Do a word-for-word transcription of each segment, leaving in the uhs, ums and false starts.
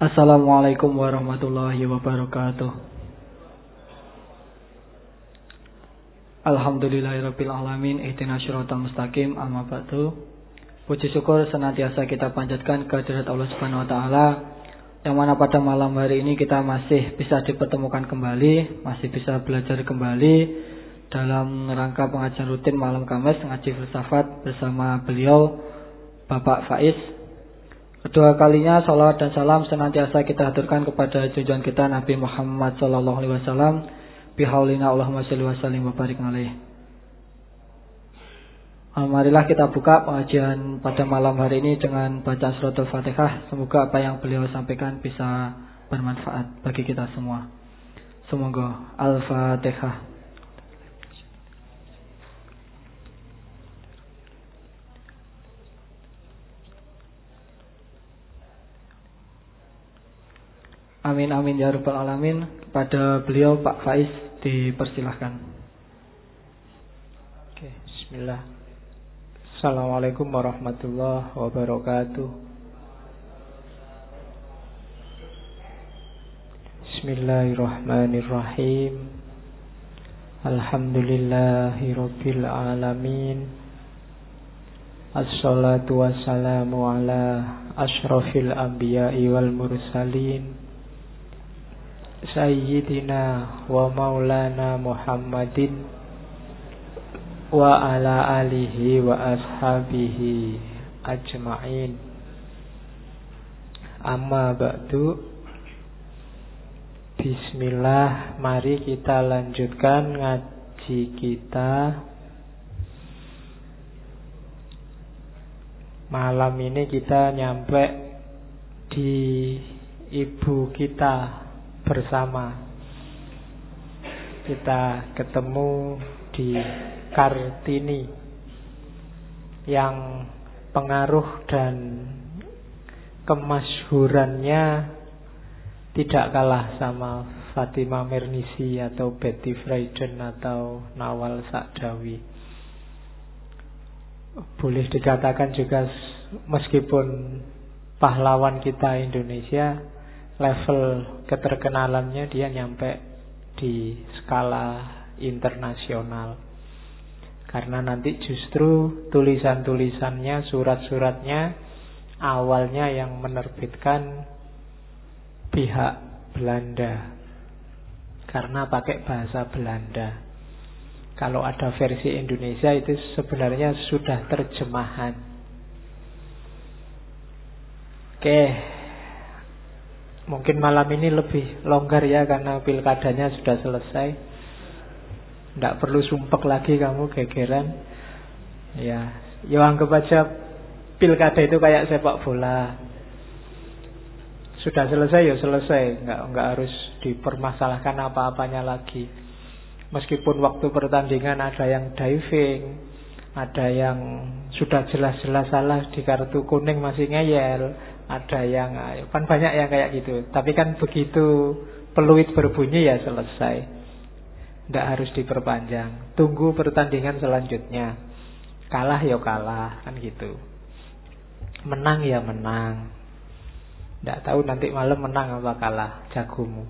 Assalamualaikum warahmatullahi wabarakatuh. Alhamdulillahirabbil alamin, ihdinas siratal mustaqim, amma ba'du. Puji syukur senantiasa kita panjatkan kehadirat Allah Subhanahu wa taala, yang mana pada malam hari ini kita masih bisa dipertemukan kembali, masih bisa belajar kembali dalam rangka pengajian rutin malam Kamis ngaji filsafat bersama beliau Bapak Faiz. Kedua kalinya salawat dan salam senantiasa kita haturkan kepada junjungan kita Nabi Muhammad sallallahu alaihi wasallam. Bihaulina Allahumma shalli wa sallim wa barik alaihi. Marilah kita buka pengajian pada malam hari ini dengan baca suratul Fatihah. Semoga apa yang beliau sampaikan bisa bermanfaat bagi kita semua. Semoga Al-Fatihah. Amin amin ya rabbal alamin. Kepada beliau Pak Faiz dipersilahkan. Oke, bismillah. Assalamualaikum warahmatullahi wabarakatuh. Bismillahirrahmanirrahim. Alhamdulillahi rabbil alamin. Assalatu wassalamu ala asyrafil anbiya'i wal mursalin, Sayyidina wa maulana Muhammadin wa ala alihi wa ashabihi ajma'in. Amma ba'du. Bismillah, mari kita lanjutkan ngaji kita. Malam ini kita nyampe di ibu kita bersama. Kita ketemu di Kartini yang pengaruh dan kemasyhurannya tidak kalah sama Fatimah Mernissi atau Betty Friedan atau Nawal Sa'dawi. Boleh dikatakan juga meskipun pahlawan kita Indonesia, level keterkenalannya dia nyampe di skala internasional. Karena nanti justru tulisan-tulisannya, surat-suratnya awalnya yang menerbitkan pihak Belanda, karena pakai bahasa Belanda. Kalau ada versi Indonesia itu sebenarnya sudah terjemahan. Oke, mungkin malam ini lebih longgar ya, karena pilkadanya sudah selesai. Tidak perlu sumpek lagi kamu gegeran. Ya, ya anggap aja pilkada itu kayak sepak bola. Sudah selesai ya selesai, nggak nggak harus dipermasalahkan apa-apanya lagi. Meskipun waktu pertandingan ada yang diving, ada yang sudah jelas-jelas salah di kartu kuning masih ngeyel, ada yang kan banyak yang kayak gitu. Tapi kan begitu peluit berbunyi ya selesai, tidak harus diperpanjang. Tunggu pertandingan selanjutnya. Kalah ya kalah, kan gitu. Menang ya menang. Tidak tahu nanti malam menang apa kalah jagomu.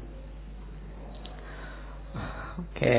Oke, okay.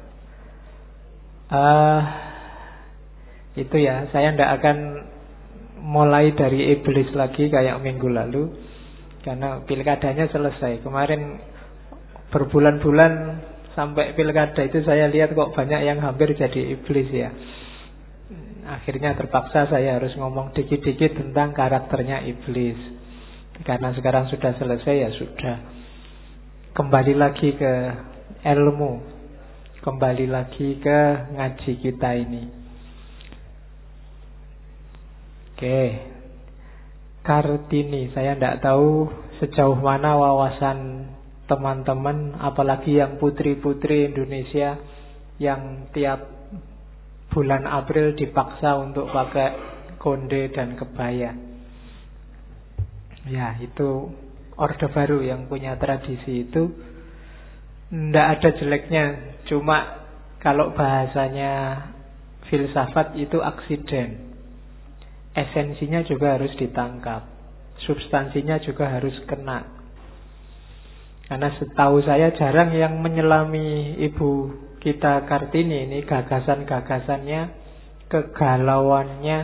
uh, Itu ya, saya tidak akan mulai dari iblis lagi kayak minggu lalu, karena pilkadanya selesai. Kemarin berbulan-bulan sampai pilkada itu saya lihat kok banyak yang hampir jadi iblis ya. Akhirnya terpaksa saya harus ngomong dikit-dikit tentang karakternya iblis. Karena sekarang sudah selesai ya sudah. Kembali lagi ke ilmu, kembali lagi ke ngaji kita ini. Oke, Kartini, saya tidak tahu sejauh mana wawasan teman-teman, apalagi yang putri-putri Indonesia yang tiap bulan April dipaksa untuk pakai konde dan kebaya. Ya, itu Orde Baru yang punya tradisi itu. Tidak ada jeleknya, cuma kalau bahasanya filsafat itu aksiden. Esensinya juga harus ditangkap, substansinya juga harus kena. Karena setahu saya jarang yang menyelami ibu kita Kartini ini, gagasan-gagasannya, kegalauannya,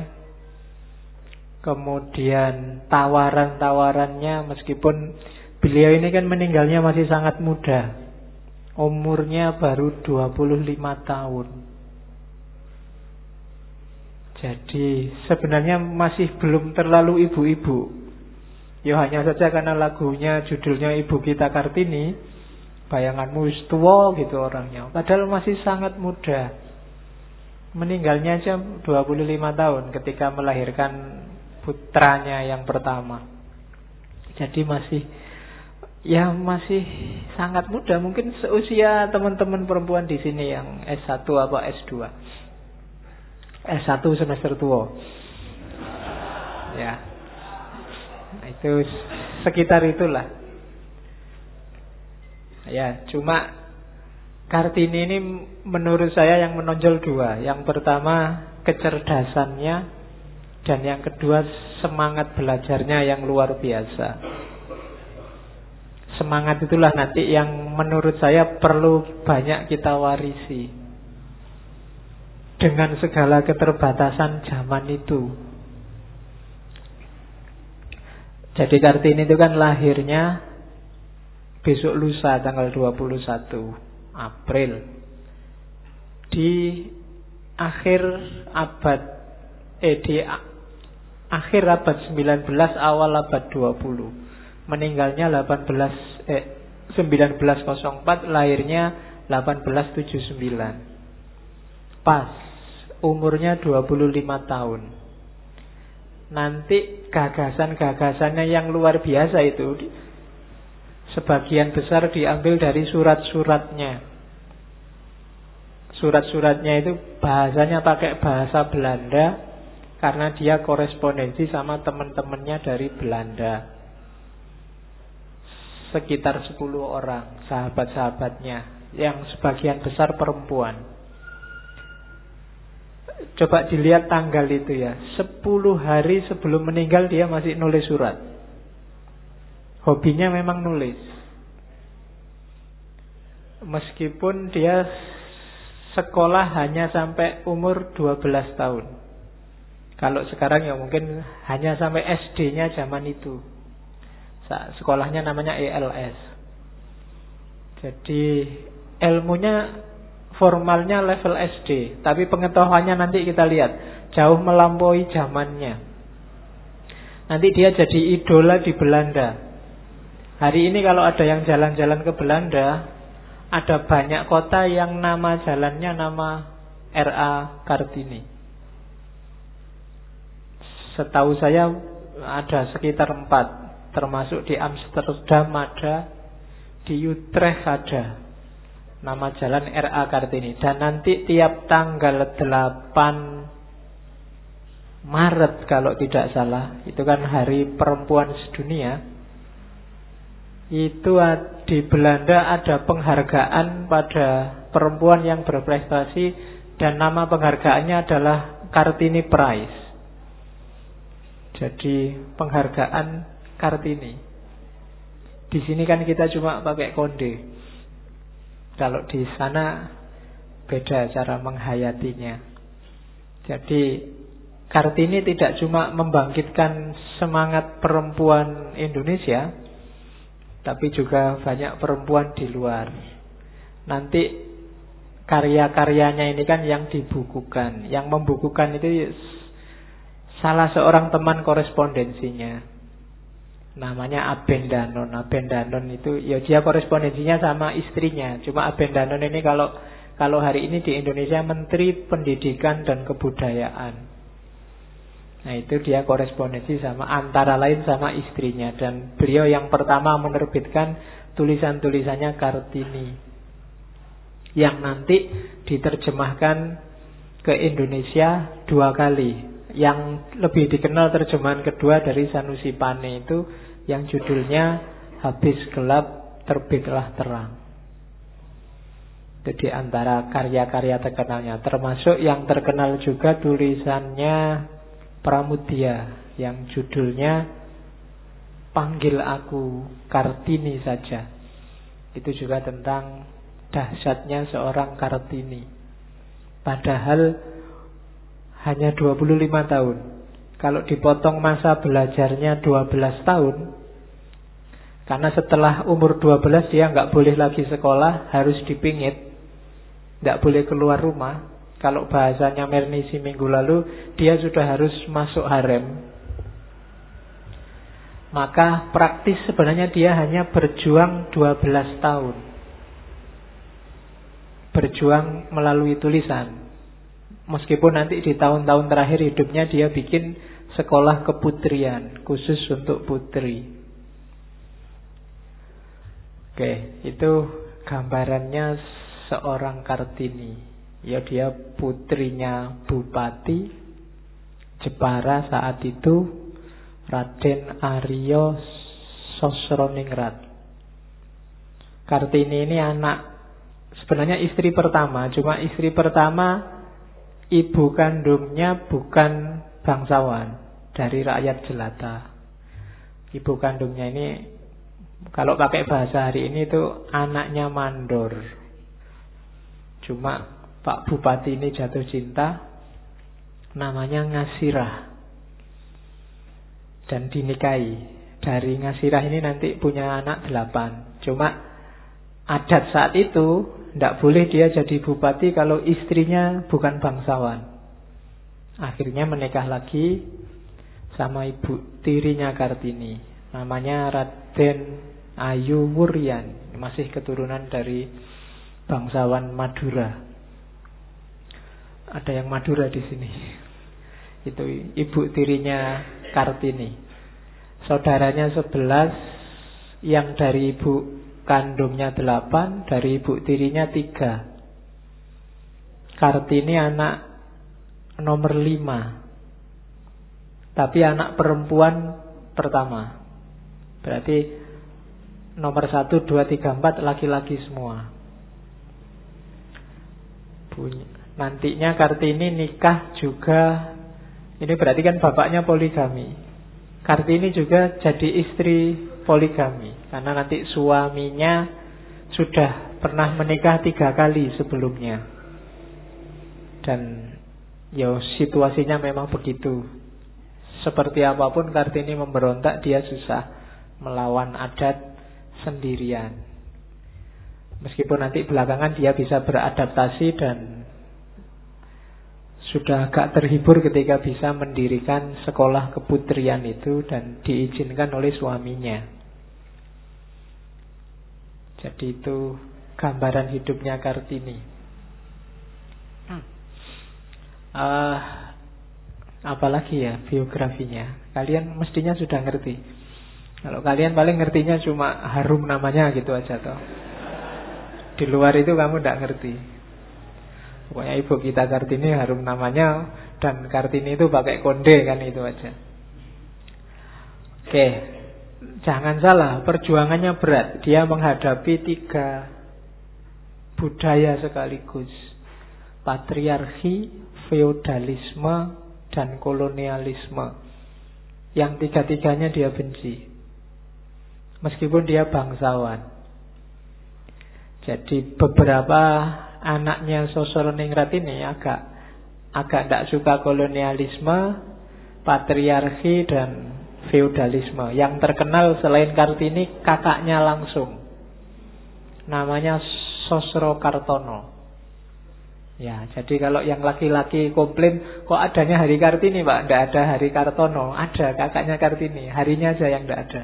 kemudian tawaran-tawarannya, meskipun beliau ini kan meninggalnya masih sangat muda. Umurnya baru dua puluh lima tahun. Jadi sebenarnya masih belum terlalu ibu-ibu. Ya hanya saja karena lagunya judulnya Ibu Kita Kartini, bayanganmu tua gitu orangnya. Padahal masih sangat muda. Meninggalnya aja dua puluh lima tahun ketika melahirkan putranya yang pertama. Jadi masih ya masih sangat muda, mungkin seusia teman-teman perempuan di sini yang S satu apa S dua. S satu semester tua. Ya. Nah, itu sekitar itulah. Ya, cuma Kartini ini menurut saya yang menonjol dua. Yang pertama kecerdasannya, dan yang kedua semangat belajarnya yang luar biasa. Semangat itulah nanti yang menurut saya perlu banyak kita warisi. Dengan segala keterbatasan zaman itu. Jadi Kartini itu kan lahirnya besok lusa tanggal dua puluh satu April. Di akhir abad Eh di akhir abad sembilan belas, awal abad dua puluh. Meninggalnya delapan belas eh sembilan belas nol empat, lahirnya delapan belas tujuh puluh sembilan. Pas umurnya dua puluh lima tahun. Nanti gagasan-gagasannya yang luar biasa itu sebagian besar diambil dari surat-suratnya. Surat-suratnya itu bahasanya pakai bahasa Belanda, karena dia korespondensi sama teman-temannya dari Belanda. Sekitar sepuluh orang sahabat-sahabatnya, yang sebagian besar perempuan. Coba dilihat tanggal itu ya, sepuluh hari sebelum meninggal dia masih nulis surat. Hobinya memang nulis. Meskipun dia sekolah hanya sampai umur dua belas tahun. Kalau sekarang ya mungkin hanya sampai S D-nya zaman itu. Sekolahnya namanya E L S. Jadi ilmunya formalnya level S D, tapi pengetahuannya nanti kita lihat jauh melampaui zamannya. Nanti dia jadi idola di Belanda. Hari ini kalau ada yang jalan-jalan ke Belanda, ada banyak kota yang nama jalannya nama R A Kartini. Setahu saya ada sekitar empat, termasuk di Amsterdam ada, di Utrecht ada nama jalan R A Kartini. Dan nanti tiap tanggal delapan Maret kalau tidak salah, itu kan hari perempuan sedunia, itu di Belanda ada penghargaan pada perempuan yang berprestasi, dan nama penghargaannya adalah Kartini Prize. Jadi penghargaan Kartini. Di sini kan kita cuma pakai konde. Kalau di sana beda cara menghayatinya. Jadi Kartini tidak cuma membangkitkan semangat perempuan Indonesia, tapi juga banyak perempuan di luar. Nanti karya-karyanya ini kan yang dibukukan. Yang membukukan itu salah seorang teman korespondensinya, namanya Aben Danon. Aben Danon itu ya dia korespondensinya sama istrinya. Cuma Aben Danon ini kalau kalau hari ini di Indonesia Menteri Pendidikan dan Kebudayaan. Nah itu dia korespondensi sama, antara lain sama istrinya. Dan beliau yang pertama menerbitkan tulisan-tulisannya Kartini, yang nanti diterjemahkan ke Indonesia dua kali. Yang lebih dikenal terjemahan kedua dari Sanusi Pane itu yang judulnya Habis Gelap Terbitlah Terang. Itu di antara karya-karya terkenalnya. Termasuk yang terkenal juga tulisannya Pramudia yang judulnya Panggil Aku Kartini Saja. Itu juga tentang dahsyatnya seorang Kartini. Padahal hanya dua puluh lima tahun. Kalau dipotong masa belajarnya dua belas tahun, karena setelah umur dua belas dia nggak boleh lagi sekolah, harus dipingit, nggak boleh keluar rumah. Kalau bahasanya Mernisi minggu lalu, dia sudah harus masuk harem. Maka praktis sebenarnya dia hanya berjuang dua belas tahun. Berjuang melalui tulisan. Meskipun nanti di tahun-tahun terakhir hidupnya dia bikin sekolah keputrian khusus untuk putri. Oke, itu gambarannya seorang Kartini. Ya, dia putrinya Bupati Jepara saat itu, Raden Aryo Sosroningrat. Kartini ini anak, sebenarnya istri pertama. Cuma istri pertama, ibu kandungnya bukan bangsawan, dari rakyat jelata. Ibu kandungnya ini, kalau pakai bahasa hari ini itu anaknya mandor. Cuma Pak Bupati ini jatuh cinta, namanya Ngasirah, dan dinikahi. Dari Ngasirah ini nanti punya anak delapan. Cuma adat saat itu tidak boleh dia jadi bupati kalau istrinya bukan bangsawan. Akhirnya menikah lagi sama ibu tirinya Kartini, namanya Raden Ayu Wuryan, masih keturunan dari bangsawan Madura. Ada yang Madura di sini. Itu ibu tirinya Kartini. Saudaranya sebelas, yang dari ibu kandungnya delapan, dari ibu tirinya tiga. Kartini anak nomor lima, tapi anak perempuan pertama. Berarti nomor satu, dua, tiga, empat laki-laki semua. Bunyi. Nantinya Kartini nikah juga. Ini berarti kan bapaknya poligami. Kartini juga jadi istri poligami, karena nanti suaminya sudah pernah menikah tiga kali sebelumnya. Dan ya situasinya memang begitu. Seperti apapun Kartini memberontak, dia susah melawan adat sendirian. Meskipun nanti belakangan dia bisa beradaptasi dan sudah agak terhibur ketika bisa mendirikan sekolah keputrian itu dan diizinkan oleh suaminya. Jadi itu gambaran hidupnya Kartini. Hmm. Uh, apalagi ya biografinya, kalian mestinya sudah ngerti. Kalau kalian paling ngertinya cuma harum namanya gitu aja toh. Di luar itu kamu tidak ngerti. Pokoknya ibu kita Kartini harum namanya, dan Kartini itu pakai konde kan, itu aja. Oke, jangan salah, perjuangannya berat. Dia menghadapi tiga budaya sekaligus: patriarki, feodalisme, dan kolonialisme. Yang tiga-tiganya dia benci, meskipun dia bangsawan. Jadi beberapa anaknya Sosroningrat ini agak agak tidak suka kolonialisme, patriarki, dan feodalisme. Yang terkenal selain Kartini, kakaknya langsung, namanya Sosrokartono. Ya, jadi kalau yang laki-laki komplain, kok adanya Hari Kartini Pak, tidak ada Hari Kartono. Ada, kakaknya Kartini, harinya aja yang tidak ada.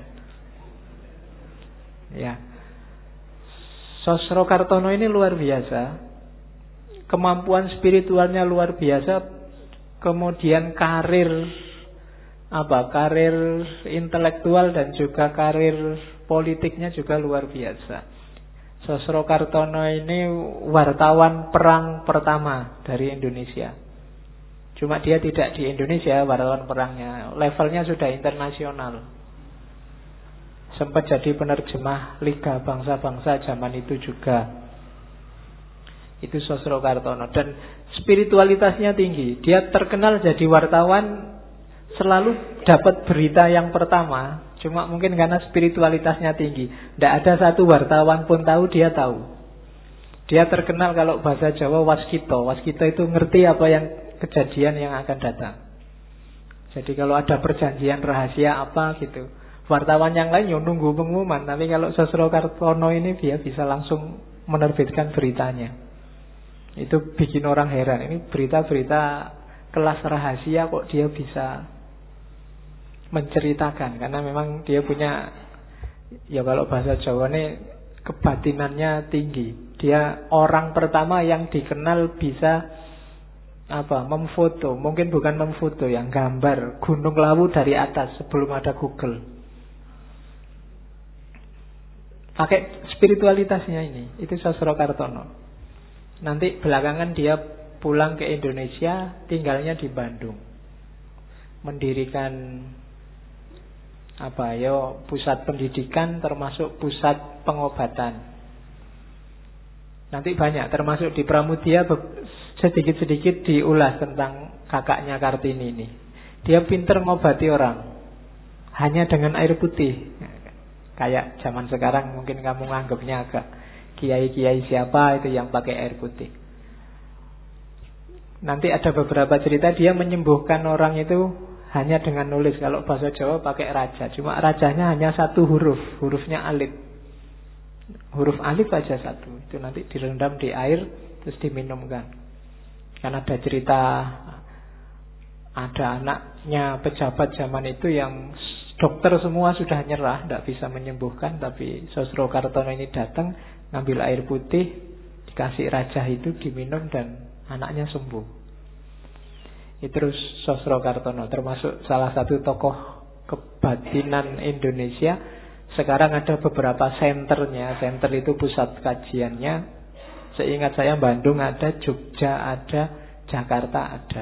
Ya, Sosrokartono ini luar biasa. Kemampuan spiritualnya luar biasa. Kemudian karir apa? Karir intelektual dan juga karir politiknya juga luar biasa. Sosrokartono ini wartawan perang pertama dari Indonesia. Cuma dia tidak di Indonesia wartawan perangnya, levelnya sudah internasional. Sempat jadi penerjemah Liga Bangsa-Bangsa zaman itu juga. Itu Sosrokartono. Dan spiritualitasnya tinggi. Dia terkenal jadi wartawan, selalu dapat berita yang pertama. Cuma mungkin karena spiritualitasnya tinggi. Tidak ada satu wartawan pun tahu, dia tahu. Dia terkenal kalau bahasa Jawa waskito. Waskito itu ngerti apa yang kejadian yang akan datang. Jadi kalau ada perjanjian rahasia apa gitu, wartawan yang lain ya nunggu pengumuman. Tapi kalau Sosrokartono ini dia bisa langsung menerbitkan beritanya. Itu bikin orang heran. Ini berita-berita kelas rahasia kok dia bisa menceritakan, karena memang dia punya, ya kalau bahasa Jawa ini kebatinannya tinggi. Dia orang pertama yang dikenal bisa apa memfoto, mungkin bukan memfoto, yang gambar Gunung Lawu dari atas sebelum ada Google. Pakai spiritualitasnya ini. Itu Sosrokartono. Nanti belakangan dia pulang ke Indonesia, tinggalnya di Bandung, mendirikan apa ya pusat pendidikan termasuk pusat pengobatan. Nanti banyak termasuk di Pramudia sedikit-sedikit diulas tentang kakaknya Kartini ini. Dia pinter ngobati orang hanya dengan air putih. Kayak zaman sekarang mungkin kamu nganggapnya agak kiai-kiai siapa itu yang pakai air putih. Nanti ada beberapa cerita dia menyembuhkan orang itu hanya dengan nulis. Kalau bahasa Jawa pakai raja. Cuma rajanya hanya satu huruf. Hurufnya alif. Huruf alif aja satu. Itu nanti direndam di air terus diminumkan. Karena ada cerita ada anaknya pejabat zaman itu yang dokter semua sudah nyerah, tidak bisa menyembuhkan. Tapi Sosrokartono ini datang, ngambil air putih, dikasih raja itu, diminum dan anaknya sembuh. Itu terus Sosrokartono termasuk salah satu tokoh kebatinan Indonesia. Sekarang ada beberapa senternya. Senter itu pusat kajiannya. Seingat saya Bandung ada, Jogja ada, Jakarta ada.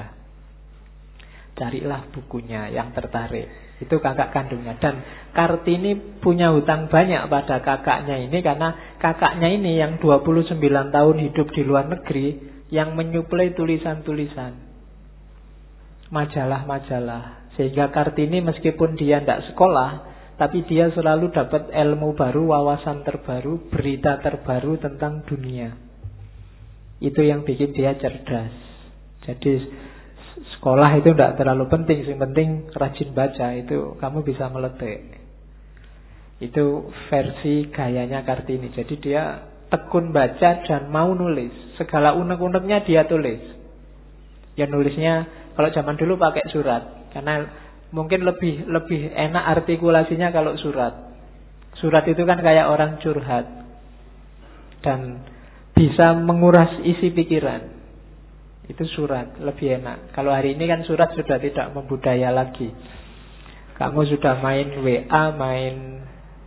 Carilah bukunya yang tertarik. Itu kakak kandungnya. Dan Kartini punya hutang banyak pada kakaknya ini, karena kakaknya ini yang dua puluh sembilan tahun hidup di luar negeri, yang menyuplai tulisan-tulisan, majalah-majalah. Sehingga Kartini meskipun dia tidak sekolah, tapi dia selalu dapat ilmu baru, wawasan terbaru, berita terbaru tentang dunia. Itu yang bikin dia cerdas. Jadi sekolah itu tidak terlalu penting. Yang penting rajin baca, itu kamu bisa meletik. Itu versi gayanya Kartini. Jadi dia tekun baca dan mau nulis. Segala unek-uneknya dia tulis. Ya nulisnya kalau zaman dulu pakai surat, karena mungkin lebih lebih enak artikulasinya kalau surat. Surat itu kan kayak orang curhat dan bisa menguras isi pikiran. Itu surat lebih enak. Kalau hari ini kan surat sudah tidak membudaya lagi. Kamu sudah main W A, main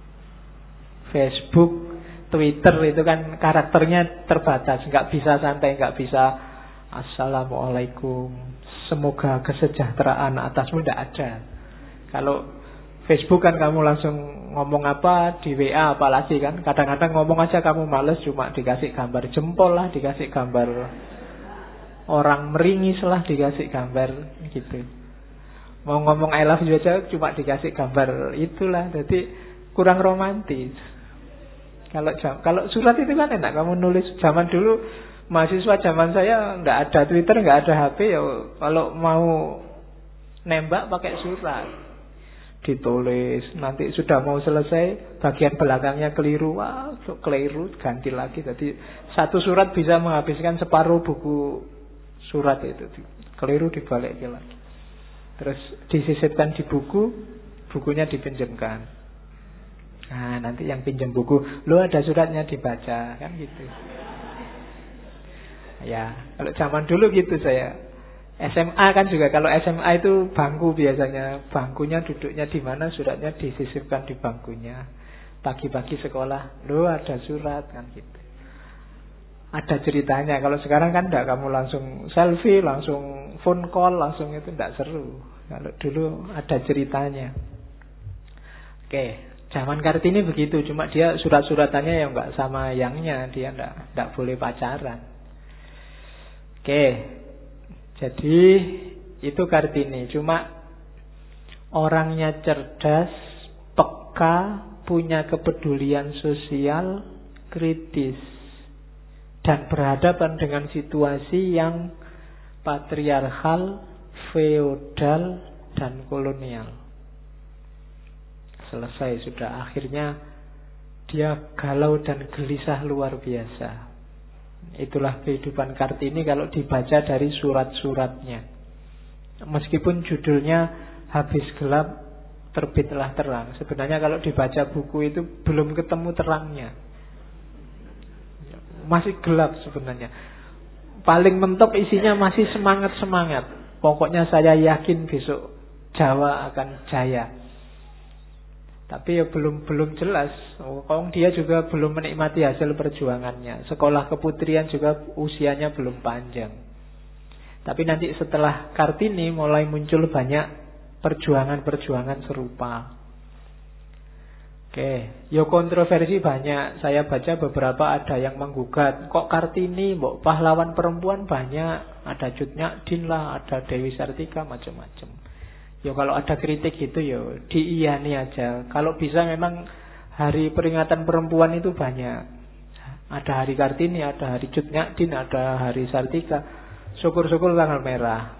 Facebook, Twitter, itu kan karakternya terbatas, nggak bisa santai, nggak bisa Assalamualaikum, semoga kesejahteraan atasmu, tidak ada. Kalau Facebook kan kamu langsung ngomong apa, di W A apalagi kan, kadang-kadang ngomong aja kamu males, cuma dikasih gambar jempol lah, dikasih gambar orang meringis lah, dikasih gambar gitu. Mau ngomong I love you aja cuma dikasih gambar itulah, jadi kurang romantis. Kalau kalau surat itu kan enak, kamu nulis. Zaman dulu mahasiswa zaman saya nggak ada Twitter, nggak ada H P, ya kalau mau nembak pakai surat, ditulis. Nanti sudah mau selesai, bagian belakangnya keliru, wah keliru, ganti lagi. Jadi satu surat bisa menghabiskan separuh buku surat itu, keliru dibalik lagi. Terus disisipkan di buku, bukunya dipinjamkan. Nah nanti yang pinjam buku, lo ada suratnya, dibaca, kan gitu. Ya kalau zaman dulu gitu saya. S M A kan juga, kalau S M A itu bangku biasanya, bangkunya duduknya di mana, suratnya disisipkan di bangkunya. Pagi-pagi sekolah, lo ada surat, kan gitu. Ada ceritanya. Kalau sekarang kan enggak, kamu langsung selfie, langsung phone call, langsung itu enggak seru. Kalau dulu ada ceritanya. Oke, zaman Kartini begitu. Cuma dia surat-suratannya yang enggak sama yangnya, dia enggak, enggak boleh pacaran. Oke, jadi itu Kartini. Cuma orangnya cerdas, peka, punya kepedulian sosial, kritis, dan berhadapan dengan situasi yang patriarkal, feodal, dan kolonial. Selesai sudah. Akhirnya dia galau dan gelisah luar biasa. Itulah kehidupan Kartini kalau dibaca dari surat-suratnya. Meskipun judulnya Habis Gelap Terbitlah Terang, sebenarnya kalau dibaca buku itu belum ketemu terangnya. Masih gelap sebenarnya. Paling mentok isinya masih semangat-semangat. Pokoknya saya yakin besok Jawa akan jaya. Tapi ya belum belum jelas. Oh, dia juga belum menikmati hasil perjuangannya. Sekolah keputrian juga usianya belum panjang. Tapi nanti setelah Kartini mulai muncul banyak perjuangan-perjuangan serupa. Oke, ya kontroversi banyak. Saya baca beberapa ada yang menggugat. Kok Kartini, mbok pahlawan perempuan banyak. Ada Cut Nyak Dien lah, ada Dewi Sartika, macam-macam. Ya kalau ada kritik gitu ya diiyani aja. Kalau bisa memang hari peringatan perempuan itu banyak. Ada hari Kartini, ada hari Cut Nyak Dien, ada hari Sartika. Syukur-syukur tanggal merah,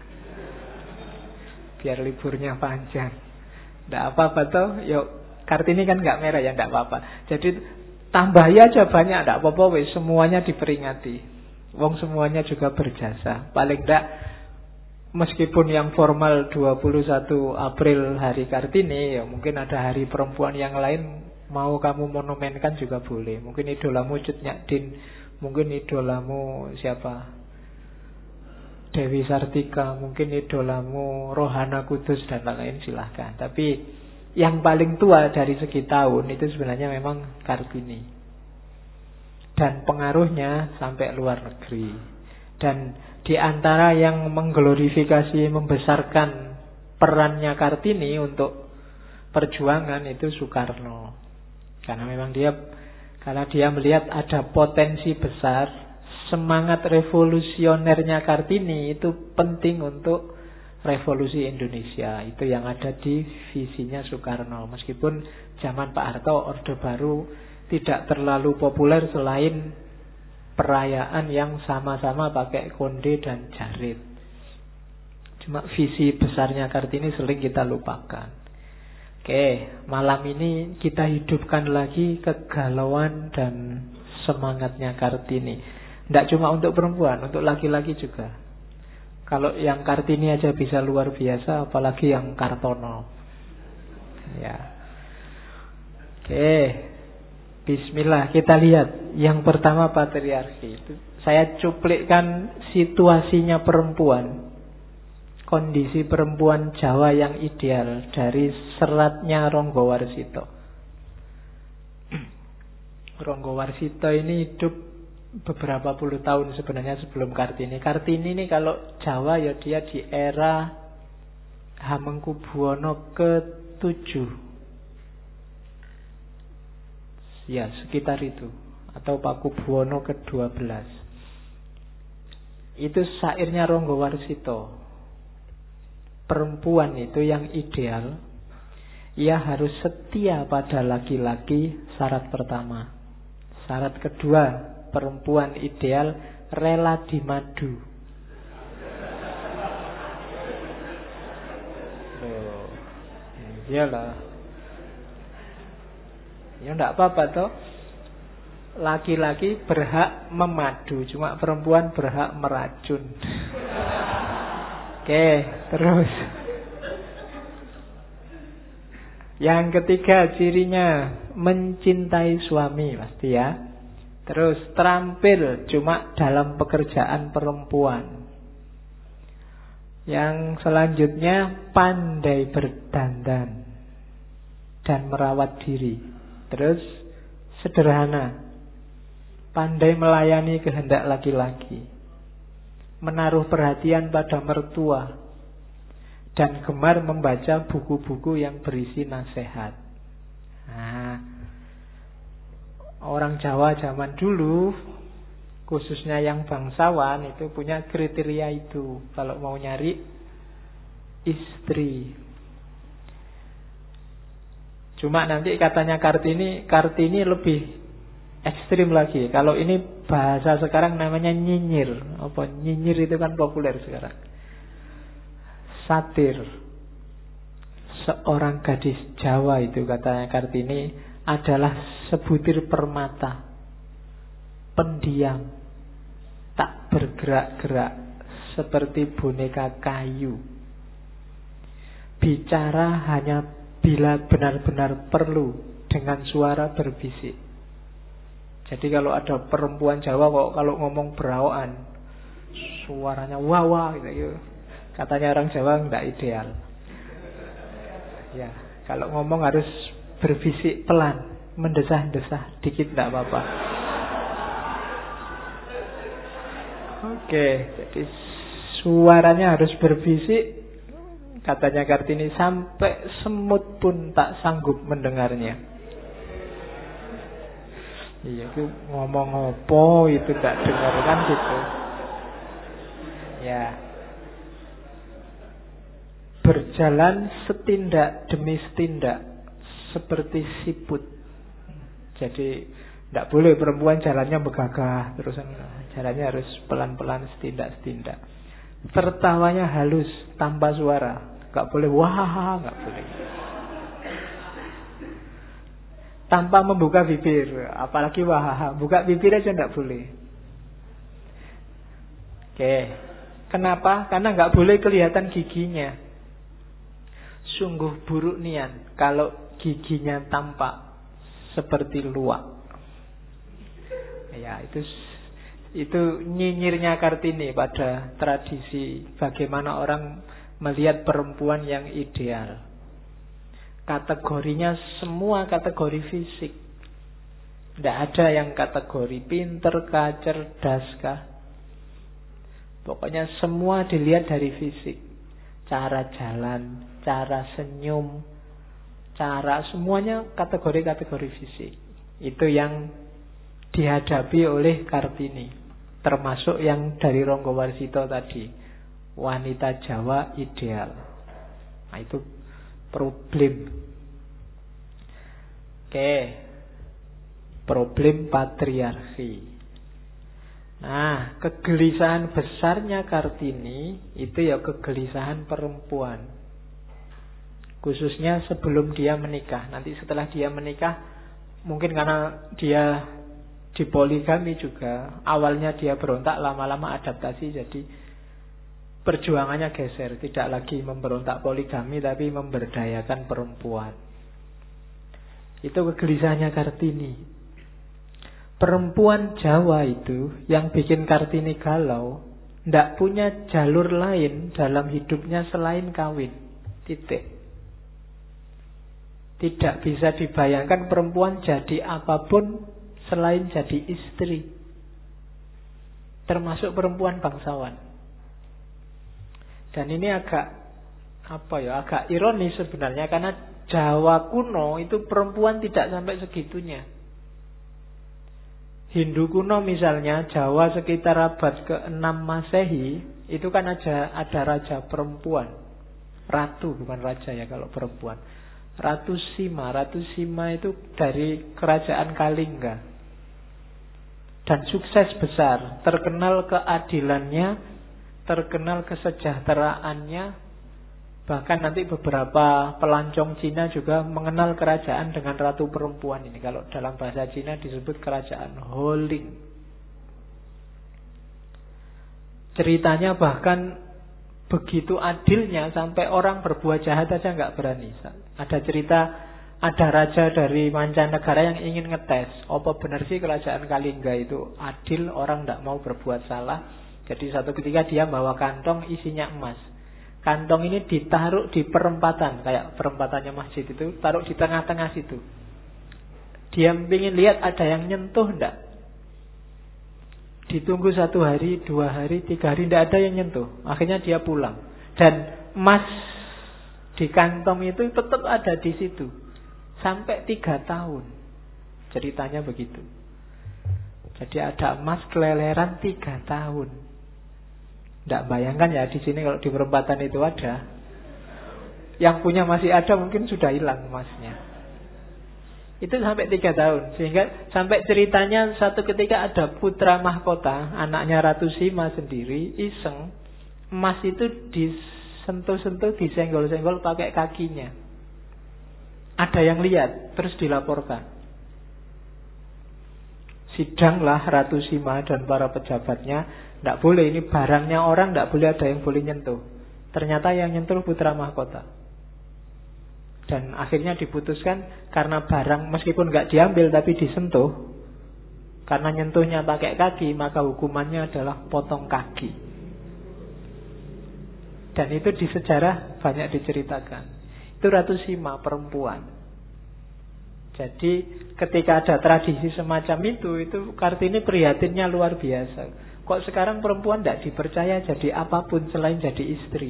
biar liburnya panjang. Tidak apa-apa toh. Yuk, Kartini kan nggak merah ya, tidak apa-apa. Jadi tambahi aja banyak, tidak apa-apa. Wes semuanya diperingati. Wong semuanya juga berjasa. Paling tidak, meskipun yang formal dua puluh satu April hari Kartini, ya mungkin ada hari perempuan yang lain mau kamu monumenkan juga boleh. Mungkin idolamu Cut Nyak Dien, mungkin idolamu siapa, Dewi Sartika, mungkin idolamu Rohana Kudus dan lain-lain, silahkan. Tapi yang paling tua dari segi tahun itu sebenarnya memang Kartini. Dan pengaruhnya sampai luar negeri. Dan di antara yang mengglorifikasi, membesarkan perannya Kartini untuk perjuangan itu Soekarno. Karena memang dia, karena dia melihat ada potensi besar, semangat revolusionernya Kartini itu penting untuk revolusi Indonesia. Itu yang ada di visinya Soekarno. Meskipun zaman Pak Harto Orde Baru tidak terlalu populer selain perayaan yang sama-sama pakai konde dan jarit. Cuma visi besarnya Kartini sering kita lupakan. Oke, malam ini kita hidupkan lagi kegalauan dan semangatnya Kartini. Tidak cuma untuk perempuan, untuk laki-laki juga. Kalau yang Kartini aja bisa luar biasa, apalagi yang Kartono. Ya. Oke. Bismillah, kita lihat. Yang pertama patriarki. Saya cuplikkan situasinya perempuan. Kondisi perempuan Jawa yang ideal dari seratnya Ronggo Warsito. Ronggo Warsito ini hidup beberapa puluh tahun sebenarnya sebelum Kartini. Kartini ini kalau Jawa ya dia di era Hamengkubuwono ketujuh. Ya, sekitar itu. Atau Pakubuwono kedua belas. Itu syairnya Ronggo Warsito. Perempuan itu yang ideal, ia harus setia pada laki-laki, syarat pertama. Syarat kedua, perempuan ideal rela dimadu. Loh, iyalah. Ya enggak apa-apa toh. Laki-laki berhak memadu, cuma perempuan berhak meracun. Oke, terus. Yang ketiga cirinya mencintai suami pasti ya. Terus terampil cuma dalam pekerjaan perempuan. Yang selanjutnya pandai berdandan dan merawat diri. Terus sederhana, pandai melayani kehendak laki-laki, menaruh perhatian pada mertua, dan gemar membaca buku-buku yang berisi nasihat. Nah, orang Jawa zaman dulu, khususnya yang bangsawan, itu punya kriteria itu kalau mau nyari istri. Cuma nanti katanya Kartini, Kartini lebih ekstrim lagi. Kalau ini bahasa sekarang namanya nyinyir. Apa nyinyir itu kan populer sekarang. Satir. Seorang gadis Jawa itu katanya Kartini adalah sebutir permata, pendiam, tak bergerak-gerak, seperti boneka kayu. Bicara hanya bila benar-benar perlu, dengan suara berbisik. Jadi kalau ada perempuan Jawa kok kalau ngomong berawakan, suaranya wah-wah gitu. Katanya orang Jawa enggak ideal. Ya, kalau ngomong harus berbisik pelan, mendesah-desah dikit enggak apa-apa. Oke, jadi suaranya harus berbisik. Katanya Kartini sampai semut pun tak sanggup mendengarnya. Iya, itu ngomong apa itu tak dengar kan gitu. Ya. Berjalan setindak demi setindak seperti siput. Jadi tidak boleh perempuan jalannya begagah terus, jalannya harus pelan-pelan setindak-setindak. Tertawanya halus tanpa suara. Gak boleh wah, gak boleh. Tanpa membuka bibir, apalagi wah, buka bibir aja gak boleh. Oke, kenapa? Karena gak boleh kelihatan giginya. Sungguh buruk niat kalau giginya tampak seperti luwak. Ya, itu itu nyinyirnya Kartini pada tradisi bagaimana orang melihat perempuan yang ideal. Kategorinya semua kategori fisik. Tidak ada yang kategori pinter kah, cerdas kah. Pokoknya semua dilihat dari fisik. Cara jalan, cara senyum, cara semuanya kategori-kategori fisik. Itu yang dihadapi oleh Kartini. Termasuk yang dari Ronggowarsito tadi. Wanita Jawa ideal. Nah, itu problem. Oke. Problem patriarki. Nah, kegelisahan besarnya Kartini itu ya kegelisahan perempuan. Khususnya sebelum dia menikah. Nanti setelah dia menikah, mungkin karena dia dipoligami juga, awalnya dia berontak, lama-lama adaptasi, jadi perjuangannya geser, tidak lagi memberontak poligami tapi memberdayakan perempuan. Itu kegelisahannya Kartini. Perempuan Jawa itu yang bikin Kartini galau, tidak punya jalur lain dalam hidupnya selain kawin. Titik. Tidak bisa dibayangkan perempuan jadi apapun selain jadi istri. Termasuk perempuan bangsawan. Dan ini agak apa ya, agak ironis sebenarnya, karena Jawa kuno itu perempuan tidak sampai segitunya. Hindu kuno misalnya, Jawa sekitar abad keenam Masehi, itu kan ada ada raja perempuan. Ratu, bukan raja ya kalau perempuan. Ratu Sima, Ratu Sima itu dari kerajaan Kalingga. Dan sukses besar, terkenal keadilannya, terkenal kesejahteraannya. Bahkan nanti beberapa pelancong Cina juga mengenal kerajaan dengan ratu perempuan ini. Kalau dalam bahasa Cina disebut kerajaan Holing. Ceritanya bahkan begitu adilnya sampai orang berbuat jahat aja nggak berani. Ada cerita ada raja dari mancanegara yang ingin ngetes apa benar sih kerajaan Kalingga itu adil, orang nggak mau berbuat salah. Jadi satu ketika dia bawa kantong isinya emas. Kantong ini ditaruh di perempatan, kayak perempatannya masjid itu, taruh di tengah-tengah situ. Dia ingin lihat ada yang nyentuh enggak. Ditunggu satu hari, dua hari, tiga hari, tidak ada yang nyentuh. Akhirnya dia pulang. Dan emas di kantong itu tetap ada di situ. Sampai tiga tahun. Ceritanya begitu. Jadi ada emas keleleran tiga tahun. Tidak bayangkan ya di sini kalau di perempatan itu ada. Yang punya masih ada mungkin sudah hilang emasnya. Itu sampai tiga tahun. Sehingga sampai ceritanya satu ketika ada putra mahkota, anaknya Ratu Sima sendiri, iseng, emas itu disentuh-sentuh, disenggol-senggol pakai kakinya. Ada yang lihat, terus dilaporkan. Sidanglah Ratu Sima dan para pejabatnya. Tidak boleh, ini barangnya orang, tidak boleh ada yang boleh nyentuh. Ternyata yang nyentuh putra mahkota. Dan akhirnya diputuskan karena barang meskipun nggak diambil tapi disentuh, karena nyentuhnya pakai kaki, maka hukumannya adalah potong kaki. Dan itu di sejarah banyak diceritakan. Itu Ratu Sima, perempuan. Jadi ketika ada tradisi semacam itu, itu Kartini prihatinnya luar biasa. Kok sekarang perempuan tidak dipercaya jadi apapun selain jadi istri?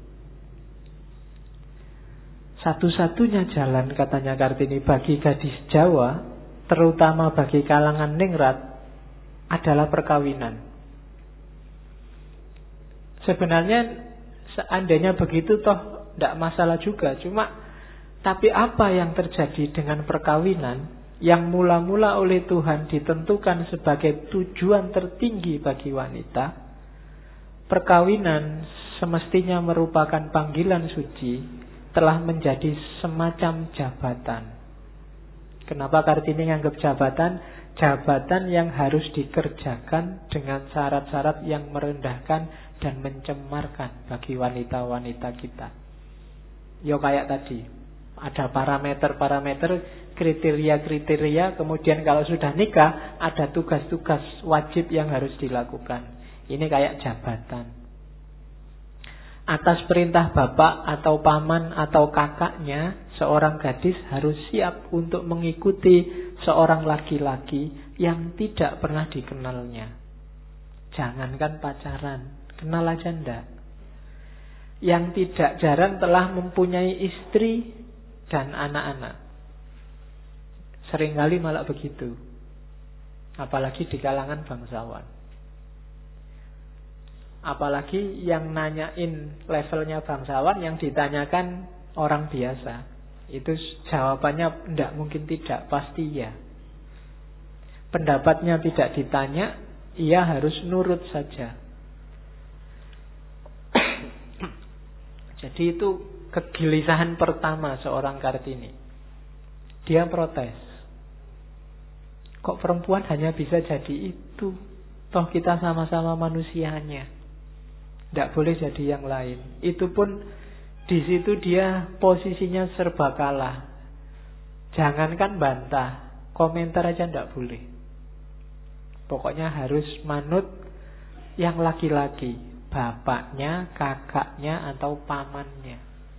Satu-satunya jalan, katanya Kartini, bagi gadis Jawa, terutama bagi kalangan ningrat, adalah perkawinan. Sebenarnya seandainya begitu toh tidak masalah juga. Cuma tapi apa yang terjadi dengan perkawinan yang mula-mula oleh Tuhan ditentukan sebagai tujuan tertinggi bagi wanita? Perkawinan semestinya merupakan panggilan suci, telah menjadi semacam jabatan. Kenapa Kartini menganggap jabatan? Jabatan yang harus dikerjakan dengan syarat-syarat yang merendahkan dan mencemarkan bagi wanita-wanita kita. Yo kayak tadi, ada parameter-parameter, kriteria-kriteria, kemudian kalau sudah nikah ada tugas-tugas wajib yang harus dilakukan. Ini kayak jabatan. Atas perintah bapak atau paman atau kakaknya, seorang gadis harus siap untuk mengikuti seorang laki-laki yang tidak pernah dikenalnya. Jangankan pacaran, kenal aja ndak. Yang tidak jarang telah mempunyai istri dan anak-anak. Seringkali malah begitu. Apalagi di kalangan bangsawan. Apalagi yang nanyain levelnya bangsawan, yang ditanyakan orang biasa. Itu jawabannya tidak mungkin tidak, pasti ya. Pendapatnya tidak ditanya, ia harus nurut saja. Jadi itu kegelisahan pertama seorang Kartini. Dia protes. Kok perempuan hanya bisa jadi itu? Toh kita sama-sama manusianya. Tidak boleh jadi yang lain. Itu pun di situ dia posisinya serba kalah. Jangankan bantah, komentar aja tidak boleh. Pokoknya harus manut yang laki-laki, bapaknya, kakaknya, atau pamannya.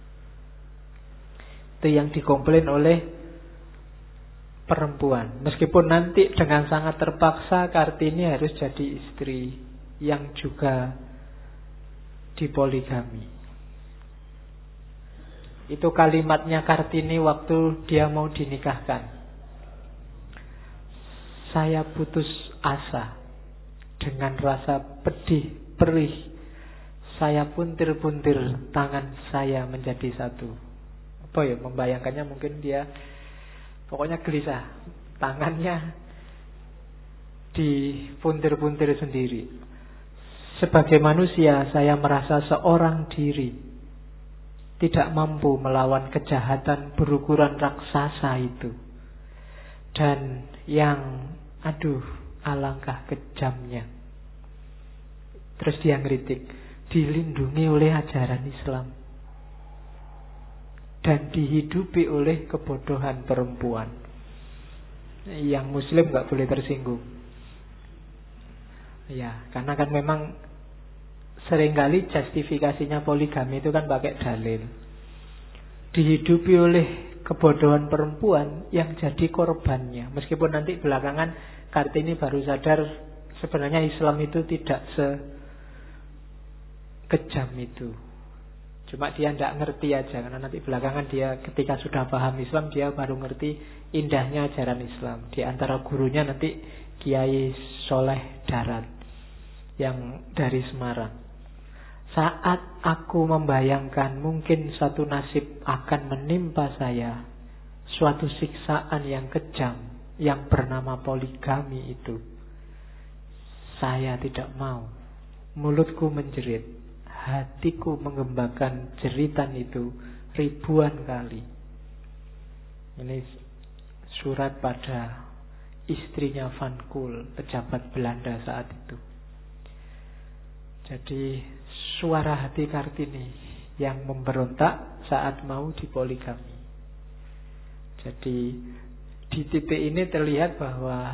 Itu yang dikomplain oleh perempuan. Meskipun nanti dengan sangat terpaksa Kartini harus jadi istri yang juga dipoligami. Itu kalimatnya Kartini waktu dia mau dinikahkan. Saya putus asa dengan rasa pedih, perih. Saya puntir-puntir tangan saya menjadi satu. Apa ya, membayangkannya mungkin dia pokoknya gelisah. Tangannya dipuntir-puntir sendiri. Sebagai manusia saya merasa seorang diri tidak mampu melawan kejahatan berukuran raksasa itu. Dan yang aduh alangkah kejamnya. Terus dia ngeritik, dilindungi oleh ajaran Islam dan dihidupi oleh kebodohan perempuan. Yang muslim gak boleh tersinggung. Ya, karena kan memang seringkali justifikasinya poligami itu kan pakai dalil. Dihidupi oleh kebodohan perempuan yang jadi korbannya. Meskipun nanti belakangan Kartini baru sadar sebenarnya Islam itu tidak sekejam itu. Cuma dia tidak ngerti aja. Karena nanti belakangan dia ketika sudah paham Islam, dia baru ngerti indahnya ajaran Islam. Di antara gurunya nanti Kiai Soleh Darat yang dari Semarang. Saat aku membayangkan mungkin satu nasib akan menimpa saya, suatu siksaan yang kejam yang bernama poligami itu. Saya tidak mau. Mulutku menjerit, hatiku mengembangkan jeritan itu ribuan kali. Ini surat pada istrinya Van Kool, pejabat Belanda saat itu. Jadi suara hati Kartini yang memberontak saat mau dipoligami. Jadi di titik ini terlihat bahwa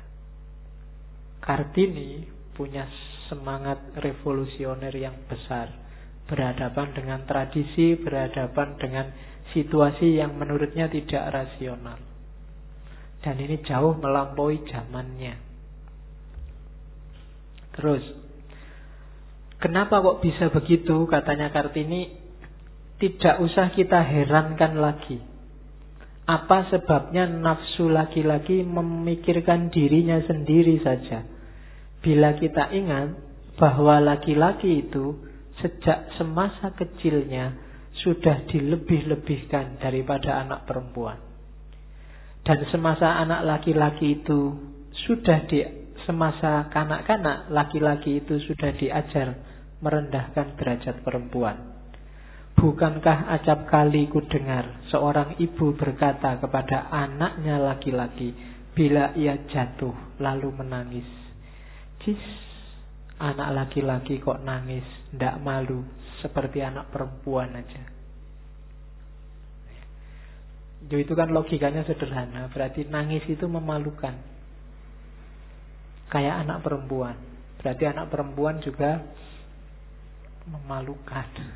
Kartini punya semangat revolusioner yang besar, berhadapan dengan tradisi, berhadapan dengan situasi yang menurutnya tidak rasional. Dan ini jauh melampaui zamannya. Terus, kenapa kok bisa begitu? Katanya Kartini, tidak usah kita herankan lagi. Apa sebabnya nafsu laki-laki memikirkan dirinya sendiri saja? Bila kita ingat bahwa laki-laki itu sejak semasa kecilnya sudah dilebih-lebihkan daripada anak perempuan. Dan semasa anak laki-laki itu sudah di semasa kanak-kanak, laki-laki itu sudah diajar merendahkan derajat perempuan. Bukankah acap kali ku dengar seorang ibu berkata kepada anaknya laki-laki bila ia jatuh lalu menangis, "Cis, anak laki-laki kok nangis, ndak malu, seperti anak perempuan aja." Itu kan logikanya sederhana, berarti nangis itu memalukan. Kayak anak perempuan, berarti anak perempuan juga memalukan.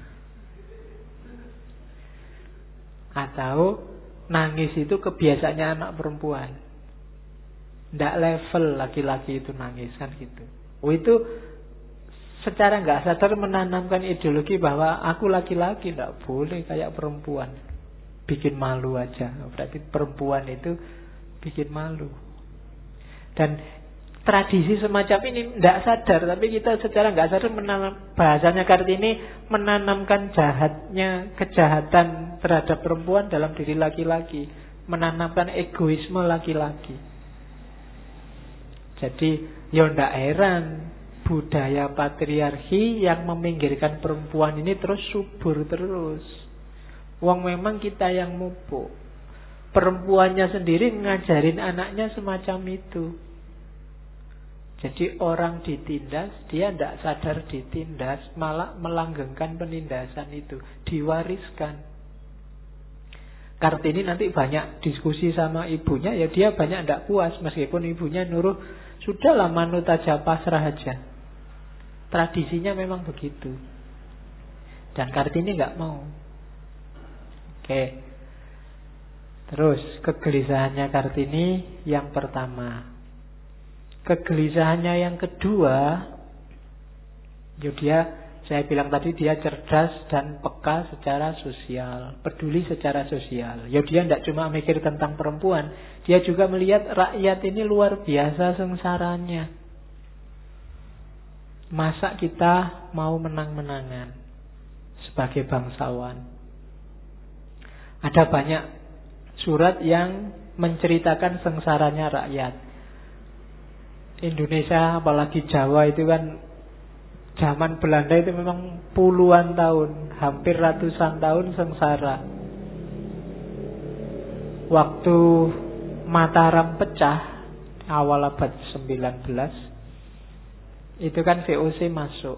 Atau nangis itu kebiasaannya anak perempuan, ndak level laki-laki itu nangis, kan gitu. Oh, itu secara nggak sadar menanamkan ideologi bahwa aku laki-laki ndak boleh kayak perempuan, bikin malu aja. Berarti perempuan itu bikin malu. Dan tradisi semacam ini ndak sadar, tapi kita secara nggak sadar menanam, bahasanya Kartini menanamkan jahatnya kejahatan terhadap perempuan dalam diri laki-laki, menanamkan egoisme laki-laki. Jadi ya ndak heran budaya patriarki yang meminggirkan perempuan ini terus subur terus. Wong memang kita yang mupuk, perempuannya sendiri ngajarin anaknya semacam itu. Jadi orang ditindas, dia tidak sadar ditindas, malah melanggengkan penindasan itu, diwariskan. Kartini nanti banyak diskusi sama ibunya, ya dia banyak tidak puas, meskipun ibunya nyuruh, sudahlah manut aja, pasrah aja. Tradisinya memang begitu. Dan Kartini nggak mau. Oke. Terus kegelisahannya Kartini yang pertama. Kegelisahannya yang kedua, ya dia, saya bilang tadi dia cerdas dan peka secara sosial, peduli secara sosial. Ya dia tidak cuma mikir tentang perempuan, dia juga melihat rakyat ini luar biasa sengsaranya. Masa kita mau menang-menangan sebagai bangsawan? Ada banyak surat yang menceritakan sengsaranya rakyat. Indonesia apalagi Jawa itu kan zaman Belanda itu memang puluhan tahun, hampir ratusan tahun sengsara. Waktu Mataram pecah awal abad sembilan belas, itu kan V O C masuk.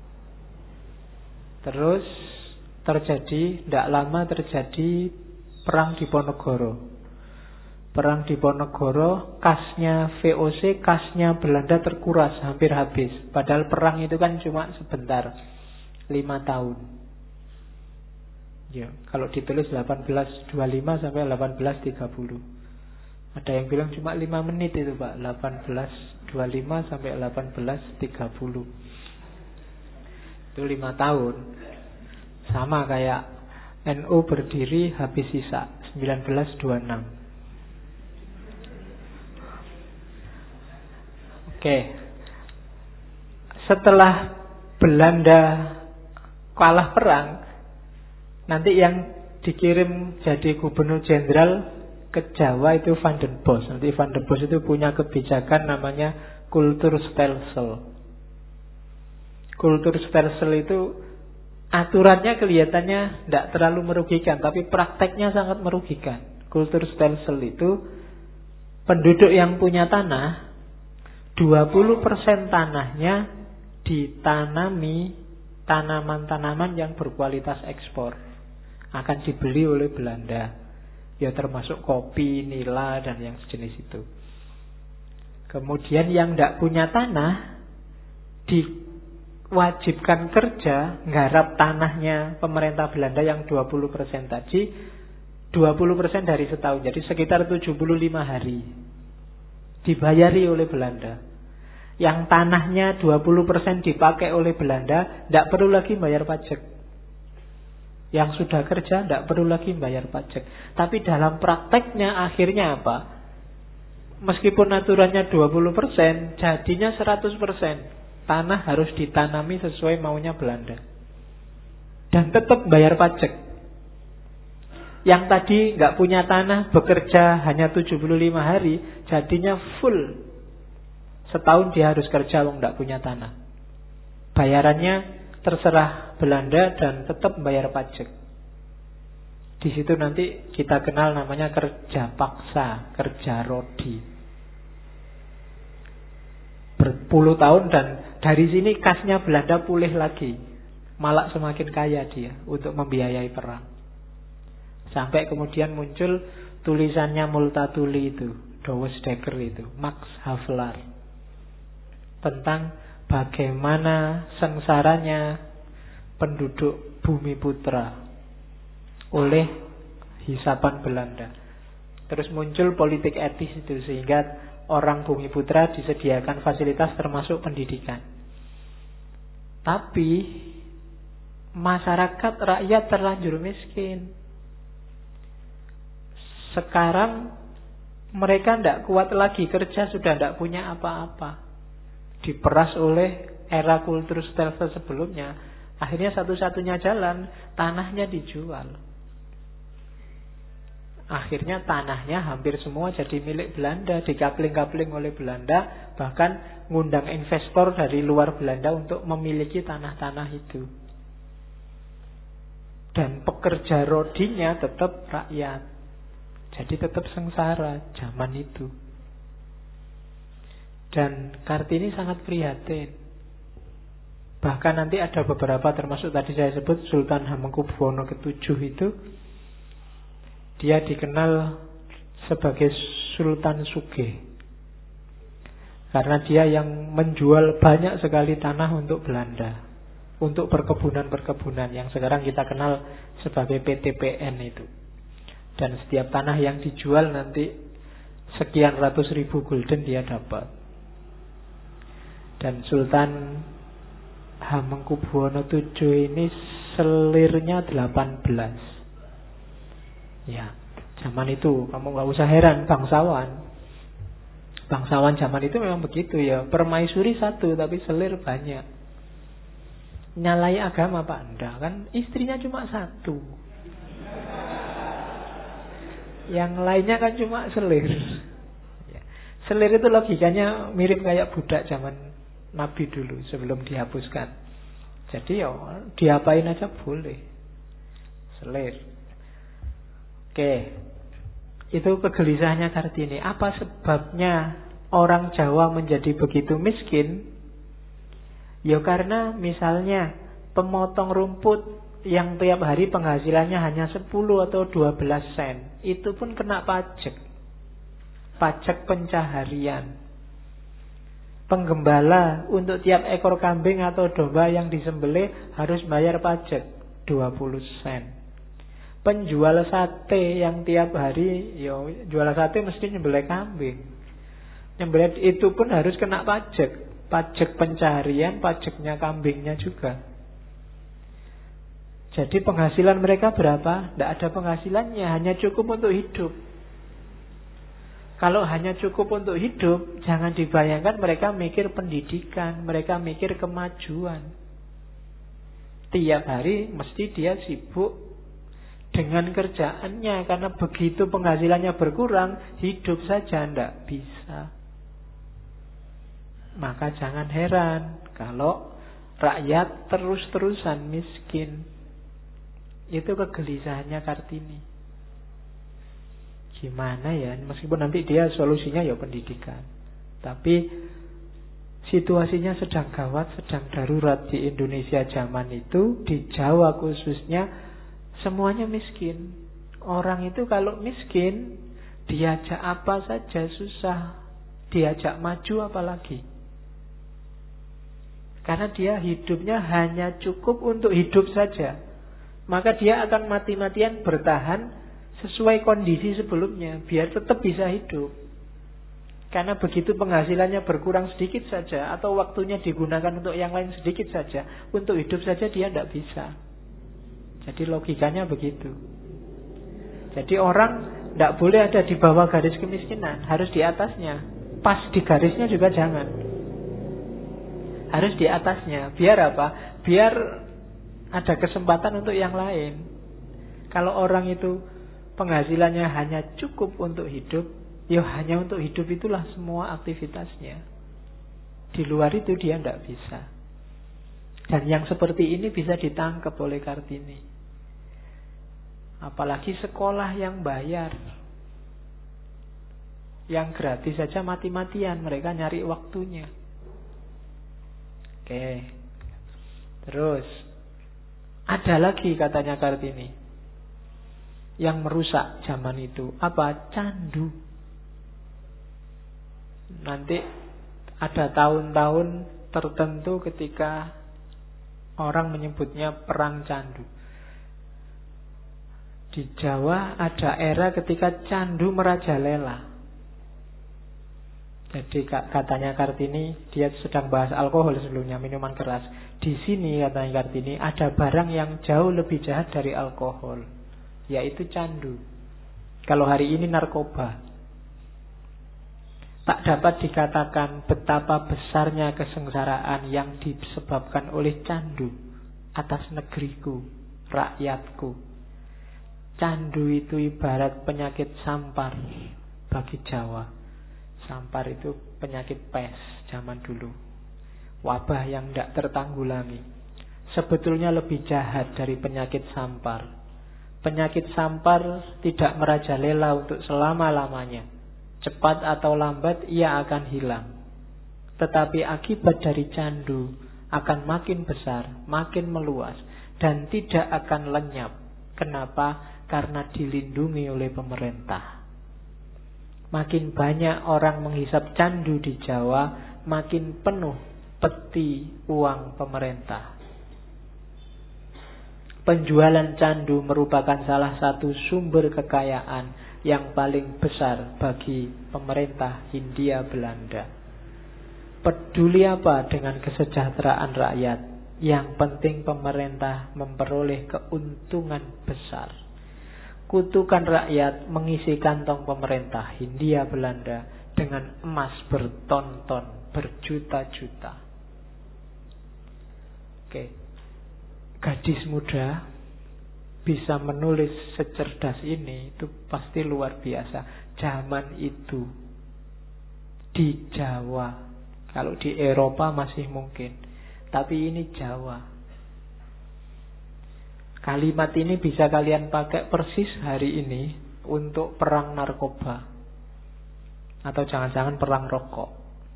Terus terjadi, tidak lama terjadi perang di Ponorogo. Perang di Ponorogo, kasnya V O C, kasnya Belanda terkuras, hampir habis. Padahal perang itu kan cuma sebentar, lima tahun. Ya, kalau ditulis delapan belas dua puluh lima sampai delapan belas tiga puluh. Ada yang bilang cuma lima menit itu Pak, delapan belas dua puluh lima sampai delapan belas tiga puluh. Itu lima tahun. Sama kayak N U berdiri habis sisa sembilan belas dua puluh enam. Oke, setelah Belanda kalah perang, nanti yang dikirim jadi gubernur jenderal ke Jawa itu Van den Bosch. Nanti Van den Bosch itu punya kebijakan namanya Kulturstelsel. Kulturstelsel itu aturannya kelihatannya tidak terlalu merugikan, tapi prakteknya sangat merugikan. Kulturstelsel itu penduduk yang punya tanah, dua puluh persen tanahnya ditanami tanaman-tanaman yang berkualitas ekspor. Akan dibeli oleh Belanda. Ya termasuk kopi, nila, dan yang sejenis itu. Kemudian yang tidak punya tanah diwajibkan kerja nggarap tanahnya pemerintah Belanda yang dua puluh persen tadi, dua puluh persen dari setahun. Jadi sekitar tujuh puluh lima hari dibayari oleh Belanda. Yang tanahnya dua puluh persen dipakai oleh Belanda, tidak perlu lagi bayar pajak. Yang sudah kerja tidak perlu lagi bayar pajak. Tapi dalam prakteknya akhirnya apa? Meskipun aturannya dua puluh persen, jadinya seratus persen. Tanah harus ditanami sesuai maunya Belanda. Dan tetap bayar pajak. Yang tadi nggak punya tanah, bekerja hanya tujuh puluh lima hari, jadinya full. Setahun dia harus kerja wong nggak punya tanah. Bayarannya terserah Belanda dan tetap bayar pajak. Di situ nanti kita kenal namanya kerja paksa, kerja rodi. Berpuluh tahun dan dari sini kasnya Belanda pulih lagi. Malah semakin kaya dia untuk membiayai perang. Sampai kemudian muncul tulisannya Multatuli itu, Douwe Dekker itu, Max Havelaar. Tentang bagaimana sengsaranya penduduk Bumi Putra oleh hisapan Belanda. Terus muncul politik etis itu sehingga orang Bumi Putra disediakan fasilitas termasuk pendidikan. Tapi masyarakat rakyat terlanjur miskin. Sekarang mereka tidak kuat lagi kerja, sudah tidak punya apa-apa. Diperas oleh era Kulturstelsel sebelumnya. Akhirnya satu-satunya jalan, tanahnya dijual. Akhirnya tanahnya hampir semua jadi milik Belanda, dikapling-kapling oleh Belanda, bahkan ngundang investor dari luar Belanda untuk memiliki tanah-tanah itu. Dan pekerja rodinya tetap rakyat. Jadi tetap sengsara zaman itu. Dan Kartini sangat prihatin. Bahkan nanti ada beberapa, termasuk tadi saya sebut Sultan Hamengkubuwono ketujuh itu, dia dikenal sebagai Sultan Sugih. Karena dia yang menjual banyak sekali tanah untuk Belanda, untuk perkebunan-perkebunan yang sekarang kita kenal sebagai P T P N itu. Dan setiap tanah yang dijual nanti sekian ratus ribu gulden dia dapat. Dan Sultan Hamengkubuwono ketujuh ini selirnya delapan belas. Ya, zaman itu kamu gak usah heran, bangsawan. Bangsawan zaman itu memang begitu ya. Permaisuri satu tapi selir banyak. Nyalai agama Pak Anda, kan istrinya cuma satu. Yang lainnya kan cuma selir. Ya. Selir itu logikanya mirip kayak budak zaman Nabi dulu sebelum dihapuskan. Jadi ya diapain aja boleh. Selir. Oke. Itu kegelisahannya Kartini. Apa sebabnya orang Jawa menjadi begitu miskin? Ya karena misalnya pemotong rumput yang tiap hari penghasilannya hanya sepuluh atau dua belas sen, itu pun kena pajak. Pajak pencaharian. Penggembala untuk tiap ekor kambing atau domba yang disembelih harus bayar pajak dua puluh sen. Penjual sate yang tiap hari yo jual sate mesti nyembelih kambing. Nyembelih itu pun harus kena pajak. Pajak pencaharian, pajaknya kambingnya juga. Jadi penghasilan mereka berapa? Tidak ada penghasilannya, hanya cukup untuk hidup. Kalau hanya cukup untuk hidup, jangan dibayangkan mereka mikir pendidikan, mereka mikir kemajuan. Tiap hari mesti dia sibuk dengan kerjaannya. Karena begitu penghasilannya berkurang, hidup saja tidak bisa. Maka jangan heran kalau rakyat terus-terusan miskin. Itu kegelisahannya Kartini. Gimana ya, meskipun nanti dia solusinya ya pendidikan, tapi situasinya sedang gawat, sedang darurat di Indonesia zaman itu, di Jawa khususnya, semuanya miskin. Orang itu kalau miskin, diajak apa saja susah, diajak maju apalagi. Karena dia hidupnya hanya cukup untuk hidup saja. Maka dia akan mati-matian bertahan sesuai kondisi sebelumnya, biar tetap bisa hidup. Karena begitu penghasilannya berkurang sedikit saja, atau waktunya digunakan untuk yang lain sedikit saja, untuk hidup saja dia tidak bisa. Jadi logikanya begitu. Jadi orang tidak boleh ada di bawah garis kemiskinan, harus di atasnya. Pas di garisnya juga jangan. Harus di atasnya. Biar apa? Biar ada kesempatan untuk yang lain. Kalau orang itu penghasilannya hanya cukup untuk hidup, ya hanya untuk hidup itulah semua aktivitasnya. Di luar itu dia tidak bisa. Dan yang seperti ini bisa ditangkap oleh Kartini. Apalagi sekolah yang bayar. Yang gratis saja mati-matian, mereka nyari waktunya. Oke. Terus ada lagi katanya Kartini yang merusak zaman itu. Apa? Candu. Nanti ada tahun-tahun tertentu ketika orang menyebutnya perang candu. Di Jawa ada era ketika candu merajalela. Jadi katanya Kartini, dia sedang bahas alkohol sebelumnya, minuman keras. Di sini katanya Kartini ada barang yang jauh lebih jahat dari alkohol, yaitu candu. Kalau hari ini narkoba. Tak dapat dikatakan betapa besarnya kesengsaraan yang disebabkan oleh candu atas negeriku, rakyatku. Candu itu ibarat penyakit sampar bagi Jawa. Sampar itu penyakit pes zaman dulu. Wabah yang tidak tertanggulangi. Sebetulnya lebih jahat dari penyakit sampar. Penyakit sampar tidak merajalela untuk selama-lamanya. Cepat atau lambat ia akan hilang. Tetapi akibat dari candu akan makin besar, makin meluas, dan tidak akan lenyap. Kenapa? Karena dilindungi oleh pemerintah. Makin banyak orang menghisap candu di Jawa, makin penuh peti uang pemerintah. Penjualan candu merupakan salah satu sumber kekayaan yang paling besar bagi pemerintah Hindia Belanda. Peduli apa dengan kesejahteraan rakyat? Yang penting pemerintah memperoleh keuntungan besar. Kutukan rakyat mengisi kantong pemerintah Hindia Belanda dengan emas berton-ton, berjuta-juta. Oke, gadis muda bisa menulis secerdas ini, itu pasti luar biasa. Zaman itu di Jawa, kalau di Eropa masih mungkin, tapi ini Jawa. Kalimat ini bisa kalian pakai persis hari ini untuk perang narkoba. Atau jangan-jangan perang rokok.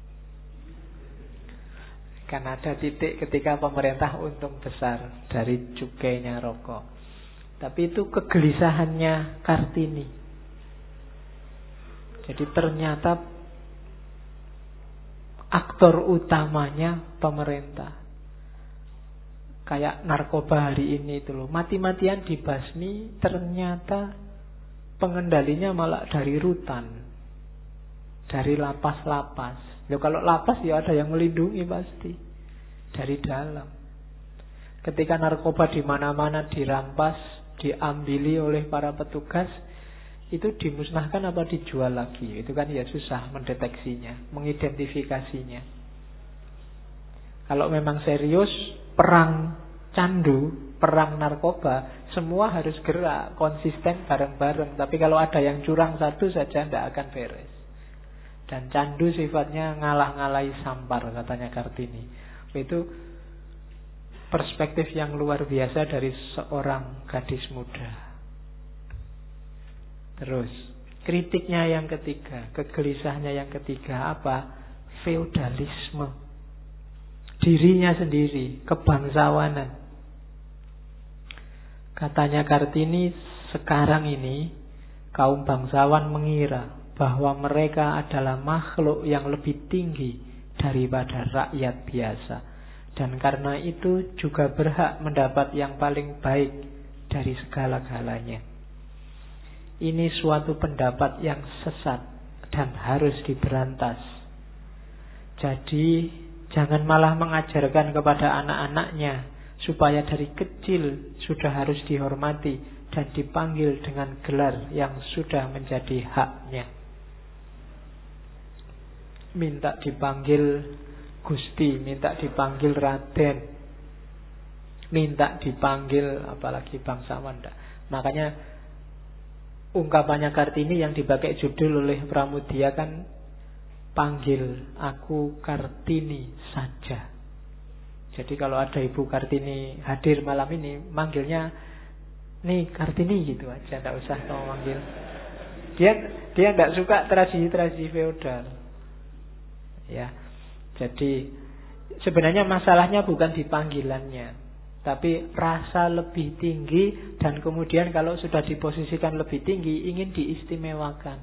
Kan ada titik ketika pemerintah untung besar dari cukainya rokok. Tapi itu kegelisahannya Kartini. Jadi ternyata aktor utamanya pemerintah. Kayak narkoba hari ini itu loh, mati-matian dibasmi, ternyata pengendalinya malah dari rutan, dari lapas-lapas. Loh, kalau lapas ya ada yang melindungi pasti dari dalam. Ketika narkoba di mana-mana dirampas, diambili oleh para petugas, itu dimusnahkan apa dijual lagi? Itu kan ya susah mendeteksinya, mengidentifikasinya. Kalau memang serius perang candu, perang narkoba, semua harus gerak, konsisten bareng-bareng. Tapi kalau ada yang curang satu saja, tidak akan beres. Dan candu sifatnya ngalah-ngalahi sampar, katanya Kartini. Itu perspektif yang luar biasa dari seorang gadis muda. Terus, kritiknya yang ketiga, kegelisahannya yang ketiga apa? Feodalisme. Dirinya sendiri, kebangsawanan. Katanya Kartini, sekarang ini kaum bangsawan mengira bahwa mereka adalah makhluk yang lebih tinggi daripada rakyat biasa. Dan karena itu juga berhak mendapat yang paling baik dari segala-galanya. Ini suatu pendapat yang sesat dan harus diberantas. Jadi jangan malah mengajarkan kepada anak-anaknya supaya dari kecil sudah harus dihormati dan dipanggil dengan gelar yang sudah menjadi haknya. Minta dipanggil Gusti, minta dipanggil Raden, minta dipanggil apalagi bangsawan. Makanya ungkapannya Kartini yang dipakai judul oleh Pramudia kan, panggil aku Kartini saja. Jadi kalau ada Ibu Kartini hadir malam ini, manggilnya nih Kartini gitu aja, tidak usah kamu manggil. Dia dia tidak suka tradisi-tradisi feodal. Ya, jadi sebenarnya masalahnya bukan di panggilannya, tapi rasa lebih tinggi, dan kemudian kalau sudah diposisikan lebih tinggi ingin diistimewakan.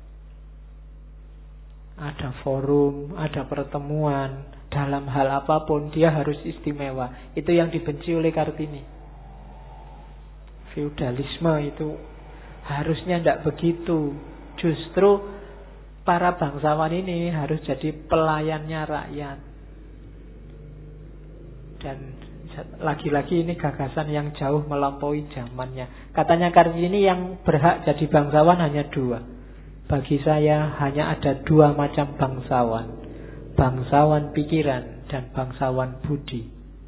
Ada forum, ada pertemuan, dalam hal apapun dia harus istimewa. Itu yang dibenci oleh Kartini. Feodalisme itu harusnya tidak begitu. Justru para bangsawan ini harus jadi pelayannya rakyat. Dan lagi-lagi ini gagasan yang jauh melampaui zamannya. Katanya Kartini, yang berhak jadi bangsawan hanya dua. Bagi saya hanya ada dua macam bangsawan. Bangsawan pikiran dan bangsawan budi.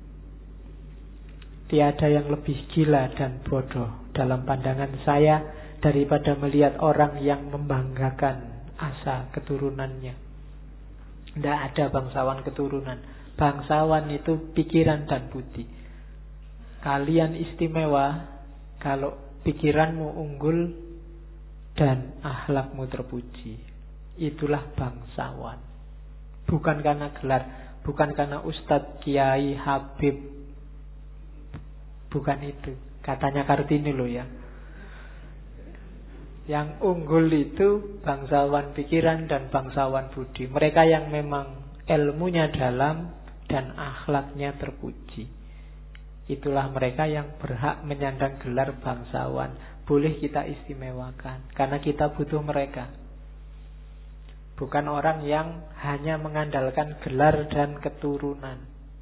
Tiada yang lebih gila dan bodoh dalam pandangan saya daripada melihat orang yang membanggakan asa keturunannya. Tidak ada bangsawan keturunan. Bangsawan itu pikiran dan budi. Kalian istimewa kalau pikiranmu unggul dan akhlakmu terpuji. Itulah bangsawan. Bukan karena gelar, bukan karena ustadz, kiai, habib. Bukan itu. Katanya Kartini loh ya. Yang unggul itu bangsawan pikiran dan bangsawan budi. Mereka yang memang ilmunya dalam dan akhlaknya terpuji. Itulah mereka yang berhak menyandang gelar bangsawan. Boleh kita istimewakan karena kita butuh mereka. Bukan orang yang hanya mengandalkan gelar dan keturunan.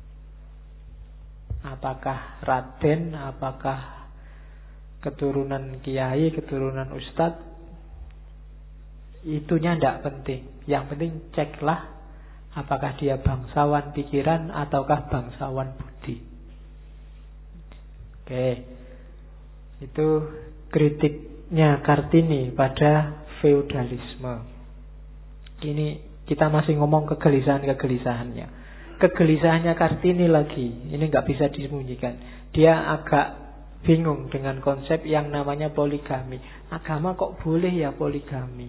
Apakah Raden, apakah keturunan kiai, keturunan ustadz, itunya tidak penting. Yang penting ceklah apakah dia bangsawan pikiran ataukah bangsawan budi. Oke, itu kritiknya Kartini pada feodalisme. Ini kita masih ngomong kegelisahan-kegelisahannya. Kegelisahannya Kartini lagi, ini nggak bisa disembunyikan. Dia agak bingung dengan konsep yang namanya poligami. Agama kok boleh ya poligami?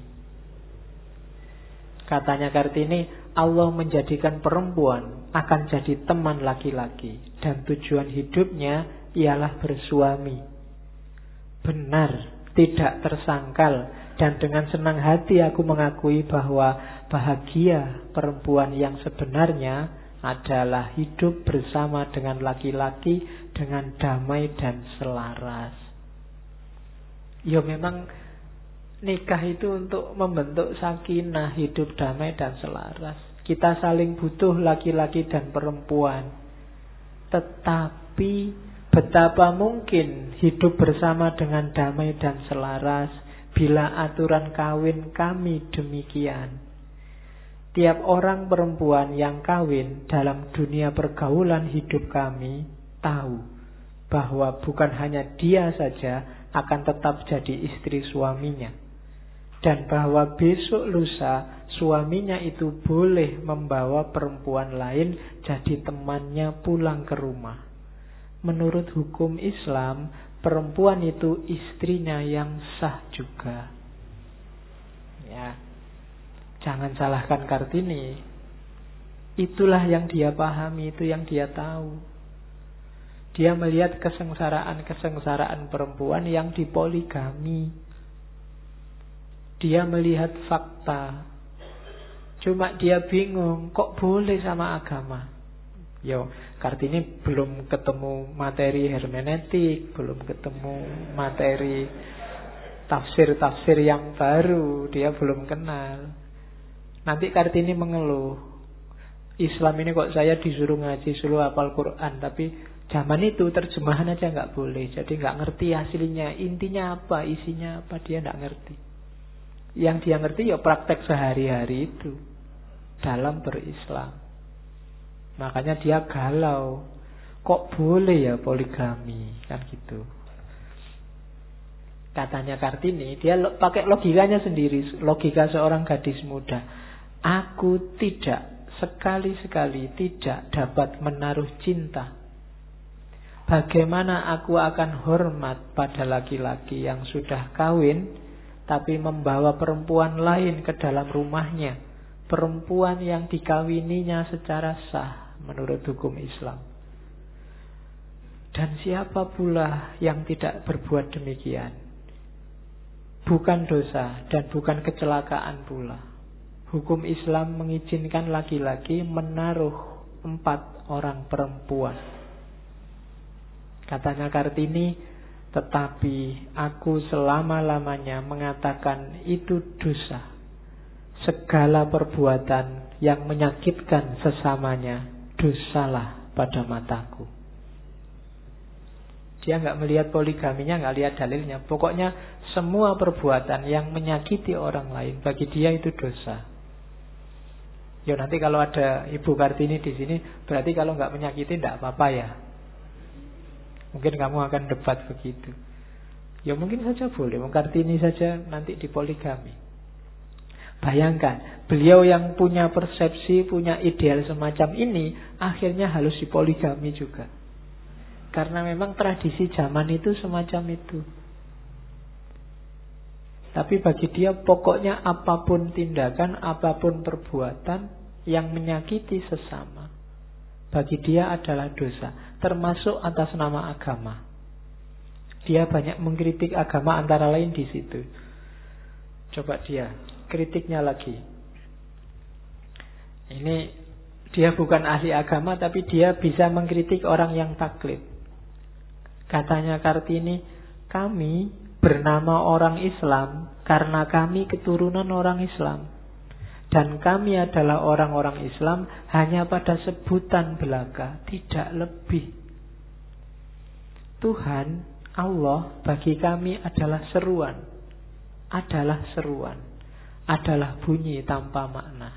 Katanya Kartini, Allah menjadikan perempuan akan jadi teman laki-laki, dan tujuan hidupnya ialah bersuami. Benar, tidak tersangkal, dan dengan senang hati aku mengakui bahwa bahagia perempuan yang sebenarnya adalah hidup bersama dengan laki-laki dengan damai dan selaras. Ya memang nikah itu untuk membentuk sakinah, hidup damai dan selaras. Kita saling butuh laki-laki dan perempuan. Tetapi betapa mungkin hidup bersama dengan damai dan selaras bila aturan kawin kami demikian. Tiap orang perempuan yang kawin dalam dunia pergaulan hidup kami tahu bahwa bukan hanya dia saja akan tetap jadi istri suaminya. Dan bahwa besok lusa suaminya itu boleh membawa perempuan lain jadi temannya pulang ke rumah. Menurut hukum Islam, perempuan itu istrinya yang sah juga. Ya, jangan salahkan Kartini. Itulah yang dia pahami, itu yang dia tahu. Dia melihat kesengsaraan-kesengsaraan perempuan yang dipoligami. Dia melihat fakta. Cuma dia bingung, kok boleh sama agama? Yo, Kartini belum ketemu materi hermeneutik, belum ketemu materi tafsir-tafsir yang baru, dia belum kenal. Nanti Kartini mengeluh, Islam ini kok saya disuruh ngaji, suruh hafal Quran, tapi zaman itu terjemahan aja nggak boleh, jadi nggak ngerti aslinya, intinya apa, isinya apa, dia nggak ngerti. Yang dia ngerti ya praktek sehari-hari itu dalam berislam. Makanya dia galau, kok boleh ya poligami, kan gitu. Katanya Kartini, dia lo, pakai logikanya sendiri, logika seorang gadis muda. Aku tidak, sekali-sekali tidak dapat menaruh cinta. Bagaimana aku akan hormat pada laki-laki yang sudah kawin tapi membawa perempuan lain ke dalam rumahnya, perempuan yang dikawininya secara sah menurut hukum Islam. Dan siapa pula yang tidak berbuat demikian? Bukan dosa dan bukan kecelakaan pula. Hukum Islam mengizinkan laki-laki menaruh empat orang perempuan. Katanya Kartini, tetapi aku selama-lamanya mengatakan itu dosa. Segala perbuatan yang menyakitkan sesamanya dosalah pada mataku. Dia nggak melihat poligaminya, nggak lihat dalilnya. Pokoknya semua perbuatan yang menyakiti orang lain bagi dia itu dosa. Ya nanti kalau ada Ibu Kartini di sini, berarti kalau nggak menyakiti nggak apa-apa ya. Mungkin kamu akan debat begitu. Ya mungkin saja boleh, Kartini saja nanti dipoligami. Bayangkan, beliau yang punya persepsi, punya ideal semacam ini, akhirnya harus dipoligami juga. Karena memang tradisi zaman itu semacam itu. Tapi bagi dia pokoknya apapun tindakan, apapun perbuatan yang menyakiti sesama, bagi dia adalah dosa, termasuk atas nama agama. Dia banyak mengkritik agama antara lain di situ. Coba dia kritiknya lagi. Ini dia bukan ahli agama, tapi dia bisa mengkritik orang yang taklid. Katanya Kartini, kami bernama orang Islam karena kami keturunan orang Islam. Dan kami adalah orang-orang Islam hanya pada sebutan belaka, tidak lebih. Tuhan, Allah bagi kami adalah seruan. Adalah seruan. Adalah bunyi tanpa makna.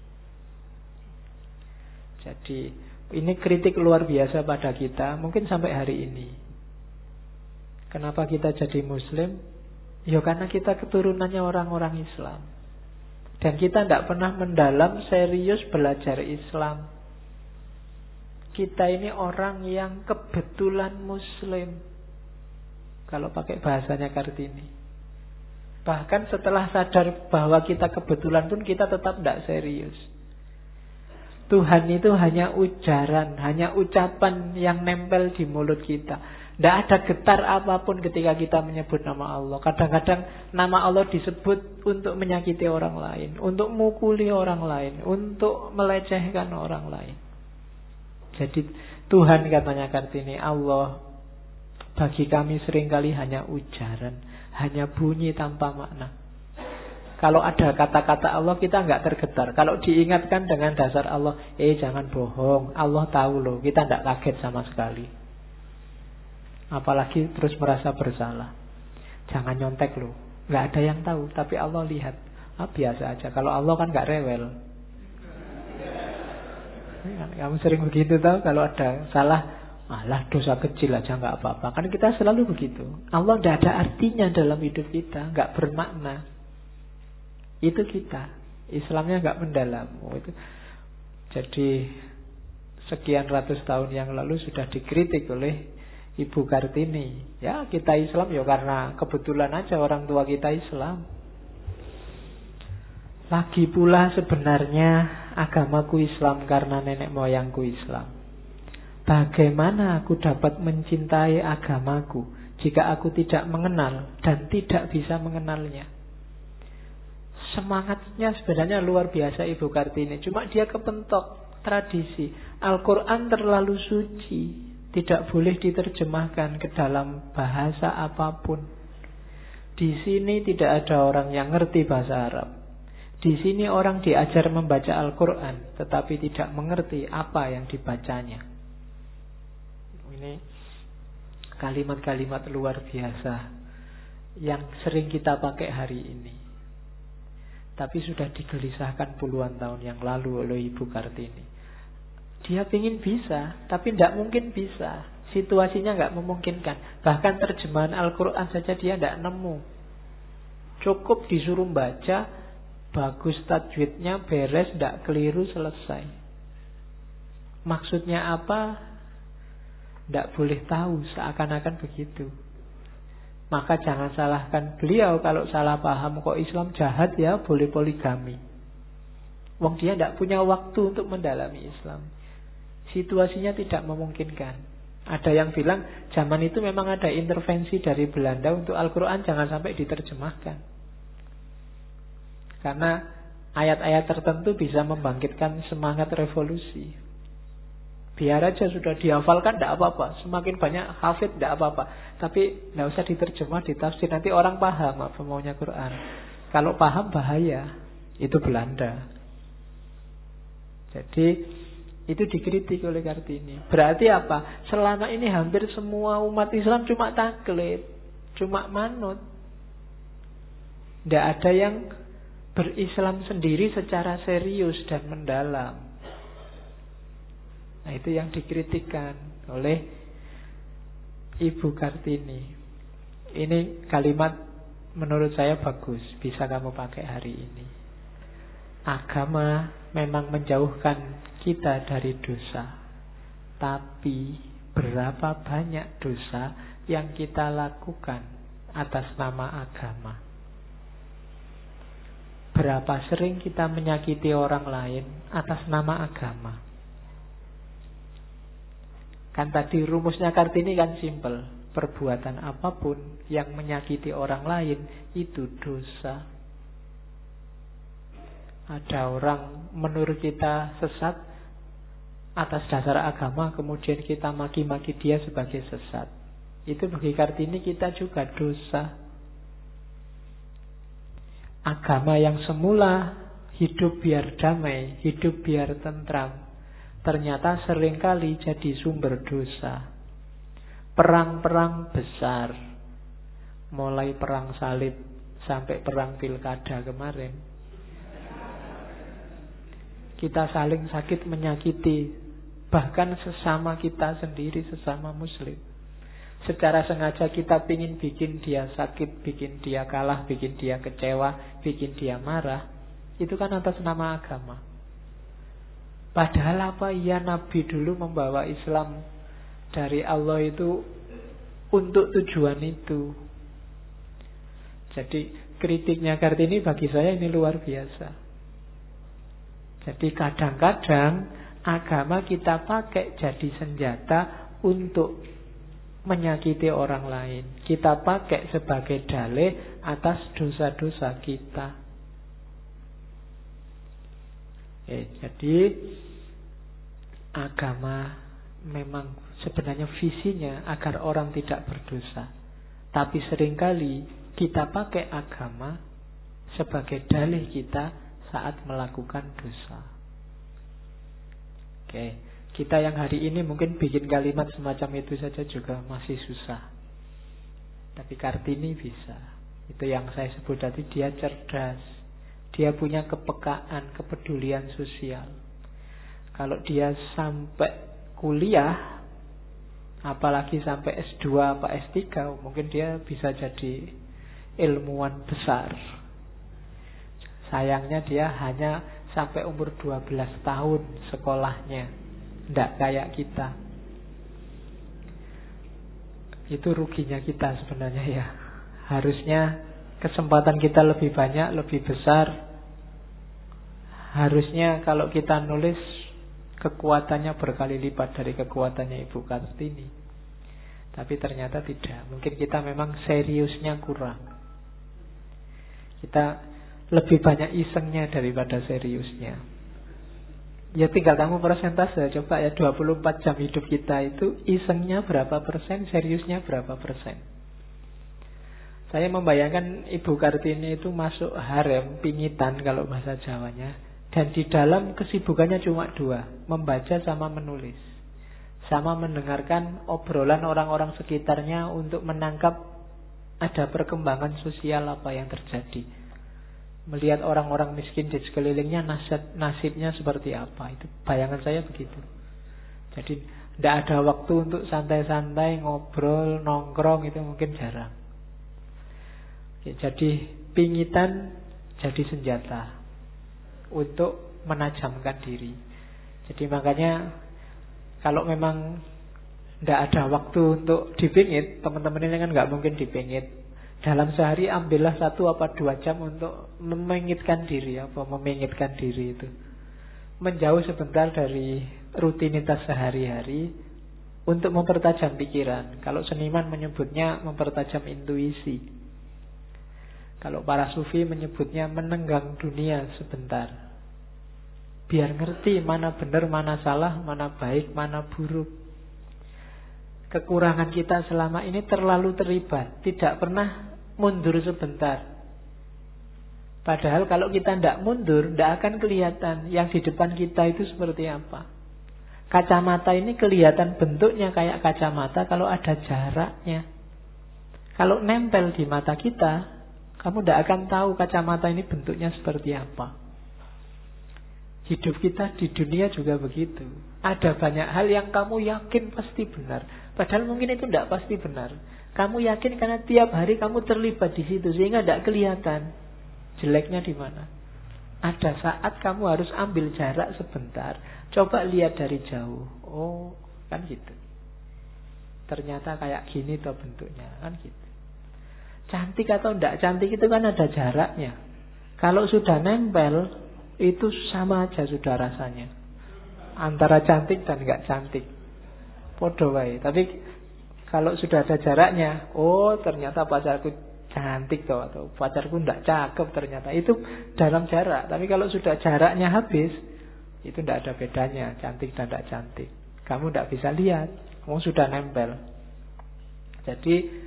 Jadi ini kritik luar biasa pada kita, mungkin sampai hari ini. Kenapa kita jadi Muslim? Ya karena kita keturunannya orang-orang Islam. Dan kita tidak pernah mendalam serius belajar Islam. Kita ini orang yang kebetulan Muslim, kalau pakai bahasanya Kartini. Bahkan setelah sadar bahwa kita kebetulan pun kita tetap tidak serius. Tuhan itu hanya ujaran, hanya ucapan yang nempel di mulut kita. Tidak ada getar apapun ketika kita menyebut nama Allah. Kadang-kadang nama Allah disebut untuk menyakiti orang lain, untuk mukuli orang lain, untuk melecehkan orang lain. Jadi Tuhan, katanya Kartini, Allah bagi kami seringkali hanya ujaran, hanya bunyi tanpa makna. Kalau ada kata-kata Allah kita nggak tergetar. Kalau diingatkan dengan dasar Allah, eh jangan bohong, Allah tahu loh, kita nggak kaget sama sekali. Apalagi terus merasa bersalah. Jangan nyontek loh, nggak ada yang tahu, tapi Allah lihat. Ah, biasa aja. Kalau Allah kan nggak rewel. Kamu sering begitu tahu, kalau ada salah, Alah, dosa kecil aja nggak apa-apa. Kan kita selalu begitu. Allah tidak ada artinya dalam hidup kita, nggak bermakna. Itu kita. Islamnya nggak mendalam. Oh, itu. Jadi sekian ratus tahun yang lalu sudah dikritik oleh Ibu Kartini. Ya, kita Islam ya karena kebetulan aja orang tua kita Islam. Lagi pula sebenarnya agamaku Islam karena nenek moyangku Islam. Bagaimana aku dapat mencintai agamaku jika aku tidak mengenal dan tidak bisa mengenalnya? Semangatnya sebenarnya luar biasa Ibu Kartini. Cuma dia kepentok tradisi. Al-Quran terlalu suci, tidak boleh diterjemahkan ke dalam bahasa apapun. Di sini tidak ada orang yang ngerti bahasa Arab. Di sini orang diajar membaca Al-Quran, tetapi tidak mengerti apa yang dibacanya. Ini kalimat-kalimat luar biasa yang sering kita pakai hari ini, tapi sudah digelisahkan puluhan tahun yang lalu oleh Ibu Kartini. Dia ingin bisa, tapi tidak mungkin bisa. Situasinya nggak memungkinkan. Bahkan terjemahan Al-Quran saja dia tidak nemu. Cukup disuruh baca, bagus tajwidnya, beres, tidak keliru, selesai. Maksudnya apa? Tidak boleh tahu, seakan-akan begitu. Maka jangan salahkan beliau kalau salah paham. Kok Islam jahat ya, boleh poligami. Wong dia tidak punya waktu untuk mendalami Islam. Situasinya tidak memungkinkan. Ada yang bilang zaman itu memang ada intervensi dari Belanda untuk Al-Quran jangan sampai diterjemahkan. Karena ayat-ayat tertentu bisa membangkitkan semangat revolusi. Biar aja sudah dihafalkan, tidak apa-apa. Semakin banyak hafid, tidak apa-apa. Tapi tidak usah diterjemah, ditafsir. Nanti orang paham apa maunya Quran. Kalau paham bahaya. Itu Belanda. Jadi itu dikritik oleh Kartini. Berarti apa? Selama ini hampir semua umat Islam cuma taklid, cuma manut. Tidak ada yang berislam sendiri secara serius dan mendalam. Nah, itu yang dikritikkan oleh Ibu Kartini. Ini kalimat menurut saya bagus, bisa kamu pakai hari ini. Agama memang menjauhkan kita dari dosa, tapi berapa banyak dosa yang kita lakukan atas nama agama? Berapa sering kita menyakiti orang lain atas nama agama? Kan tadi rumusnya Kartini kan simpel. Perbuatan apapun yang menyakiti orang lain itu dosa. Ada orang menurut kita sesat atas dasar agama, kemudian kita maki-maki dia sebagai sesat. Itu bagi Kartini kita juga dosa. Agama yang semula hidup biar damai, hidup biar tentram, ternyata seringkali jadi sumber dosa. Perang-perang besar, mulai perang salib sampai perang pilkada kemarin, kita saling sakit menyakiti, bahkan sesama kita sendiri, sesama muslim. Secara sengaja kita ingin bikin dia sakit, bikin dia kalah, bikin dia kecewa, bikin dia marah. Itu kan atas nama agama. Padahal apa iya Nabi dulu membawa Islam dari Allah itu untuk tujuan itu. Jadi kritiknya Kartini bagi saya ini luar biasa. Jadi kadang-kadang agama kita pakai jadi senjata untuk menyakiti orang lain. Kita pakai sebagai dalih atas dosa-dosa kita. Eh, jadi agama memang sebenarnya visinya agar orang tidak berdosa. Tapi seringkali kita pakai agama sebagai dalih kita saat melakukan dosa. Oke, kita yang hari ini mungkin bikin kalimat semacam itu saja juga masih susah. Tapi Kartini bisa. Itu yang saya sebut tadi, dia cerdas. Dia punya kepekaan, kepedulian sosial. Kalau dia sampai kuliah, Apalagi sampai S dua apa S tiga, mungkin dia bisa jadi ilmuwan besar. Sayangnya dia hanya sampai umur dua belas tahun sekolahnya. Tidak kayak kita. Itu ruginya kita sebenarnya ya. Harusnya kesempatan kita lebih banyak, lebih besar. Harusnya kalau kita nulis, kekuatannya berkali lipat dari kekuatannya Ibu Kartini. Tapi ternyata tidak. Mungkin kita memang seriusnya kurang. Kita lebih banyak isengnya daripada seriusnya. Ya tinggal kamu persentase. Coba ya, dua puluh empat jam hidup kita itu isengnya berapa persen, seriusnya berapa persen. Saya membayangkan Ibu Kartini itu masuk harem pingitan kalau bahasa Jawanya. Dan di dalam kesibukannya cuma dua, membaca sama menulis. Sama mendengarkan obrolan orang-orang sekitarnya untuk menangkap ada perkembangan sosial apa yang terjadi. Melihat orang-orang miskin di sekelilingnya, nasib, nasibnya seperti apa. Itu bayangan saya begitu. Jadi tidak ada waktu untuk santai-santai, ngobrol, nongkrong, itu mungkin jarang. Ya, jadi pingitan jadi senjata untuk menajamkan diri. Jadi makanya kalau memang tidak ada waktu untuk dipingit, teman-teman ini kan nggak mungkin dipingit. Dalam sehari ambillah satu apa dua jam untuk memengitkan diri, apa memengitkan diri itu. Menjauh sebentar dari rutinitas sehari-hari untuk mempertajam pikiran. Kalau seniman menyebutnya mempertajam intuisi. Kalau para sufi menyebutnya menenggang dunia sebentar. Biar ngerti mana benar, mana salah, mana baik, mana buruk. Kekurangan kita selama ini terlalu terlibat. Tidak pernah mundur sebentar. Padahal kalau kita tidak mundur, tidak akan kelihatan yang di depan kita itu seperti apa. Kacamata ini kelihatan bentuknya kayak kacamata kalau ada jaraknya. Kalau nempel di mata kita, kamu tidak akan tahu kacamata ini bentuknya seperti apa. Hidup kita di dunia juga begitu. Ada banyak hal yang kamu yakin pasti benar. Padahal mungkin itu tidak pasti benar. Kamu yakin karena tiap hari kamu terlibat di situ. Sehingga tidak kelihatan jeleknya di mana. Ada saat kamu harus ambil jarak sebentar. Coba lihat dari jauh. Oh, kan gitu. Ternyata kayak gini tuh bentuknya. Kan gitu. Cantik atau tidak cantik itu kan ada jaraknya. Kalau sudah nempel, itu sama aja sudah rasanya. Antara cantik dan nggak cantik. Podo wae. Tapi kalau sudah ada jaraknya, oh ternyata pacarku cantik toh, atau pacarku nggak cakep ternyata. Itu dalam jarak. Tapi kalau sudah jaraknya habis, itu tidak ada bedanya cantik dan tidak cantik. Kamu tidak bisa lihat, kamu sudah nempel. Jadi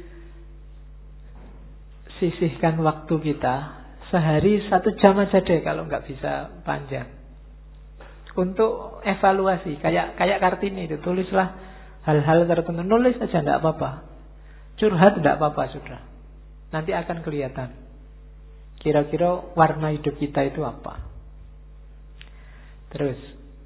sisihkan waktu kita sehari satu jam aja deh kalau nggak bisa panjang untuk evaluasi. Kayak kayak Kartini itu, tulislah hal-hal tertentu, nulis aja nggak apa-apa, curhat nggak apa-apa sudah. Nanti akan kelihatan kira-kira warna hidup kita itu apa. Terus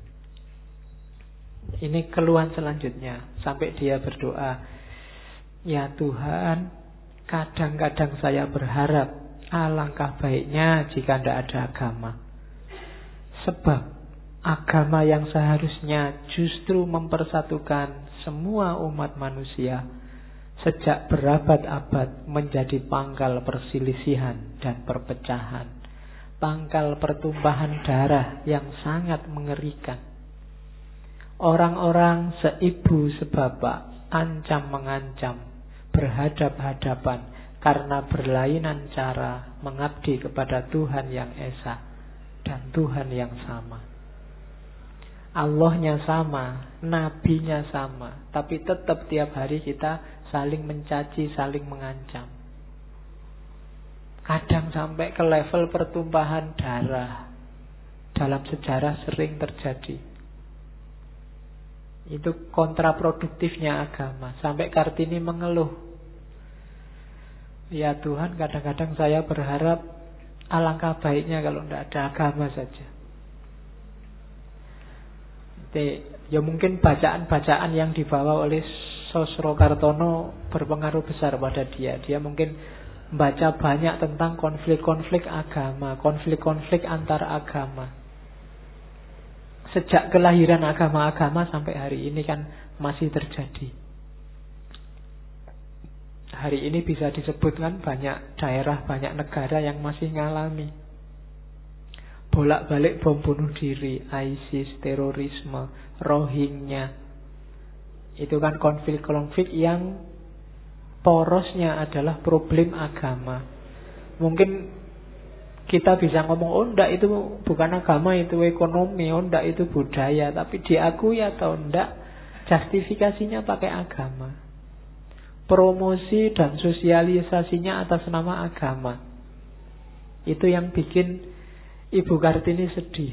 ini keluhan selanjutnya sampai dia berdoa, ya Tuhan, kadang-kadang saya berharap alangkah baiknya jika tidak ada agama. Sebab agama yang seharusnya justru mempersatukan semua umat manusia sejak berabad-abad menjadi pangkal perselisihan dan perpecahan, pangkal pertumpahan darah yang sangat mengerikan. Orang-orang seibu sebapak ancam mengancam, berhadap-hadapan karena berlainan cara mengabdi kepada Tuhan yang esa dan Tuhan yang sama. Allahnya sama, nabinya sama, tapi tetap tiap hari kita saling mencaci, saling mengancam. Kadang sampai ke level pertumpahan darah. Dalam sejarah sering terjadi. Itu kontraproduktifnya agama. Sampai Kartini mengeluh, ya Tuhan, kadang-kadang saya berharap alangkah baiknya kalau tidak ada agama saja. Jadi, ya mungkin bacaan-bacaan yang dibawa oleh Sosro Kartono berpengaruh besar pada dia. Dia mungkin membaca banyak tentang konflik-konflik agama, konflik-konflik antar agama. Sejak kelahiran agama-agama sampai hari ini kan masih terjadi. Hari ini bisa disebutkan banyak daerah, banyak negara yang masih ngalami bolak-balik bom bunuh diri, ISIS, terorisme, Rohingya. Itu kan konflik-konflik yang porosnya adalah problem agama. Mungkin kita bisa ngomong, oh enggak itu bukan agama, itu ekonomi, oh enggak itu budaya. Tapi diakui atau enggak, justifikasinya pakai agama. Promosi dan sosialisasinya atas nama agama. Itu yang bikin Ibu Kartini sedih.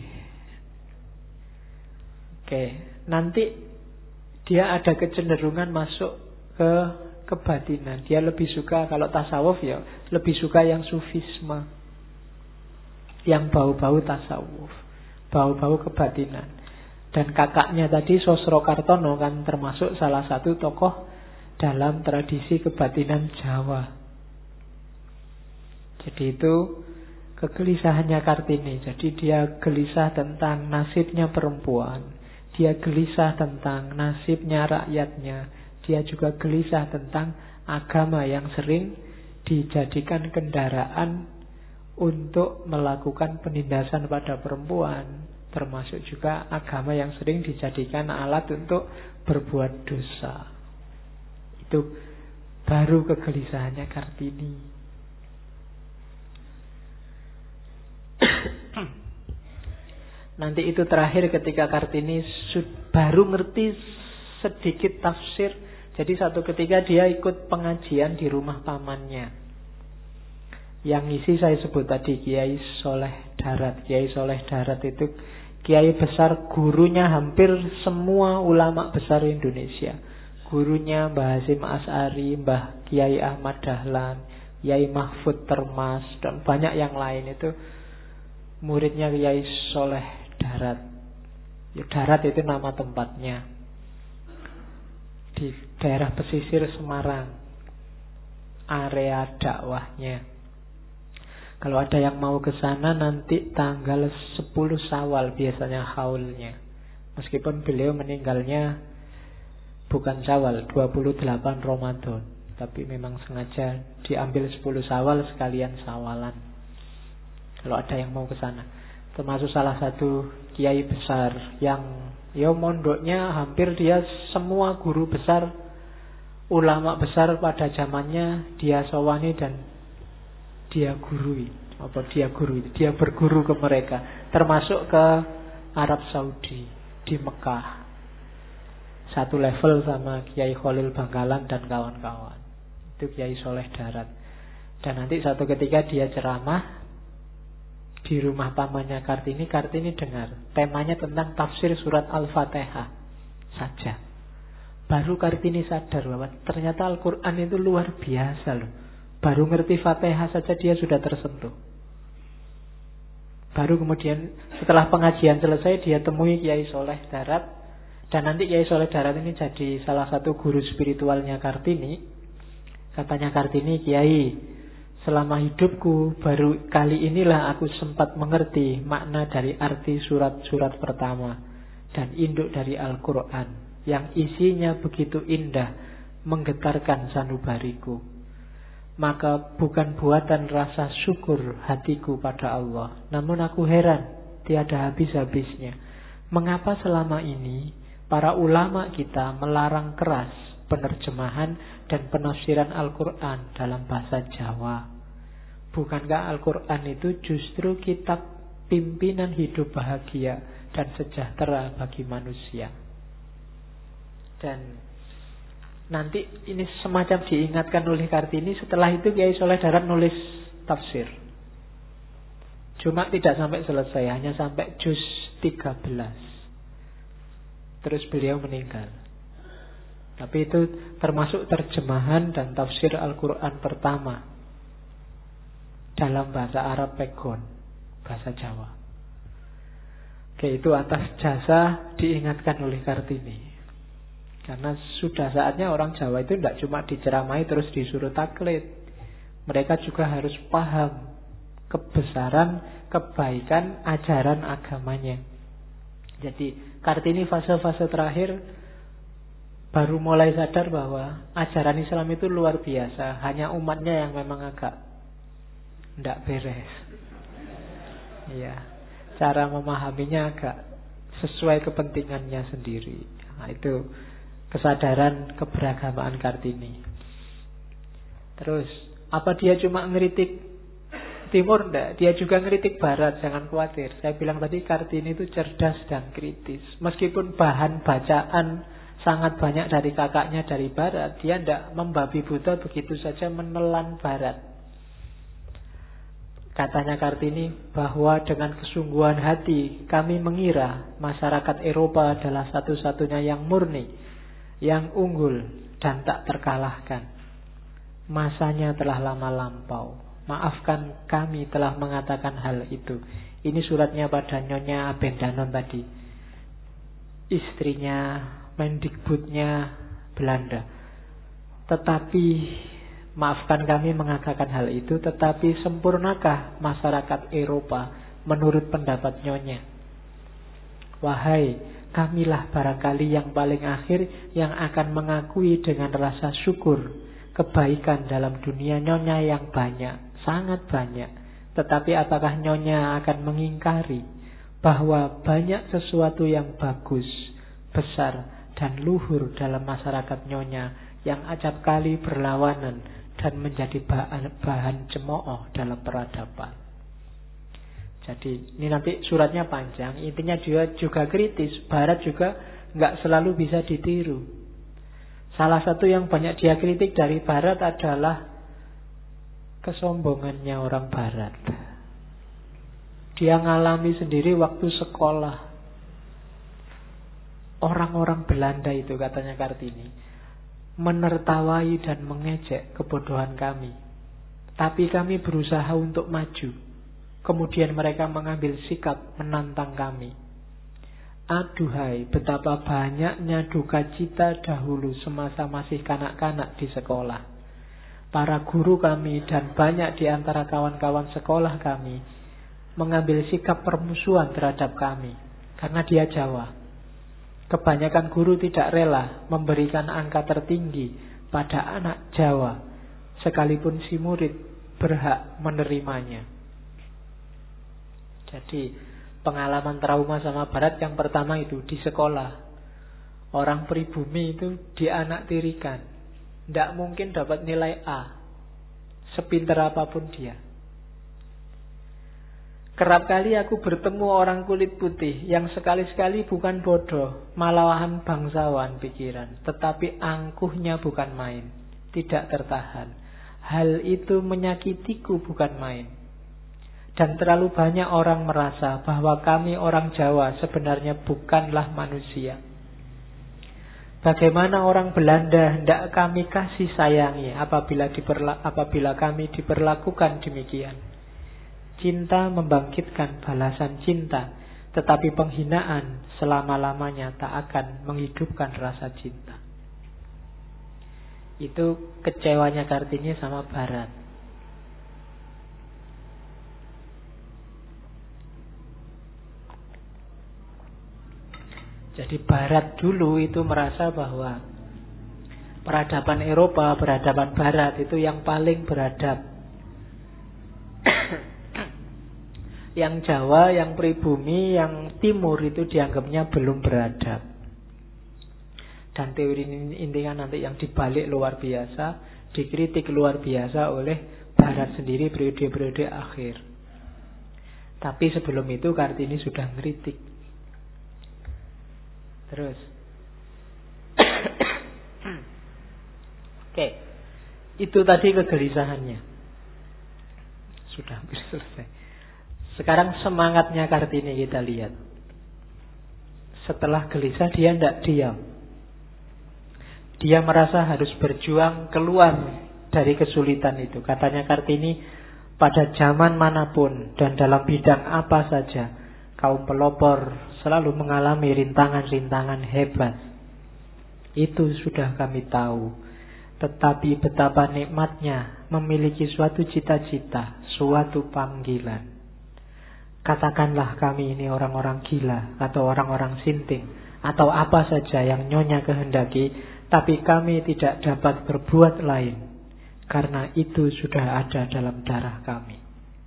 Oke, nanti dia ada kecenderungan masuk ke kebatinan. Dia lebih suka, kalau tasawuf ya, lebih suka yang sufisme, yang bau-bau tasawuf, bau-bau kebatinan. Dan kakaknya tadi Sosro Kartono kan termasuk salah satu tokoh dalam tradisi kebatinan Jawa. Jadi itu kegelisahannya Kartini. Jadi dia gelisah tentang nasibnya perempuan, dia gelisah tentang nasibnya rakyatnya, dia juga gelisah tentang agama yang sering dijadikan kendaraan untuk melakukan penindasan pada perempuan, termasuk juga agama yang sering dijadikan alat untuk berbuat dosa. Itu baru kegelisahannya Kartini. Nanti itu terakhir ketika Kartini baru ngerti sedikit tafsir. Jadi satu ketika dia ikut pengajian di rumah pamannya. Yang ngisi saya sebut tadi Kiai Soleh Darat. Kiai Soleh Darat itu kiai besar, gurunya hampir semua ulama besar Indonesia. Gurunya Mbah Hasyim Asy'ari, Mbah Kiai Ahmad Dahlan, Kiai Mahfud Termas, dan banyak yang lain. Itu muridnya Kiai Soleh Darat. Ya, Darat itu nama tempatnya di daerah pesisir Semarang, area dakwahnya. Kalau ada yang mau ke sana nanti tanggal sepuluh Syawal biasanya haulnya. Meskipun beliau meninggalnya bukan Syawal, dua puluh delapan Ramadan, tapi memang sengaja diambil sepuluh Syawal sekalian Syawalan. Kalau ada yang mau ke sana, termasuk salah satu kiai besar yang ya mondoknya hampir dia semua guru besar, ulama besar pada zamannya dia sowani dan dia gurui. Apa dia gurui? Dia berguru ke mereka, termasuk ke Arab Saudi, di Mekah. Satu level sama Kiai Khalil Bangkalan dan kawan-kawan. Itu Kiai Soleh Darat. Dan nanti satu ketika dia ceramah di rumah pamannya Kartini. Kartini dengar temanya tentang tafsir surat Al-Fatihah saja. Baru Kartini sadar bahwa ternyata Al-Quran itu luar biasa loh. Baru ngerti Fatihah saja dia sudah tersentuh. Baru kemudian setelah pengajian selesai dia temui Kiai Soleh Darat. Dan nanti Kiai Soleh Darat ini jadi salah satu guru spiritualnya Kartini. Katanya Kartini, Kiai, selama hidupku baru kali inilah aku sempat mengerti makna dari arti surat-surat pertama dan induk dari Al-Quran yang isinya begitu indah, menggetarkan sanubariku. Maka bukan buatan rasa syukur hatiku pada Allah, namun aku heran tiada habis-habisnya. Mengapa selama ini para ulama kita melarang keras penerjemahan dan penafsiran Al-Quran dalam bahasa Jawa? Bukankah Al-Quran itu justru kitab pimpinan hidup bahagia dan sejahtera bagi manusia? Dan nanti ini semacam diingatkan oleh Kartini. Setelah itu Kiai Soleh Darat nulis tafsir. Cuma tidak sampai selesai, hanya sampai juz tiga belas. Terus beliau meninggal. Tapi itu termasuk terjemahan dan tafsir Al-Quran pertama dalam bahasa Arab Pegon, bahasa Jawa. Oke, itu atas jasa diingatkan oleh Kartini. Karena sudah saatnya orang Jawa itu tidak cuma diceramai terus disuruh taklid. Mereka juga harus paham kebesaran, kebaikan, ajaran agamanya. Jadi Kartini fase-fase terakhir baru mulai sadar bahwa ajaran Islam itu luar biasa. Hanya umatnya yang memang agak tidak beres. Iya, cara memahaminya agak sesuai kepentingannya sendiri. Nah, itu kesadaran keberagamaan Kartini. Terus, apa dia cuma ngeritik Timur? Enggak, dia juga ngeritik Barat. Jangan khawatir. Saya bilang tadi Kartini itu cerdas dan kritis. Meskipun bahan bacaan sangat banyak dari kakaknya dari Barat, dia tidak membabi buta begitu saja menelan Barat. Katanya Kartini bahwa dengan kesungguhan hati kami mengira masyarakat Eropa adalah satu-satunya yang murni, yang unggul dan tak terkalahkan. Masanya telah lama lampau. Maafkan kami telah mengatakan hal itu. Ini suratnya pada Nyonya Abendanon tadi, istrinya Mendikbudnya Belanda. Tetapi maafkan kami mengatakan hal itu, tetapi sempurnakah masyarakat Eropa menurut pendapat Nyonya? Wahai, kamilah barangkali yang paling akhir yang akan mengakui dengan rasa syukur kebaikan dalam dunia Nyonya yang banyak, sangat banyak. Tetapi apakah Nyonya akan mengingkari bahwa banyak sesuatu yang bagus, besar, dan luhur dalam masyarakat Nyonya yang acap kali berlawanan dan menjadi bahan, bahan cemooh dalam peradaban. Jadi ini nanti suratnya panjang. Intinya dia juga kritis. Barat juga nggak selalu bisa ditiru. Salah satu yang banyak dia kritik dari Barat adalah kesombongannya orang Barat. Dia ngalami sendiri waktu sekolah. Orang-orang Belanda itu, katanya Kartini, menertawai dan mengejek kebodohan kami. Tapi kami berusaha untuk maju. Kemudian mereka mengambil sikap menantang kami. Aduhai, betapa banyaknya duka cita dahulu semasa masih kanak-kanak di sekolah. Para guru kami dan banyak di antara kawan-kawan sekolah kami mengambil sikap permusuhan terhadap kami. Karena dia Jawa. Kebanyakan guru tidak rela memberikan angka tertinggi pada anak Jawa, sekalipun si murid berhak menerimanya. Jadi pengalaman trauma sama Barat yang pertama itu di sekolah. Orang pribumi itu dianaktirikan, tidak mungkin dapat nilai A, sepintar apapun dia. Kerap kali aku bertemu orang kulit putih yang sekali-sekali bukan bodoh, malahan bangsawan pikiran, tetapi angkuhnya bukan main, tidak tertahan. Hal itu menyakitiku bukan main. Dan terlalu banyak orang merasa bahwa kami orang Jawa sebenarnya bukanlah manusia. Bagaimana orang Belanda hendak kami kasih sayangi apabila diperla- apabila kami diperlakukan demikian. Cinta membangkitkan balasan cinta, tetapi penghinaan selama-lamanya tak akan menghidupkan rasa cinta. Itu kecewanya Kartini sama Barat. Jadi Barat dulu itu merasa bahwa peradaban Eropa, peradaban Barat itu yang paling beradab. Yang Jawa, yang pribumi, yang Timur itu dianggapnya belum beradab. Dan teori ini kan nanti yang dibalik luar biasa, dikritik luar biasa oleh Barat sendiri periode-periode akhir. Tapi sebelum itu Kartini sudah ngeritik. Terus Oke, itu tadi kegelisahannya. Sudah hampir selesai. Sekarang semangatnya Kartini kita lihat. Setelah gelisah dia tidak diam. Dia merasa harus berjuang keluar dari kesulitan itu. Katanya Kartini, pada zaman manapun dan dalam bidang apa saja, kaum pelopor selalu mengalami rintangan-rintangan hebat. Itu sudah kami tahu. Tetapi betapa nikmatnya memiliki suatu cita-cita, suatu panggilan. Katakanlah kami ini orang-orang gila atau orang-orang sinting atau apa saja yang Nyonya kehendaki, tapi kami tidak dapat berbuat lain karena itu sudah ada dalam darah kami.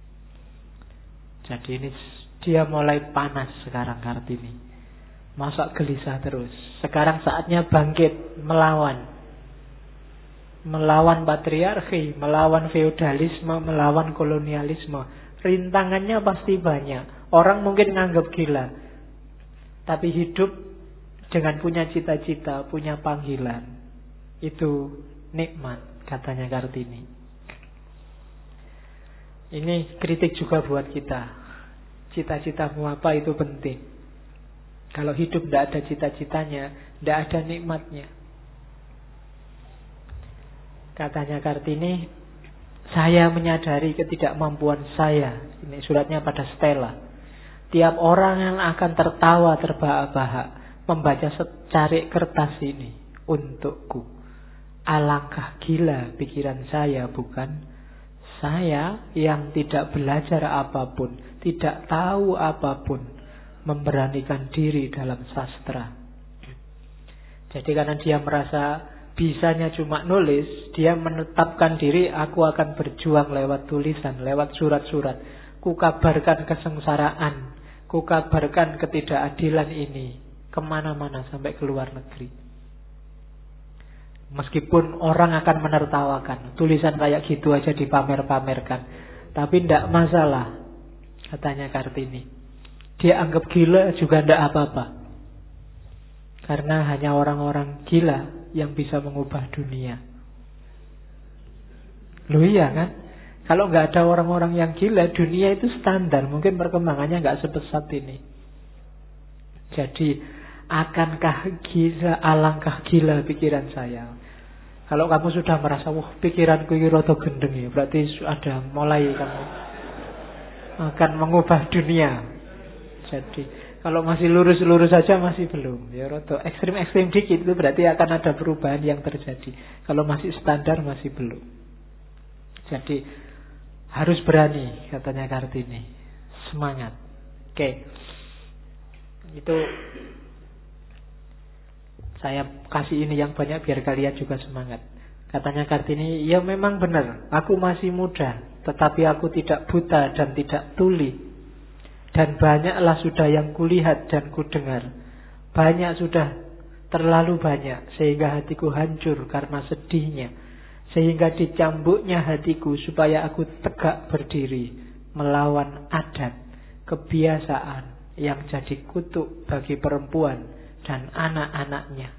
Jadi ini dia mulai panas sekarang Kartini. Masa gelisah terus. Sekarang saatnya bangkit melawan. Melawan patriarki, melawan feodalisme, melawan kolonialisme. Rintangannya pasti banyak. Orang mungkin nganggap gila. Tapi hidup dengan punya cita-cita, punya panggilan, itu nikmat, katanya Kartini. Ini kritik juga buat kita. Cita-citamu apa itu penting. Kalau hidup tidak ada cita-citanya, tidak ada nikmatnya. Katanya Kartini, saya menyadari ketidakmampuan saya. Ini suratnya pada Stella. Tiap orang yang akan tertawa terbahak-bahak membaca secari kertas ini untukku. Alangkah gila pikiran saya, bukan? Saya yang tidak belajar apapun, tidak tahu apapun, memberanikan diri dalam sastra. Jadi karena dia merasa bisanya cuma nulis, dia menetapkan diri, aku akan berjuang lewat tulisan, lewat surat-surat. Ku kabarkan kesengsaraan, ku kabarkan ketidakadilan ini kemana-mana sampai ke luar negeri. Meskipun orang akan menertawakan, tulisan kayak gitu aja dipamer-pamerkan, tapi tidak masalah, katanya Kartini. Dia anggap gila juga tidak apa-apa, karena hanya orang-orang gila yang bisa mengubah dunia. Loh iya kan? Kalau nggak ada orang-orang yang gila, dunia itu standar, mungkin perkembangannya nggak sepesat ini. Jadi, akankah gila, alangkah gila pikiran saya. Kalau kamu sudah merasa, wah pikiranku ini rada gendeng ya, berarti ada mulai kamu akan mengubah dunia. Jadi, kalau masih lurus-lurus saja masih belum. Ya rada ekstrim-ekstrim dikit itu berarti akan ada perubahan yang terjadi. Kalau masih standar masih belum. Jadi, harus berani, katanya Kartini. Semangat. Oke. Itu saya kasih ini yang banyak biar kalian juga semangat. Katanya Kartini, ya memang benar, aku masih muda, tetapi aku tidak buta dan tidak tuli. Dan banyaklah sudah yang kulihat dan kudengar. Banyak sudah, terlalu banyak, sehingga hatiku hancur karena sedihnya. Sehingga dicambuknya hatiku supaya aku tegak berdiri, melawan adat, kebiasaan yang jadi kutuk bagi perempuan dan anak-anaknya.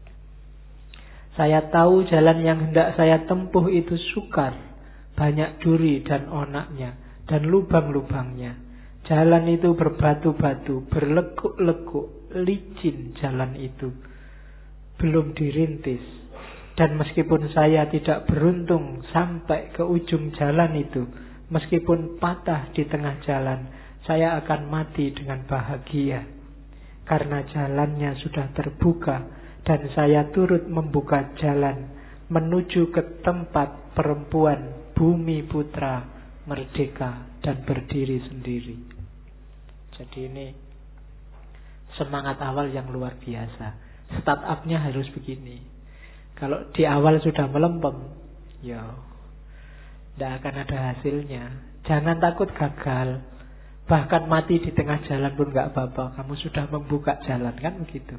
Saya tahu jalan yang hendak saya tempuh itu sukar, banyak duri dan onaknya, dan lubang-lubangnya. Jalan itu berbatu-batu, berlekuk-lekuk, licin jalan itu. Belum dirintis. Dan meskipun saya tidak beruntung sampai ke ujung jalan itu, meskipun patah di tengah jalan, saya akan mati dengan bahagia. Karena jalannya sudah terbuka dan saya turut membuka jalan menuju ke tempat perempuan bumi putra merdeka dan berdiri sendiri. Jadi ini semangat awal yang luar biasa. Startupnya harus begini. Kalau di awal sudah melempem, ya tidak akan ada hasilnya. Jangan takut gagal. Bahkan mati di tengah jalan pun gak apa-apa. Kamu sudah membuka jalan, kan begitu.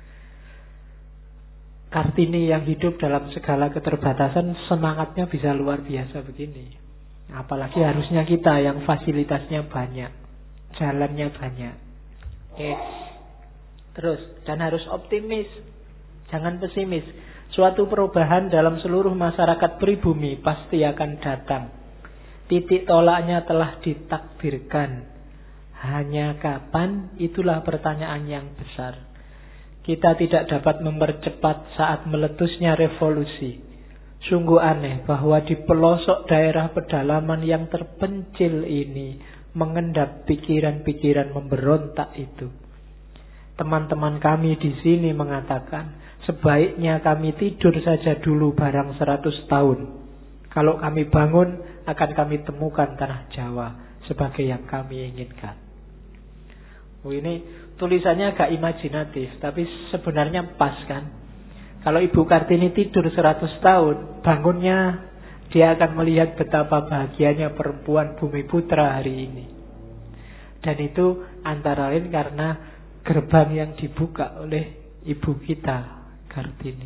Kartini yang hidup dalam segala keterbatasan, semangatnya bisa luar biasa begini. Apalagi harusnya kita yang fasilitasnya banyak, jalannya banyak. Oke. Terus, dan harus optimis, jangan pesimis. Suatu perubahan dalam seluruh masyarakat pribumi pasti akan datang. Titik tolaknya telah ditakdirkan. Hanya kapan, itulah pertanyaan yang besar. Kita tidak dapat mempercepat saat meletusnya revolusi. Sungguh aneh bahwa di pelosok daerah pedalaman yang terpencil ini mengendap pikiran-pikiran memberontak itu. Teman-teman kami di sini mengatakan, Sebaiknya kami tidur saja dulu barang seratus tahun. Kalau kami bangun, akan kami temukan tanah Jawa sebagai yang kami inginkan. Oh, ini tulisannya agak imajinatif, tapi sebenarnya pas kan. Kalau Ibu Kartini tidur seratus tahun, bangunnya dia akan melihat betapa bahagianya perempuan Bumi Putra hari ini. Dan itu antara lain karena gerbang yang dibuka oleh ibu kita, Kartini.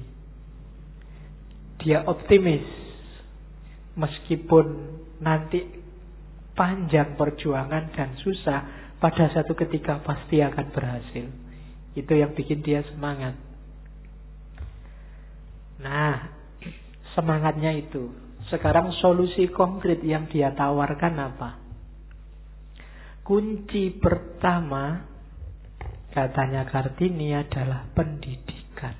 Dia optimis, meskipun nanti panjang perjuangan dan susah, pada satu ketika pasti akan berhasil. Itu yang bikin dia semangat. Nah, semangatnya itu. Sekarang solusi konkret yang dia tawarkan apa? Kunci pertama, katanya Kartini, adalah pendidikan.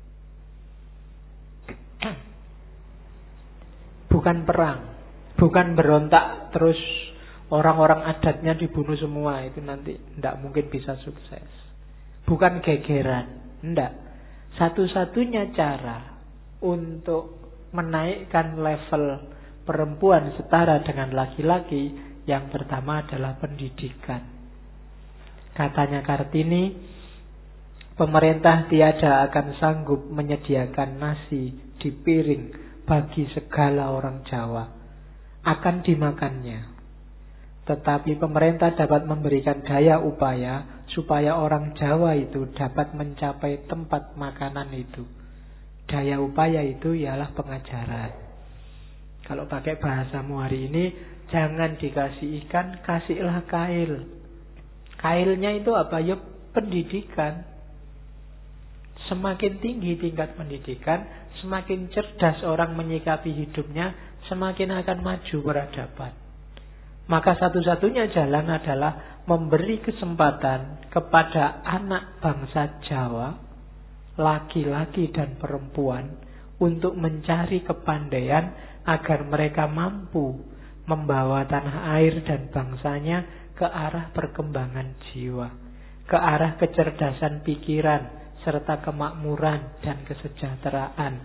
Bukan perang, bukan berontak terus orang-orang adatnya dibunuh semua, itu nanti tidak mungkin bisa sukses. Bukan gegeran, tidak. Satu-satunya cara untuk menaikkan level perempuan setara dengan laki-laki, yang pertama adalah pendidikan. Katanya Kartini, pemerintah tiada akan sanggup menyediakan nasi di piring bagi segala orang Jawa. Akan dimakannya. Tetapi pemerintah dapat memberikan daya upaya supaya orang Jawa itu dapat mencapai tempat makanan itu. Daya upaya itu ialah pengajaran. Kalau pakai bahasamu hari ini, jangan dikasih ikan, kasihlah kail. Kailnya itu apa? Ya pendidikan. Semakin tinggi tingkat pendidikan, semakin cerdas orang menyikapi hidupnya, semakin akan maju peradaban. Maka satu-satunya jalan adalah memberi kesempatan kepada anak bangsa Jawa, laki-laki dan perempuan, untuk mencari kepandaian agar mereka mampu membawa tanah air dan bangsanya ke arah perkembangan jiwa, ke arah kecerdasan pikiran, serta kemakmuran dan kesejahteraan.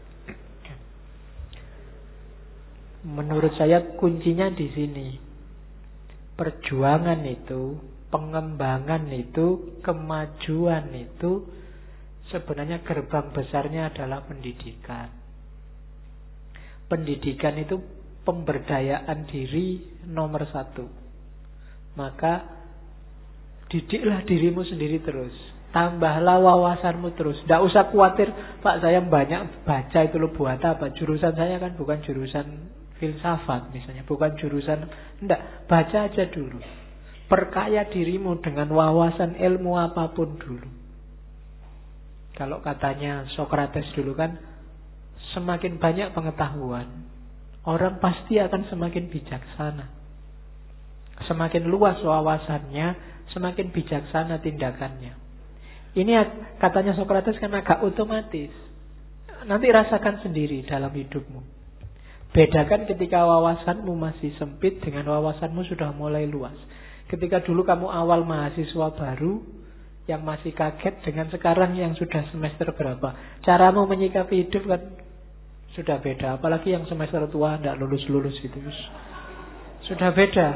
Menurut saya kuncinya di sini. Perjuangan itu, pengembangan itu, kemajuan itu, sebenarnya gerbang besarnya adalah pendidikan. Pendidikan itu pemberdayaan diri nomor satu. Maka didiklah dirimu sendiri terus. Tambahlah wawasanmu terus. Tidak usah khawatir, Pak saya banyak baca itu lo buat apa? Jurusan saya kan bukan jurusan filsafat misalnya, bukan jurusan. Tidak, baca aja dulu. Perkaya dirimu dengan wawasan ilmu apapun dulu. Kalau katanya Sokrates dulu kan, semakin banyak pengetahuan, orang pasti akan semakin bijaksana. Semakin luas wawasannya, semakin bijaksana tindakannya. Ini katanya Sokrates kan agak otomatis. Nanti rasakan sendiri dalam hidupmu. Bedakan ketika wawasanmu masih sempit dengan wawasanmu sudah mulai luas. Ketika dulu kamu awal mahasiswa baru, yang masih kaget dengan sekarang yang sudah semester berapa. Caramu menyikapi hidup kan sudah beda. Apalagi yang semester tua tidak lulus-lulus itu. Sudah beda.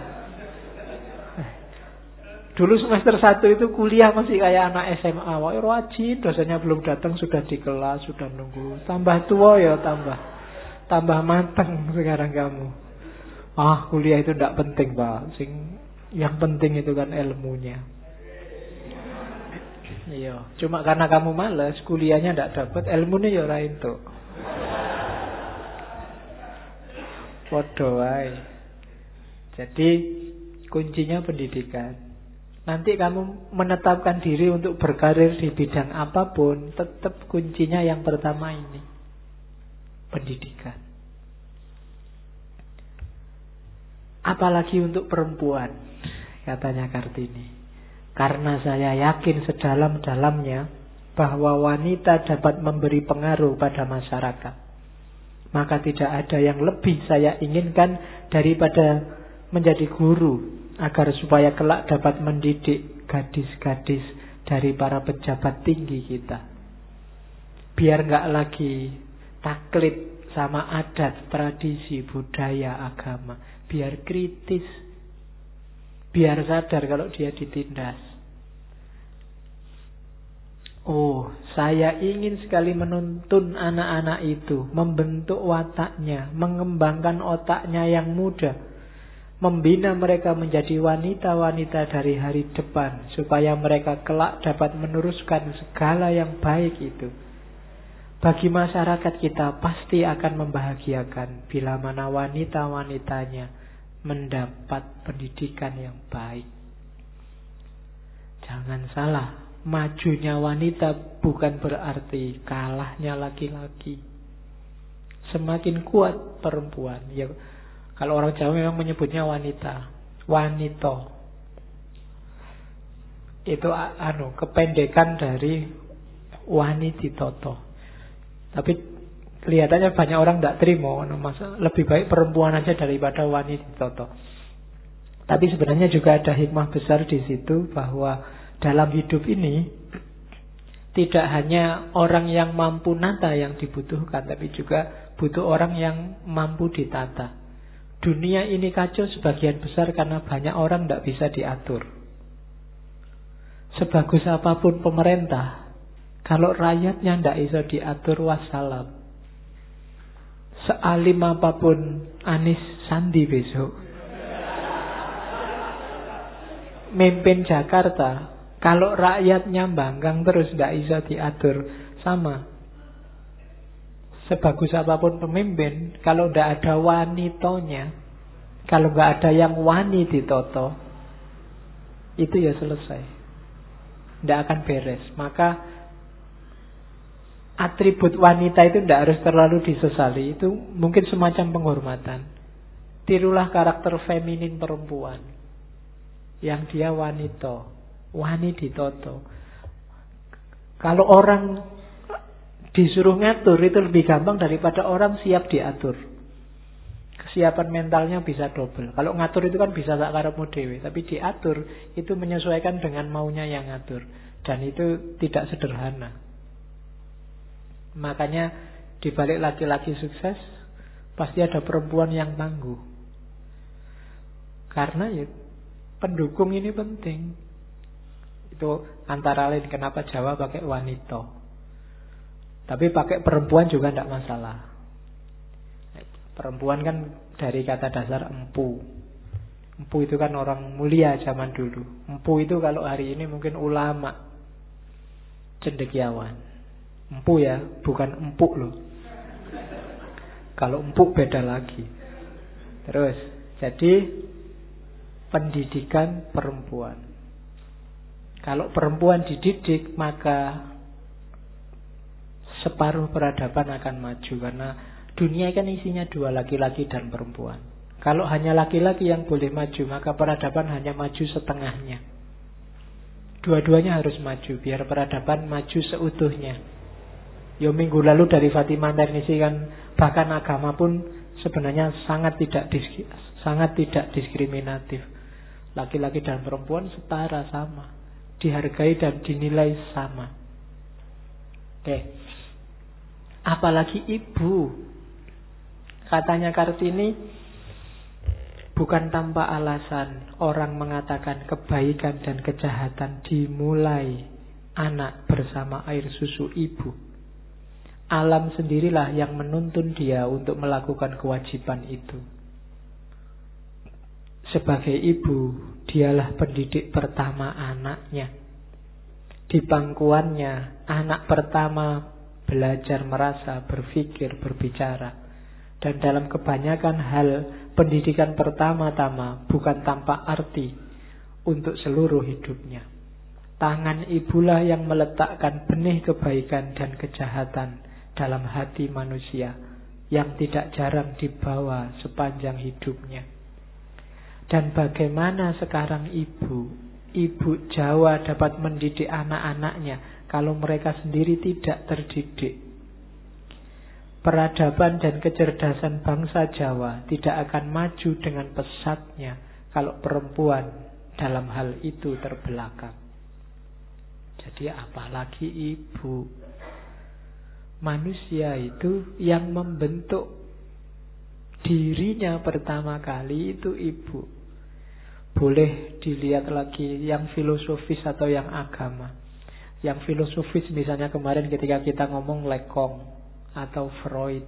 Dulu semester satu itu kuliah masih kayak anak S M A. Wah, rajin, dosennya belum datang sudah di kelas, sudah nunggu. Tambah tua ya tambah. Tambah matang sekarang kamu. Ah, kuliah itu tidak penting, Pak. Sing yang penting itu kan ilmunya. Iya, cuma karena kamu malas, kuliahnya tidak dapat, ilmunya ya ora entuk. Padha wae. Jadi kuncinya pendidikan. Nanti kamu menetapkan diri untuk berkarir di bidang apapun, tetap kuncinya yang pertama ini. Pendidikan. Apalagi untuk perempuan, katanya Kartini. Karena saya yakin sedalam-dalamnya bahwa wanita dapat memberi pengaruh pada masyarakat. Maka tidak ada yang lebih saya inginkan daripada menjadi guru, agar supaya kelak dapat mendidik gadis-gadis dari para pejabat tinggi kita. Biar nggak lagi taklid sama adat, tradisi, budaya, agama. Biar kritis. Biar sadar kalau dia ditindas. Oh, saya ingin sekali menuntun anak-anak itu, membentuk wataknya, mengembangkan otaknya yang muda. Membina mereka menjadi wanita-wanita dari hari depan, supaya mereka kelak dapat meneruskan segala yang baik itu. Bagi masyarakat kita pasti akan membahagiakan bila mana wanita-wanitanya mendapat pendidikan yang baik. Jangan salah, majunya wanita bukan berarti kalahnya laki-laki. Semakin kuat perempuan, ya. Kalau orang Jawa memang menyebutnya wanita, wanito. Itu anu kependekan dari wanititoto. Tapi kelihatannya banyak orang tidak terima, masa lebih baik perempuan aja daripada wanititoto. Tapi sebenarnya juga ada hikmah besar di situ, bahwa dalam hidup ini tidak hanya orang yang mampu nata yang dibutuhkan, tapi juga butuh orang yang mampu ditata. Dunia ini kacau sebagian besar karena banyak orang tidak bisa diatur. Sebagus apapun pemerintah, kalau rakyatnya tidak bisa diatur, wassalam. Sealim apapun Anies Sandi besok mimpin Jakarta, kalau rakyatnya banggang terus tidak bisa diatur, sama. Sebagus apapun pemimpin, kalau tidak ada wanitonya, kalau nggak ada yang wani ditoto, itu ya selesai, tidak akan beres. Maka atribut wanita itu tidak harus terlalu disesali, itu mungkin semacam penghormatan. Tirulah karakter feminin perempuan, yang dia wanito, wani ditoto. Kalau orang disuruh ngatur itu lebih gampang daripada orang siap diatur. Kesiapan mentalnya bisa double. Kalau ngatur itu kan bisa sak karepmu dhewe, tapi diatur itu menyesuaikan dengan maunya yang ngatur, dan itu tidak sederhana. Makanya di balik laki-laki sukses pasti ada perempuan yang tangguh. Karena ya pendukung ini penting. Itu antara lain kenapa Jawa pakai wanito. Tapi pakai perempuan juga tidak masalah. Perempuan kan dari kata dasar empu. Empu itu kan orang mulia zaman dulu. Empu itu kalau hari ini mungkin ulama, cendekiawan. Empu ya, bukan empuk loh. Kalau empuk beda lagi. Terus, jadi pendidikan perempuan. Kalau perempuan dididik, maka separuh peradaban akan maju. Karena dunia kan isinya dua, laki-laki dan perempuan. Kalau hanya laki-laki yang boleh maju, maka peradaban hanya maju setengahnya. Dua-duanya harus maju, biar peradaban maju seutuhnya. Yo minggu lalu dari Fatimah Ternisi kan, bahkan agama pun sebenarnya sangat tidak disk- sangat tidak diskriminatif. Laki-laki dan perempuan setara, sama, dihargai dan dinilai sama. Oke. Apalagi ibu. Katanya Kartini, bukan tanpa alasan orang mengatakan kebaikan dan kejahatan dimulai anak bersama air susu ibu. Alam sendirilah yang menuntun dia untuk melakukan kewajiban itu. Sebagai ibu, dialah pendidik pertama anaknya. Di pangkuannya, anak pertama belajar merasa, berpikir, berbicara. Dan dalam kebanyakan hal, pendidikan pertama-tama bukan tanpa arti untuk seluruh hidupnya. Tangan ibulah yang meletakkan benih kebaikan dan kejahatan dalam hati manusia, yang tidak jarang dibawa sepanjang hidupnya. Dan bagaimana sekarang ibu, ibu Jawa dapat mendidik anak-anaknya kalau mereka sendiri tidak terdidik? Peradaban dan kecerdasan bangsa Jawa tidak akan maju dengan pesatnya kalau perempuan dalam hal itu terbelakang. Jadi apalagi ibu. Manusia itu yang membentuk dirinya pertama kali itu ibu. Boleh dilihat lagi yang filosofis atau yang agama. Yang filosofis misalnya kemarin ketika kita ngomong Lekong atau Freud,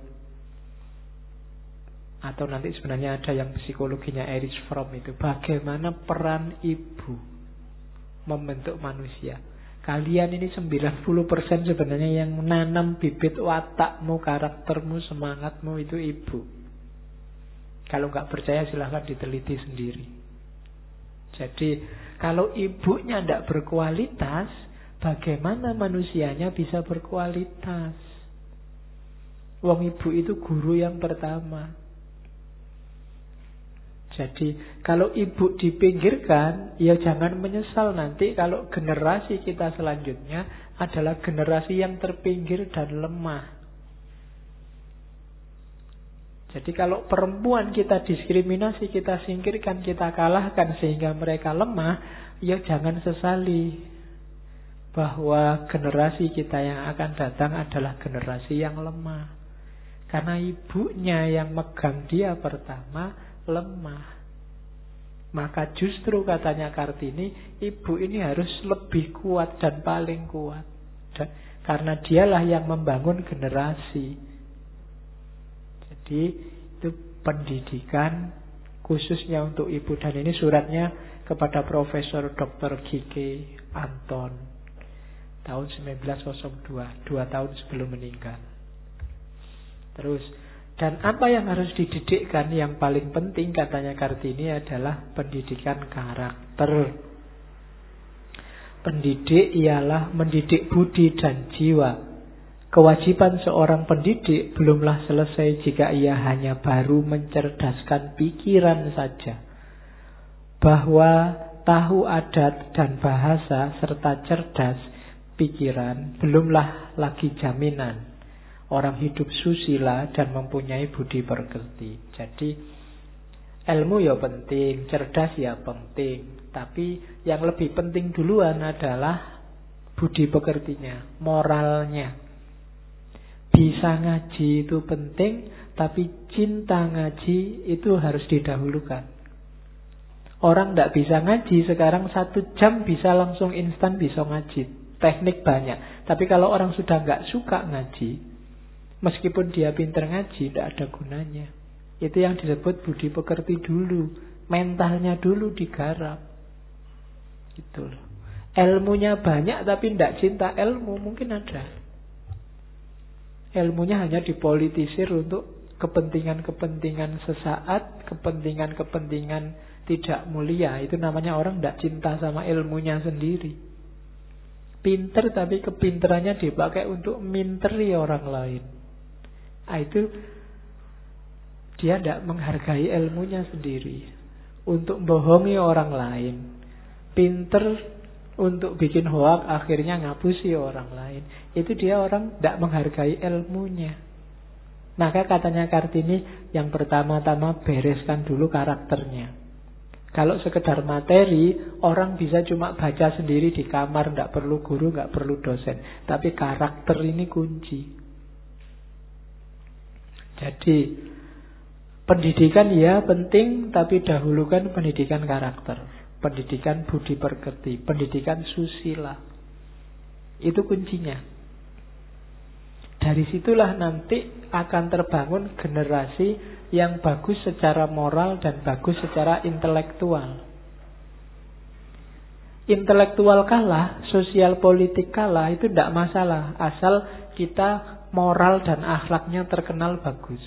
atau nanti sebenarnya ada yang psikologinya Erich Fromm itu, bagaimana peran ibu membentuk manusia. Kalian ini sembilan puluh persen sebenarnya yang menanam bibit watakmu, karaktermu, semangatmu itu ibu. Kalau nggak percaya silahkan diteliti sendiri. Jadi kalau ibunya tidak berkualitas, bagaimana manusianya bisa berkualitas? Wong ibu itu guru yang pertama. Jadi kalau ibu dipinggirkan, ya jangan menyesal nanti kalau generasi kita selanjutnya adalah generasi yang terpinggir dan lemah. Jadi kalau perempuan kita diskriminasi, kita singkirkan, kita kalahkan sehingga mereka lemah, ya jangan sesali bahwa generasi kita yang akan datang adalah generasi yang lemah. Karena ibunya yang megang dia pertama lemah. Maka justru katanya Kartini, ibu ini harus lebih kuat dan paling kuat. Dan, karena dialah yang membangun generasi. Jadi itu pendidikan khususnya untuk ibu. Dan ini suratnya kepada Profesor doktor G K Anton tahun seribu sembilan ratus dua, dua tahun sebelum meninggal. Terus, dan apa yang harus dididikkan yang paling penting katanya Kartini adalah pendidikan karakter. Pendidik ialah mendidik budi dan jiwa. Kewajiban seorang pendidik belumlah selesai jika ia hanya baru mencerdaskan pikiran saja. Bahwa tahu adat dan bahasa serta cerdas pikiran belumlah lagi jaminan orang hidup susila dan mempunyai budi pekerti. Jadi ilmu ya penting, cerdas ya penting, tapi yang lebih penting duluan adalah budi pekertinya, moralnya. Bisa ngaji itu penting, tapi cinta ngaji itu harus didahulukan. Orang tidak bisa ngaji sekarang satu jam bisa langsung instan bisa ngaji. Teknik banyak. Tapi kalau orang sudah nggak suka ngaji, meskipun dia pinter ngaji, tidak ada gunanya. Itu yang disebut budi pekerti dulu. Mentalnya dulu digarap. Gitu loh. Ilmunya banyak tapi tidak cinta ilmu, mungkin ada. Ilmunya hanya dipolitisir untuk kepentingan-kepentingan sesaat, kepentingan-kepentingan tidak mulia. Itu namanya orang tidak cinta sama ilmunya sendiri. Pinter tapi kepinterannya dipakai untuk minteri orang lain. Nah, itu dia tidak menghargai ilmunya sendiri. Untuk bohongi orang lain. Pinter untuk bikin hoak, akhirnya ngapusi orang lain. Itu dia orang tidak menghargai ilmunya. Maka katanya Kartini, yang pertama-tama bereskan dulu karakternya. Kalau sekedar materi, orang bisa cuma baca sendiri di kamar, tidak perlu guru, tidak perlu dosen. Tapi karakter ini kunci. Jadi pendidikan ya penting, tapi dahulukan pendidikan karakter. Pendidikan budi pekerti, pendidikan susila. Itu kuncinya. Dari situlah nanti akan terbangun generasi yang bagus secara moral dan bagus secara intelektual. Intelektual kalah, sosial politik kalah, itu tidak masalah. Asal kita moral dan akhlaknya terkenal bagus.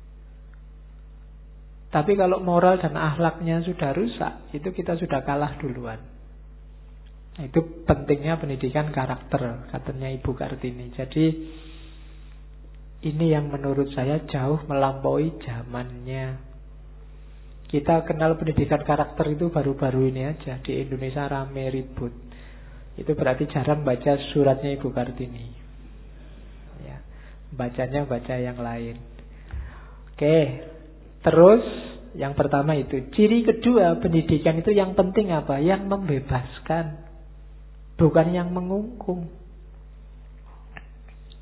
Tapi kalau moral dan akhlaknya sudah rusak, itu kita sudah kalah duluan. Itu pentingnya pendidikan karakter, katanya Ibu Kartini. Jadi ini yang menurut saya jauh melampaui zamannya. Kita kenal pendidikan karakter itu baru-baru ini aja. Di Indonesia rame ribut. Itu berarti jarang baca suratnya Ibu Kartini. Ya, bacanya baca yang lain. Oke. Terus yang pertama itu. Ciri kedua pendidikan itu yang penting apa? Yang membebaskan. Bukan yang mengungkung.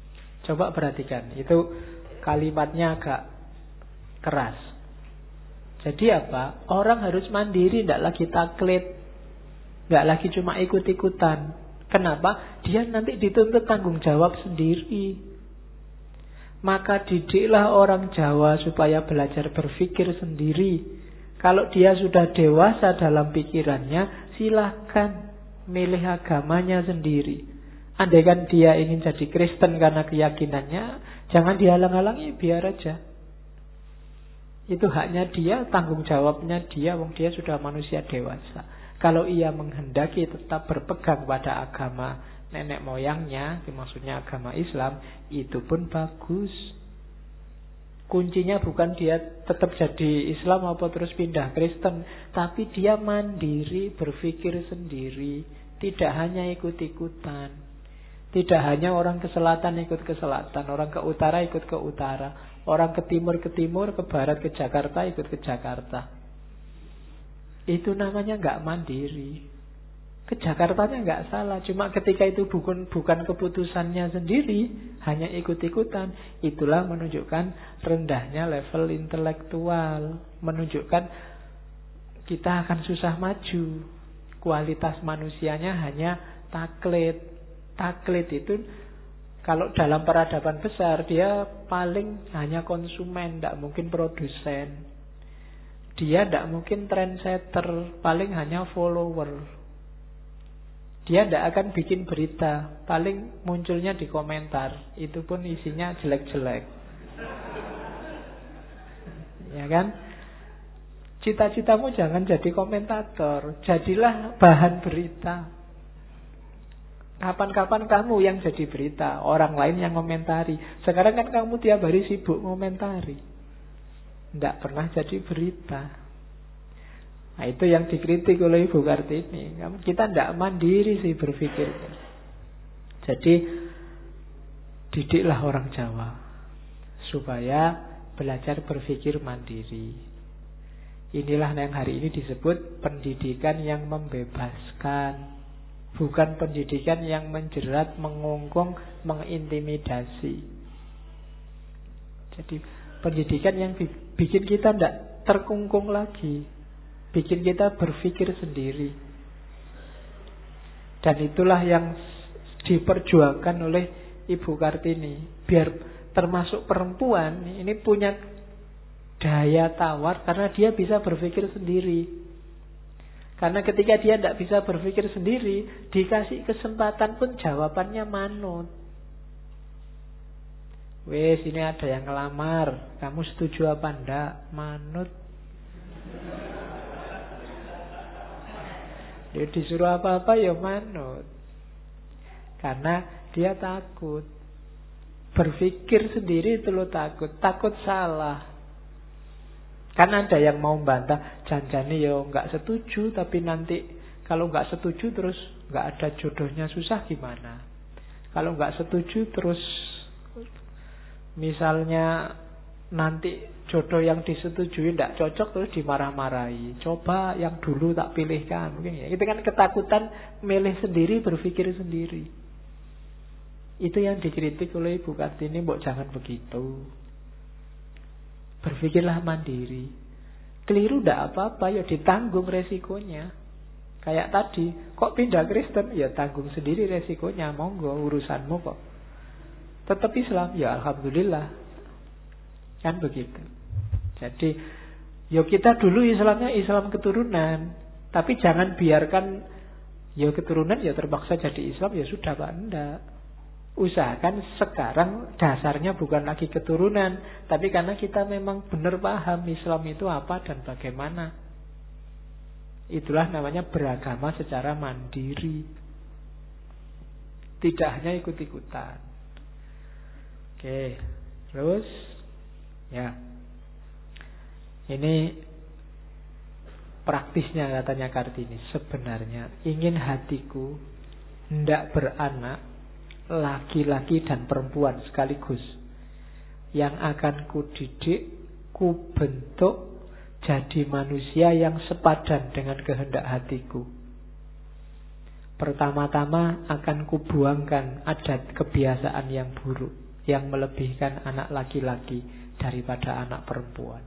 Coba perhatikan, itu kalimatnya agak keras. Jadi apa? Orang harus mandiri, tidak lagi taklid, tidak lagi cuma ikut-ikutan. Kenapa? Dia nanti dituntut tanggung jawab sendiri. Maka didiklah orang Jawa supaya belajar berpikir sendiri. Kalau dia sudah dewasa dalam pikirannya, silahkan milih agamanya sendiri. Andaikan dia ingin jadi Kristen karena keyakinannya, jangan dihalang-halangi, biar aja. Itu haknya dia, tanggung jawabnya dia, wong dia sudah manusia dewasa. Kalau ia menghendaki tetap berpegang pada agama nenek moyangnya, maksudnya agama Islam, itu pun bagus. Kuncinya bukan dia tetap jadi Islam apa terus pindah Kristen, tapi dia mandiri, berpikir sendiri, tidak hanya ikut-ikutan. Tidak hanya orang ke selatan ikut ke selatan, orang ke utara ikut ke utara, orang ke timur ke timur, ke barat ke Jakarta ikut ke Jakarta. Itu namanya nggak mandiri. Ke Jakartanya nggak salah, cuma ketika itu bukan bukan keputusannya sendiri, hanya ikut-ikutan, itulah menunjukkan rendahnya level intelektual, menunjukkan kita akan susah maju. Kualitas manusianya hanya taklid. Taklid itu kalau dalam peradaban besar dia paling hanya konsumen, tidak mungkin produsen. Dia tidak mungkin trendsetter, paling hanya follower. Dia tidak akan bikin berita, paling munculnya di komentar, itu pun isinya jelek-jelek. Ya kan? Cita-citamu jangan jadi komentator, jadilah bahan berita. Kapan-kapan kamu yang jadi berita, orang lain yang komentari. Sekarang kan kamu tiap hari sibuk komentari, tidak pernah jadi berita. Nah, itu yang dikritik oleh Ibu Kartini. Kita tidak mandiri sih berpikirnya. Jadi didiklah orang Jawa supaya belajar berpikir mandiri. Inilah yang hari ini disebut pendidikan yang membebaskan, bukan pendidikan yang menjerat, mengungkung, mengintimidasi. Jadi pendidikan yang bikin kita tidak terkungkung lagi, bikin kita berpikir sendiri. Dan itulah yang diperjuangkan oleh Ibu Kartini. Biar termasuk perempuan ini punya daya tawar karena dia bisa berpikir sendiri. Karena ketika dia tidak bisa berpikir sendiri, dikasih kesempatan pun jawabannya manut. Wes, ini ada yang ngelamar, kamu setuju apa enggak? Manut. Dia disuruh apa-apa ya manut. Karena dia takut. Berpikir sendiri itu lo takut. Takut salah. Kan ada yang mau bantah, janjane ya nggak setuju, tapi nanti kalau nggak setuju terus nggak ada jodohnya susah gimana? Kalau nggak setuju terus misalnya nanti jodoh yang disetujui nggak cocok terus dimarah-marahi. Coba yang dulu tak pilihkan, mungkin ya. Itu kan ketakutan milih sendiri, berpikir sendiri. Itu yang dikritik oleh Ibu Kartini, mbok jangan begitu. Berpikirlah mandiri. Keliru tidak apa-apa, ya ditanggung resikonya. Kayak tadi, kok pindah Kristen? Ya tanggung sendiri resikonya, monggo urusanmu kok. Tetap Islam, ya alhamdulillah. Kan begitu. Jadi, ya kita dulu Islamnya Islam keturunan, tapi jangan biarkan ya keturunan ya terpaksa jadi Islam, ya sudah Pak, enggak. Usahakan sekarang dasarnya bukan lagi keturunan, tapi karena kita memang benar paham Islam itu apa dan bagaimana. Itulah namanya beragama secara mandiri, tidak hanya ikut-ikutan. Oke, terus ya, ini praktisnya katanya Kartini. Sebenarnya ingin hatiku hendak beranak laki-laki dan perempuan sekaligus, yang akan kudidik, kubentuk jadi manusia yang sepadan dengan kehendak hatiku. Pertama-tama akan kubuangkan adat kebiasaan yang buruk. yang melebihkan anak laki-laki daripada anak perempuan.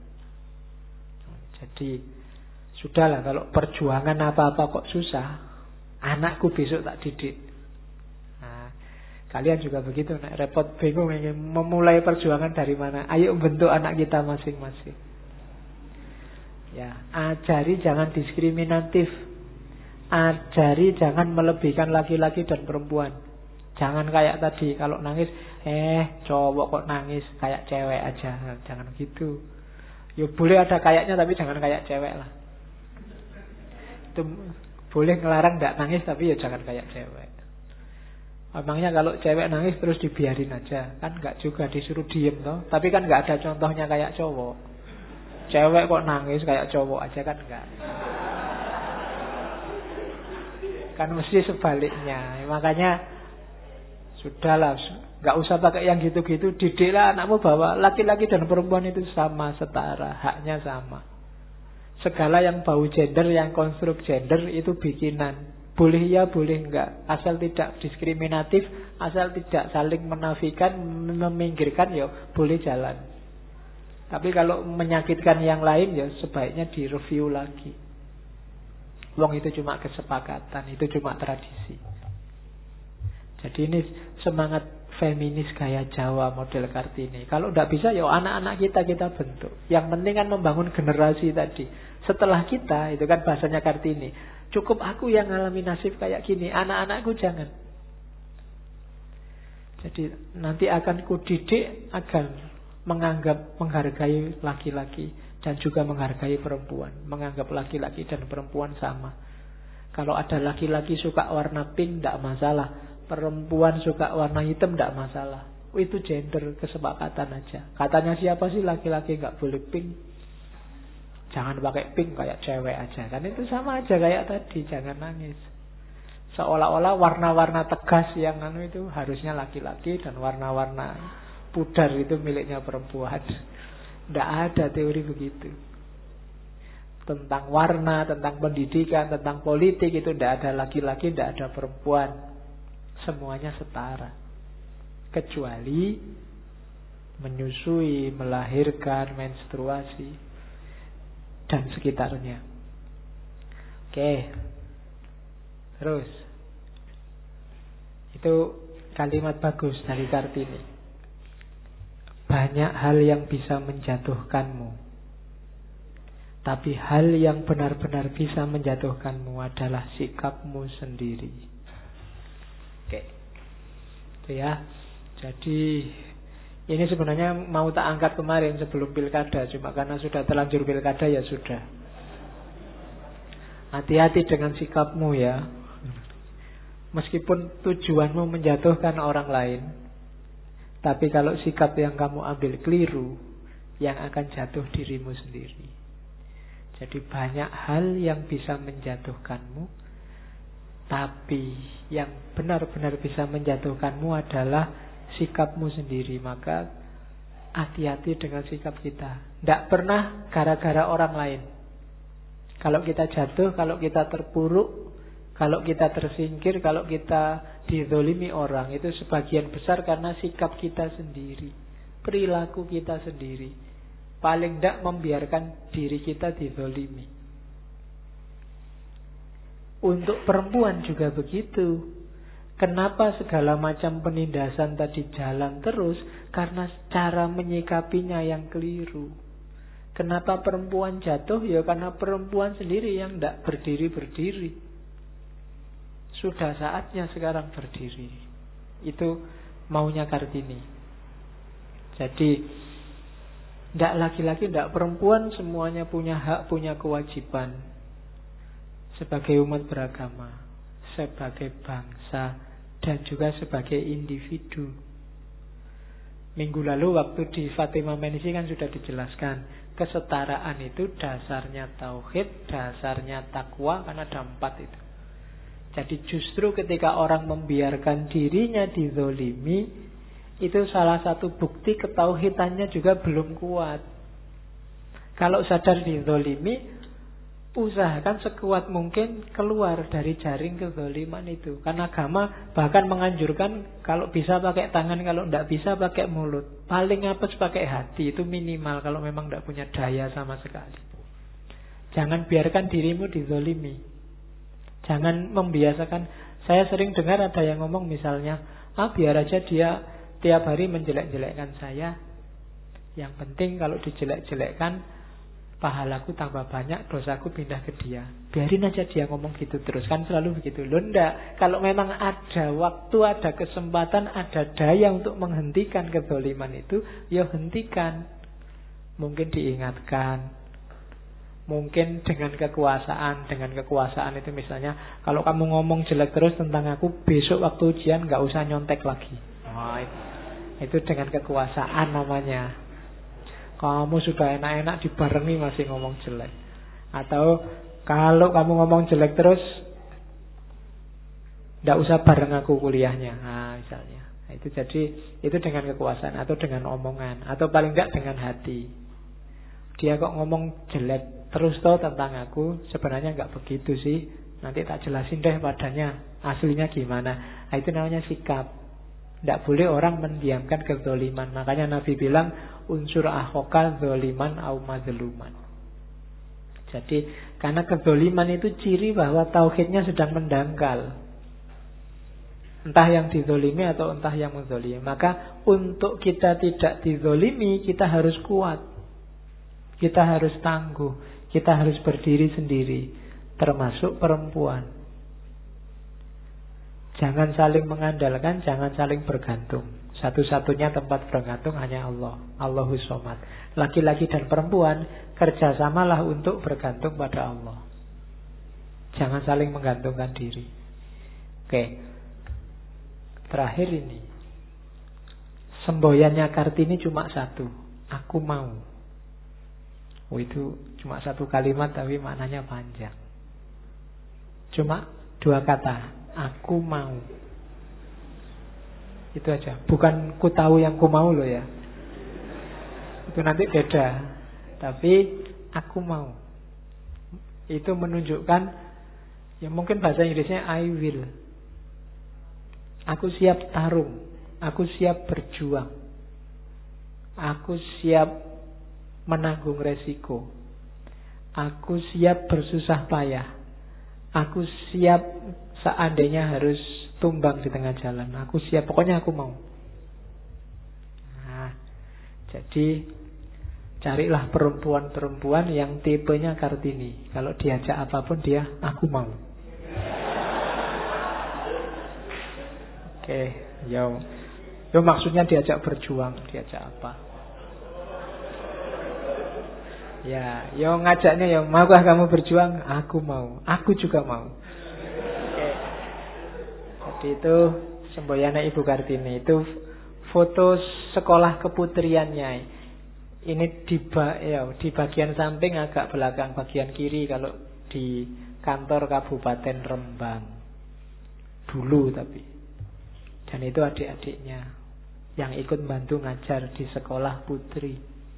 Jadi sudahlah, kalau perjuangan apa-apa kok susah, anakku besok tak didik. Nah, kalian juga begitu, nek repot bingung ingin memulai perjuangan dari mana. Ayo bentuk anak kita masing-masing. Ya, ajari jangan diskriminatif. Ajari jangan melebihkan laki-laki dan perempuan. Jangan kayak tadi, kalau nangis, eh cowok kok nangis, kayak cewek aja. Jangan gitu. Ya boleh ada kayaknya, tapi jangan kayak cewek lah. Itu boleh ngelarang tidak nangis, tapi ya jangan kayak cewek. Emangnya kalau cewek nangis terus dibiarin aja? Kan enggak juga, disuruh diem toh. Tapi kan enggak ada contohnya kayak cowok. Cewek kok nangis kayak cowok aja, kan enggak. Kan mesti sebaliknya. Makanya sudahlah, nggak usah pakai yang gitu-gitu. Didiklah anakmu bahwa laki-laki dan perempuan itu sama, setara, haknya sama. Segala yang bau gender, yang konstruk gender itu bikinan. Boleh ya, boleh enggak. Asal tidak diskriminatif, asal tidak saling menafikan, meminggirkan, ya boleh jalan. Tapi kalau menyakitkan yang lain, ya sebaiknya direview lagi. Wong itu cuma kesepakatan, itu cuma tradisi. Jadi ini semangat feminis gaya Jawa model Kartini. Kalau tidak bisa, ya anak-anak kita kita bentuk. Yang penting kan membangun generasi tadi. Setelah kita, itu kan bahasanya Kartini, cukup aku yang ngalami nasib kayak gini, anak-anakku jangan. Jadi nanti akan kudidik agar menganggap, menghargai laki-laki dan juga menghargai perempuan. Menganggap laki-laki dan perempuan sama. Kalau ada laki-laki suka warna pink, tidak masalah. Perempuan suka warna hitam, tidak masalah. Itu gender, kesepakatan aja. Katanya siapa sih laki-laki nggak boleh pink? Jangan pakai pink kayak cewek aja. Kan itu sama aja kayak tadi, jangan nangis. Seolah-olah warna-warna tegas yang anu itu harusnya laki-laki, dan warna-warna pudar itu miliknya perempuan. Tidak ada teori begitu. Tentang warna, tentang pendidikan, tentang politik itu tidak ada laki-laki, tidak ada perempuan. Semuanya setara. Kecuali menyusui, melahirkan, menstruasi, dan sekitarnya. Oke. Terus. Itu kalimat bagus dari Kartini. Banyak hal yang bisa menjatuhkanmu, tapi hal yang benar-benar bisa menjatuhkanmu adalah sikapmu sendiri. Oke. Itu ya. Jadi ini sebenarnya mau tak angkat kemarin sebelum pilkada, cuma karena sudah terlanjur pilkada ya sudah. Hati-hati dengan sikapmu ya. Meskipun tujuanmu menjatuhkan orang lain, tapi kalau sikap yang kamu ambil keliru, yang akan jatuh dirimu sendiri. Jadi banyak hal yang bisa menjatuhkanmu, tapi yang benar-benar bisa menjatuhkanmu adalah sikapmu sendiri. Maka hati-hati dengan sikap kita. Tidak pernah gara-gara orang lain. Kalau kita jatuh, kalau kita terpuruk, kalau kita tersingkir, kalau kita dizolimi orang, itu sebagian besar karena sikap kita sendiri, perilaku kita sendiri. Paling tidak membiarkan diri kita dizolimi. Untuk perempuan juga begitu. Kenapa segala macam penindasan tadi jalan terus? Karena cara menyikapinya yang keliru. Kenapa perempuan jatuh? Ya karena perempuan sendiri yang tidak berdiri-berdiri. Sudah saatnya sekarang berdiri. Itu maunya Kartini. Jadi tidak laki-laki, tidak perempuan, semuanya punya hak, punya kewajiban. Sebagai umat beragama, sebagai bangsa, dan juga sebagai individu. Minggu lalu waktu di Fatima Menisi kan sudah dijelaskan, kesetaraan itu dasarnya tauhid, dasarnya takwa, kan ada empat itu. Jadi justru ketika orang membiarkan dirinya dizolimi, itu salah satu bukti ketauhidannya juga belum kuat. Kalau sadar dizolimi, usahakan sekuat mungkin keluar dari jaring kezaliman itu. Karena agama bahkan menganjurkan kalau bisa pakai tangan, kalau tidak bisa pakai mulut. Paling apes pakai hati, itu minimal kalau memang tidak punya daya sama sekali. Jangan biarkan dirimu dizalimi. Jangan membiasakan. Saya sering dengar ada yang ngomong misalnya, ah biar aja dia tiap hari menjelek-jelekkan saya. Yang penting kalau dijelek-jelekkan, pahalaku tambah banyak, dosaku pindah ke dia. Biarin aja dia ngomong gitu terus. Kan selalu begitu. Loh enggak. Kalau memang ada waktu, ada kesempatan, ada daya untuk menghentikan kezaliman itu, ya hentikan. Mungkin diingatkan. Mungkin dengan kekuasaan. Dengan kekuasaan itu misalnya, kalau kamu ngomong jelek terus tentang aku, besok waktu ujian gak usah nyontek lagi. Oh, itu dengan kekuasaan namanya. Kamu sudah enak-enak dibarengi masih ngomong jelek. Atau kalau kamu ngomong jelek terus, tidak usah bareng aku kuliahnya. Nah, misalnya. Nah, itu jadi itu dengan kekuasaan atau dengan omongan atau paling tidak dengan hati. Dia kok ngomong jelek terus toh tentang aku, sebenarnya nggak begitu sih. Nanti tak jelasin deh padanya aslinya gimana. Nah, itu namanya sikap. Tidak boleh orang mendiamkan kezaliman. Makanya Nabi bilang unsur akhokal zaliman au mazluman. Jadi karena kezaliman itu ciri bahwa tauhidnya sedang mendangkal. Entah yang dizolimi atau entah yang menzolimi. Maka untuk kita tidak dizolimi, kita harus kuat. Kita harus tangguh. Kita harus berdiri sendiri. Termasuk perempuan. Jangan saling mengandalkan, jangan saling bergantung. Satu-satunya tempat bergantung hanya Allah. Allahus Somad. Laki-laki dan perempuan kerjasamalah untuk bergantung pada Allah. Jangan saling menggantungkan diri. Oke. Terakhir ini. Semboyannya Kartini cuma satu. Aku mau. Oh, itu cuma satu kalimat tapi maknanya panjang. Cuma dua kata. Aku mau. Itu aja. Bukan ku tahu yang ku mau loh ya. Itu nanti beda. Tapi aku mau. Itu menunjukkan, ya mungkin bahasa Inggrisnya I will. Aku siap tarung. Aku siap berjuang. Aku siap menanggung resiko. Aku siap bersusah payah. Aku siap seandainya harus tumbang di tengah jalan. Aku siap, pokoknya aku mau. Nah, jadi carilah perempuan-perempuan yang tipenya Kartini. Kalau diajak apapun dia, aku mau. Oke, yo, yo maksudnya diajak berjuang, diajak apa? Ya, yo ngajaknya yo, maukah kamu berjuang? Aku mau, aku juga mau. Jadi itu semboyannya Ibu Kartini. Itu foto sekolah keputriannya. Ini di, ya, di bagian samping agak belakang bagian kiri kalau di kantor Kabupaten Rembang. Dulu tapi. Dan itu adik-adiknya yang ikut bantu ngajar di sekolah putri.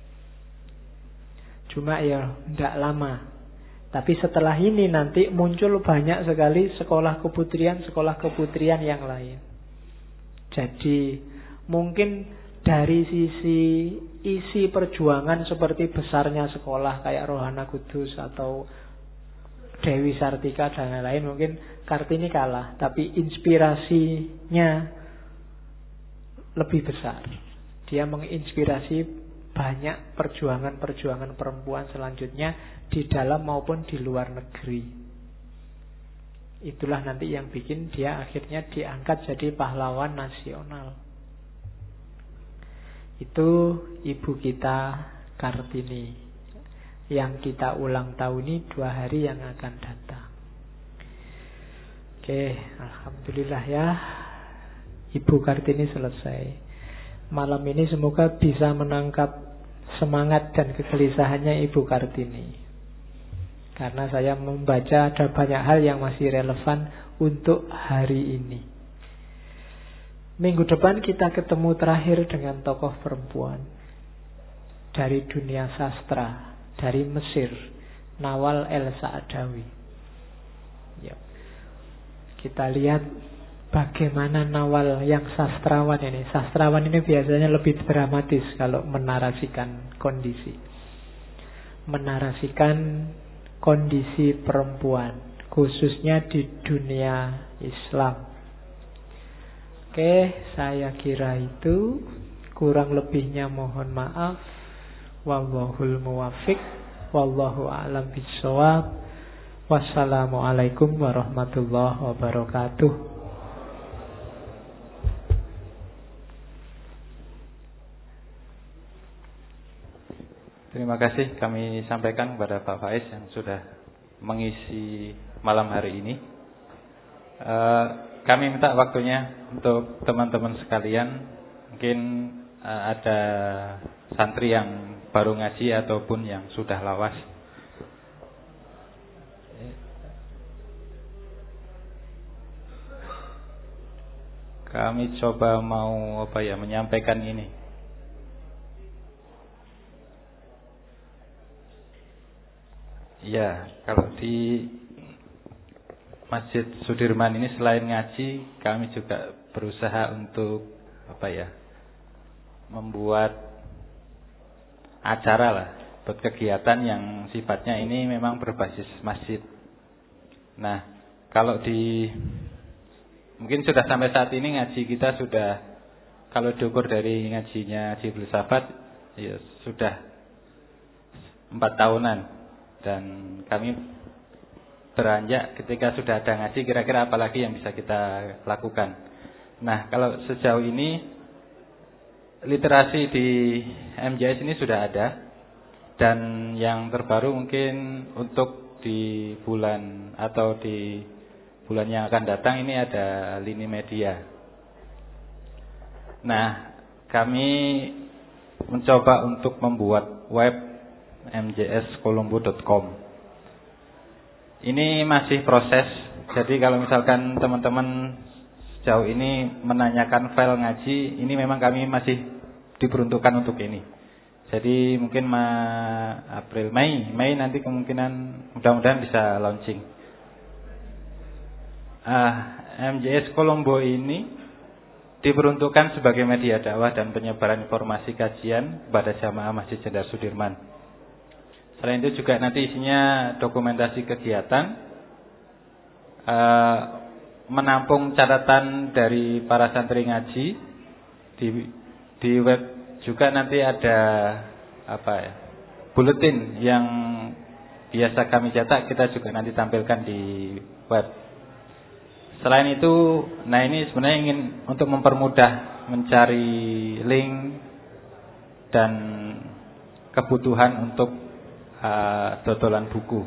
Cuma ya tidak lama. Tapi setelah ini nanti muncul banyak sekali sekolah keputrian-sekolah keputrian yang lain. Jadi mungkin dari sisi isi perjuangan seperti besarnya sekolah kayak Rohana Kudus atau Dewi Sartika dan lain-lain, mungkin Kartini kalah. Tapi inspirasinya lebih besar. Dia menginspirasi banyak perjuangan-perjuangan perempuan selanjutnya di dalam maupun di luar negeri. Itulah nanti yang bikin dia akhirnya diangkat jadi pahlawan nasional. Itu ibu kita Kartini yang kita ulang tahuni dua hari yang akan datang. Oke, alhamdulillah ya, Ibu Kartini selesai. Malam ini semoga bisa menangkap semangat dan kegelisahannya Ibu Kartini. Karena saya membaca ada banyak hal yang masih relevan untuk hari ini. Minggu depan kita ketemu terakhir dengan tokoh perempuan dari dunia sastra, dari Mesir, Nawal El Sa'adawi. Ya. Kita lihat bagaimana Nawal yang sastrawan ini. Sastrawan ini biasanya lebih dramatis kalau menarasikan kondisi. Menarasikan kondisi perempuan, khususnya di dunia Islam. Oke, saya kira itu. Kurang lebihnya mohon maaf. Wallahul muwaffiq. Wallahu a'lam bishawab. Wassalamualaikum warahmatullahi wabarakatuh. Terima kasih kami sampaikan kepada Pak Faiz yang sudah mengisi malam hari ini. Uh, kami minta waktunya untuk teman-teman sekalian. Mungkin uh, ada santri yang baru ngaji ataupun yang sudah lawas. Kami coba mau apa ya menyampaikan ini. Ya, kalau di Masjid Sudirman ini selain ngaji, kami juga berusaha untuk apa ya? Membuat acara lah, buat kegiatan yang sifatnya ini memang berbasis masjid. Nah, kalau di mungkin sudah sampai saat ini ngaji kita sudah, kalau diukur dari ngajinya Haji Filsafat ya sudah empat tahunan. Dan kami beranjak ketika sudah ada ngaji, kira-kira apa lagi yang bisa kita lakukan. Nah, kalau sejauh ini literasi di M J S ini sudah ada. Dan yang terbaru mungkin untuk di bulan atau di bulan yang akan datang ini ada Lini Media. Nah, kami mencoba untuk membuat web m j s kolombo dot com. Ini masih proses. Jadi kalau misalkan teman-teman sejauh ini menanyakan file ngaji, ini memang kami masih diperuntukkan untuk ini. Jadi mungkin ma April Mei, Mei nanti kemungkinan mudah-mudahan bisa launching. Uh, M J S Kolombo ini diperuntukkan sebagai media dakwah dan penyebaran informasi kajian pada jamaah Masjid Jenderal Sudirman. Selain itu juga nanti isinya dokumentasi kegiatan, uh, menampung catatan dari para santri ngaji. Di di web juga nanti ada apa ya, buletin yang biasa kami cetak, kita juga nanti tampilkan di web. Selain itu, nah ini sebenarnya ingin untuk mempermudah mencari link dan kebutuhan untuk uh, dodolan buku.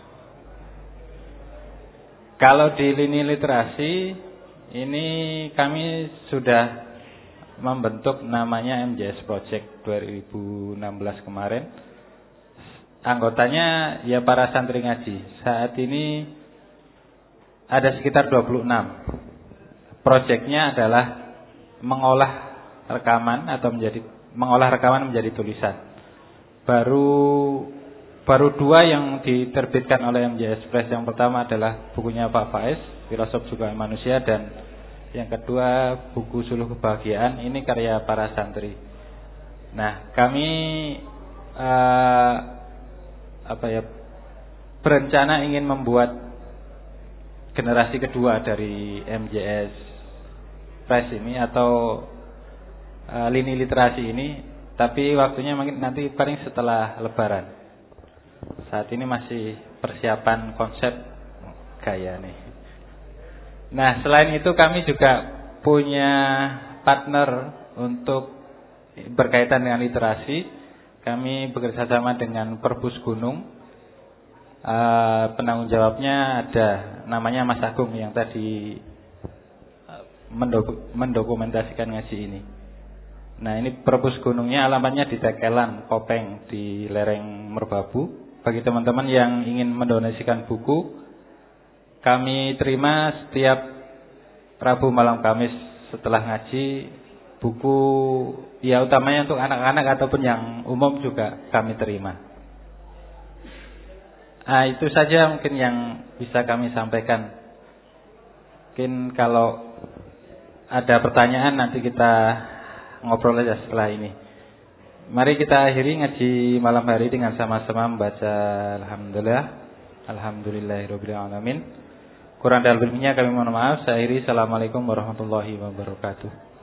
Kalau di lini literasi ini kami sudah membentuk namanya M J S Project dua ribu enam belas kemarin. Anggotanya ya para santri ngaji. Saat ini ada sekitar dua puluh enam. Proyeknya adalah mengolah rekaman atau menjadi mengolah rekaman menjadi tulisan. Baru baru dua yang diterbitkan oleh M J S Press. Yang pertama adalah bukunya Pak Faiz, Filosof Juga Manusia, dan yang kedua buku Suluh Kebahagiaan. Ini karya para santri. Nah, kami uh, apa ya berencana ingin membuat generasi kedua dari M J S Press ini atau uh, lini literasi ini, tapi waktunya mungkin nanti paling setelah Lebaran. Saat ini masih persiapan konsep gaya nih. Nah, selain itu kami juga punya partner untuk berkaitan dengan literasi. Kami bekerja sama dengan Perpus Gunung. Uh, penanggung jawabnya ada namanya Mas Agung yang tadi mendok- mendokumentasikan ngaji ini. Nah, ini Perpus Gunungnya alamatnya di Tekelan, Kopeng, di lereng Merbabu. Bagi teman-teman yang ingin mendonasikan buku, kami terima setiap Rabu malam Kamis setelah ngaji buku, ya utamanya untuk anak-anak ataupun yang umum juga kami terima. Ah, itu saja mungkin yang bisa kami sampaikan. Mungkin kalau ada pertanyaan nanti kita ngobrol aja setelah ini. Mari kita akhiri ngaji malam hari dengan sama-sama membaca Alhamdulillah. Alhamdulillahirabbil alamin. Kurang dan lebihnya kami mohon maaf. Saya akhiri. Assalamualaikum warahmatullahi wabarakatuh.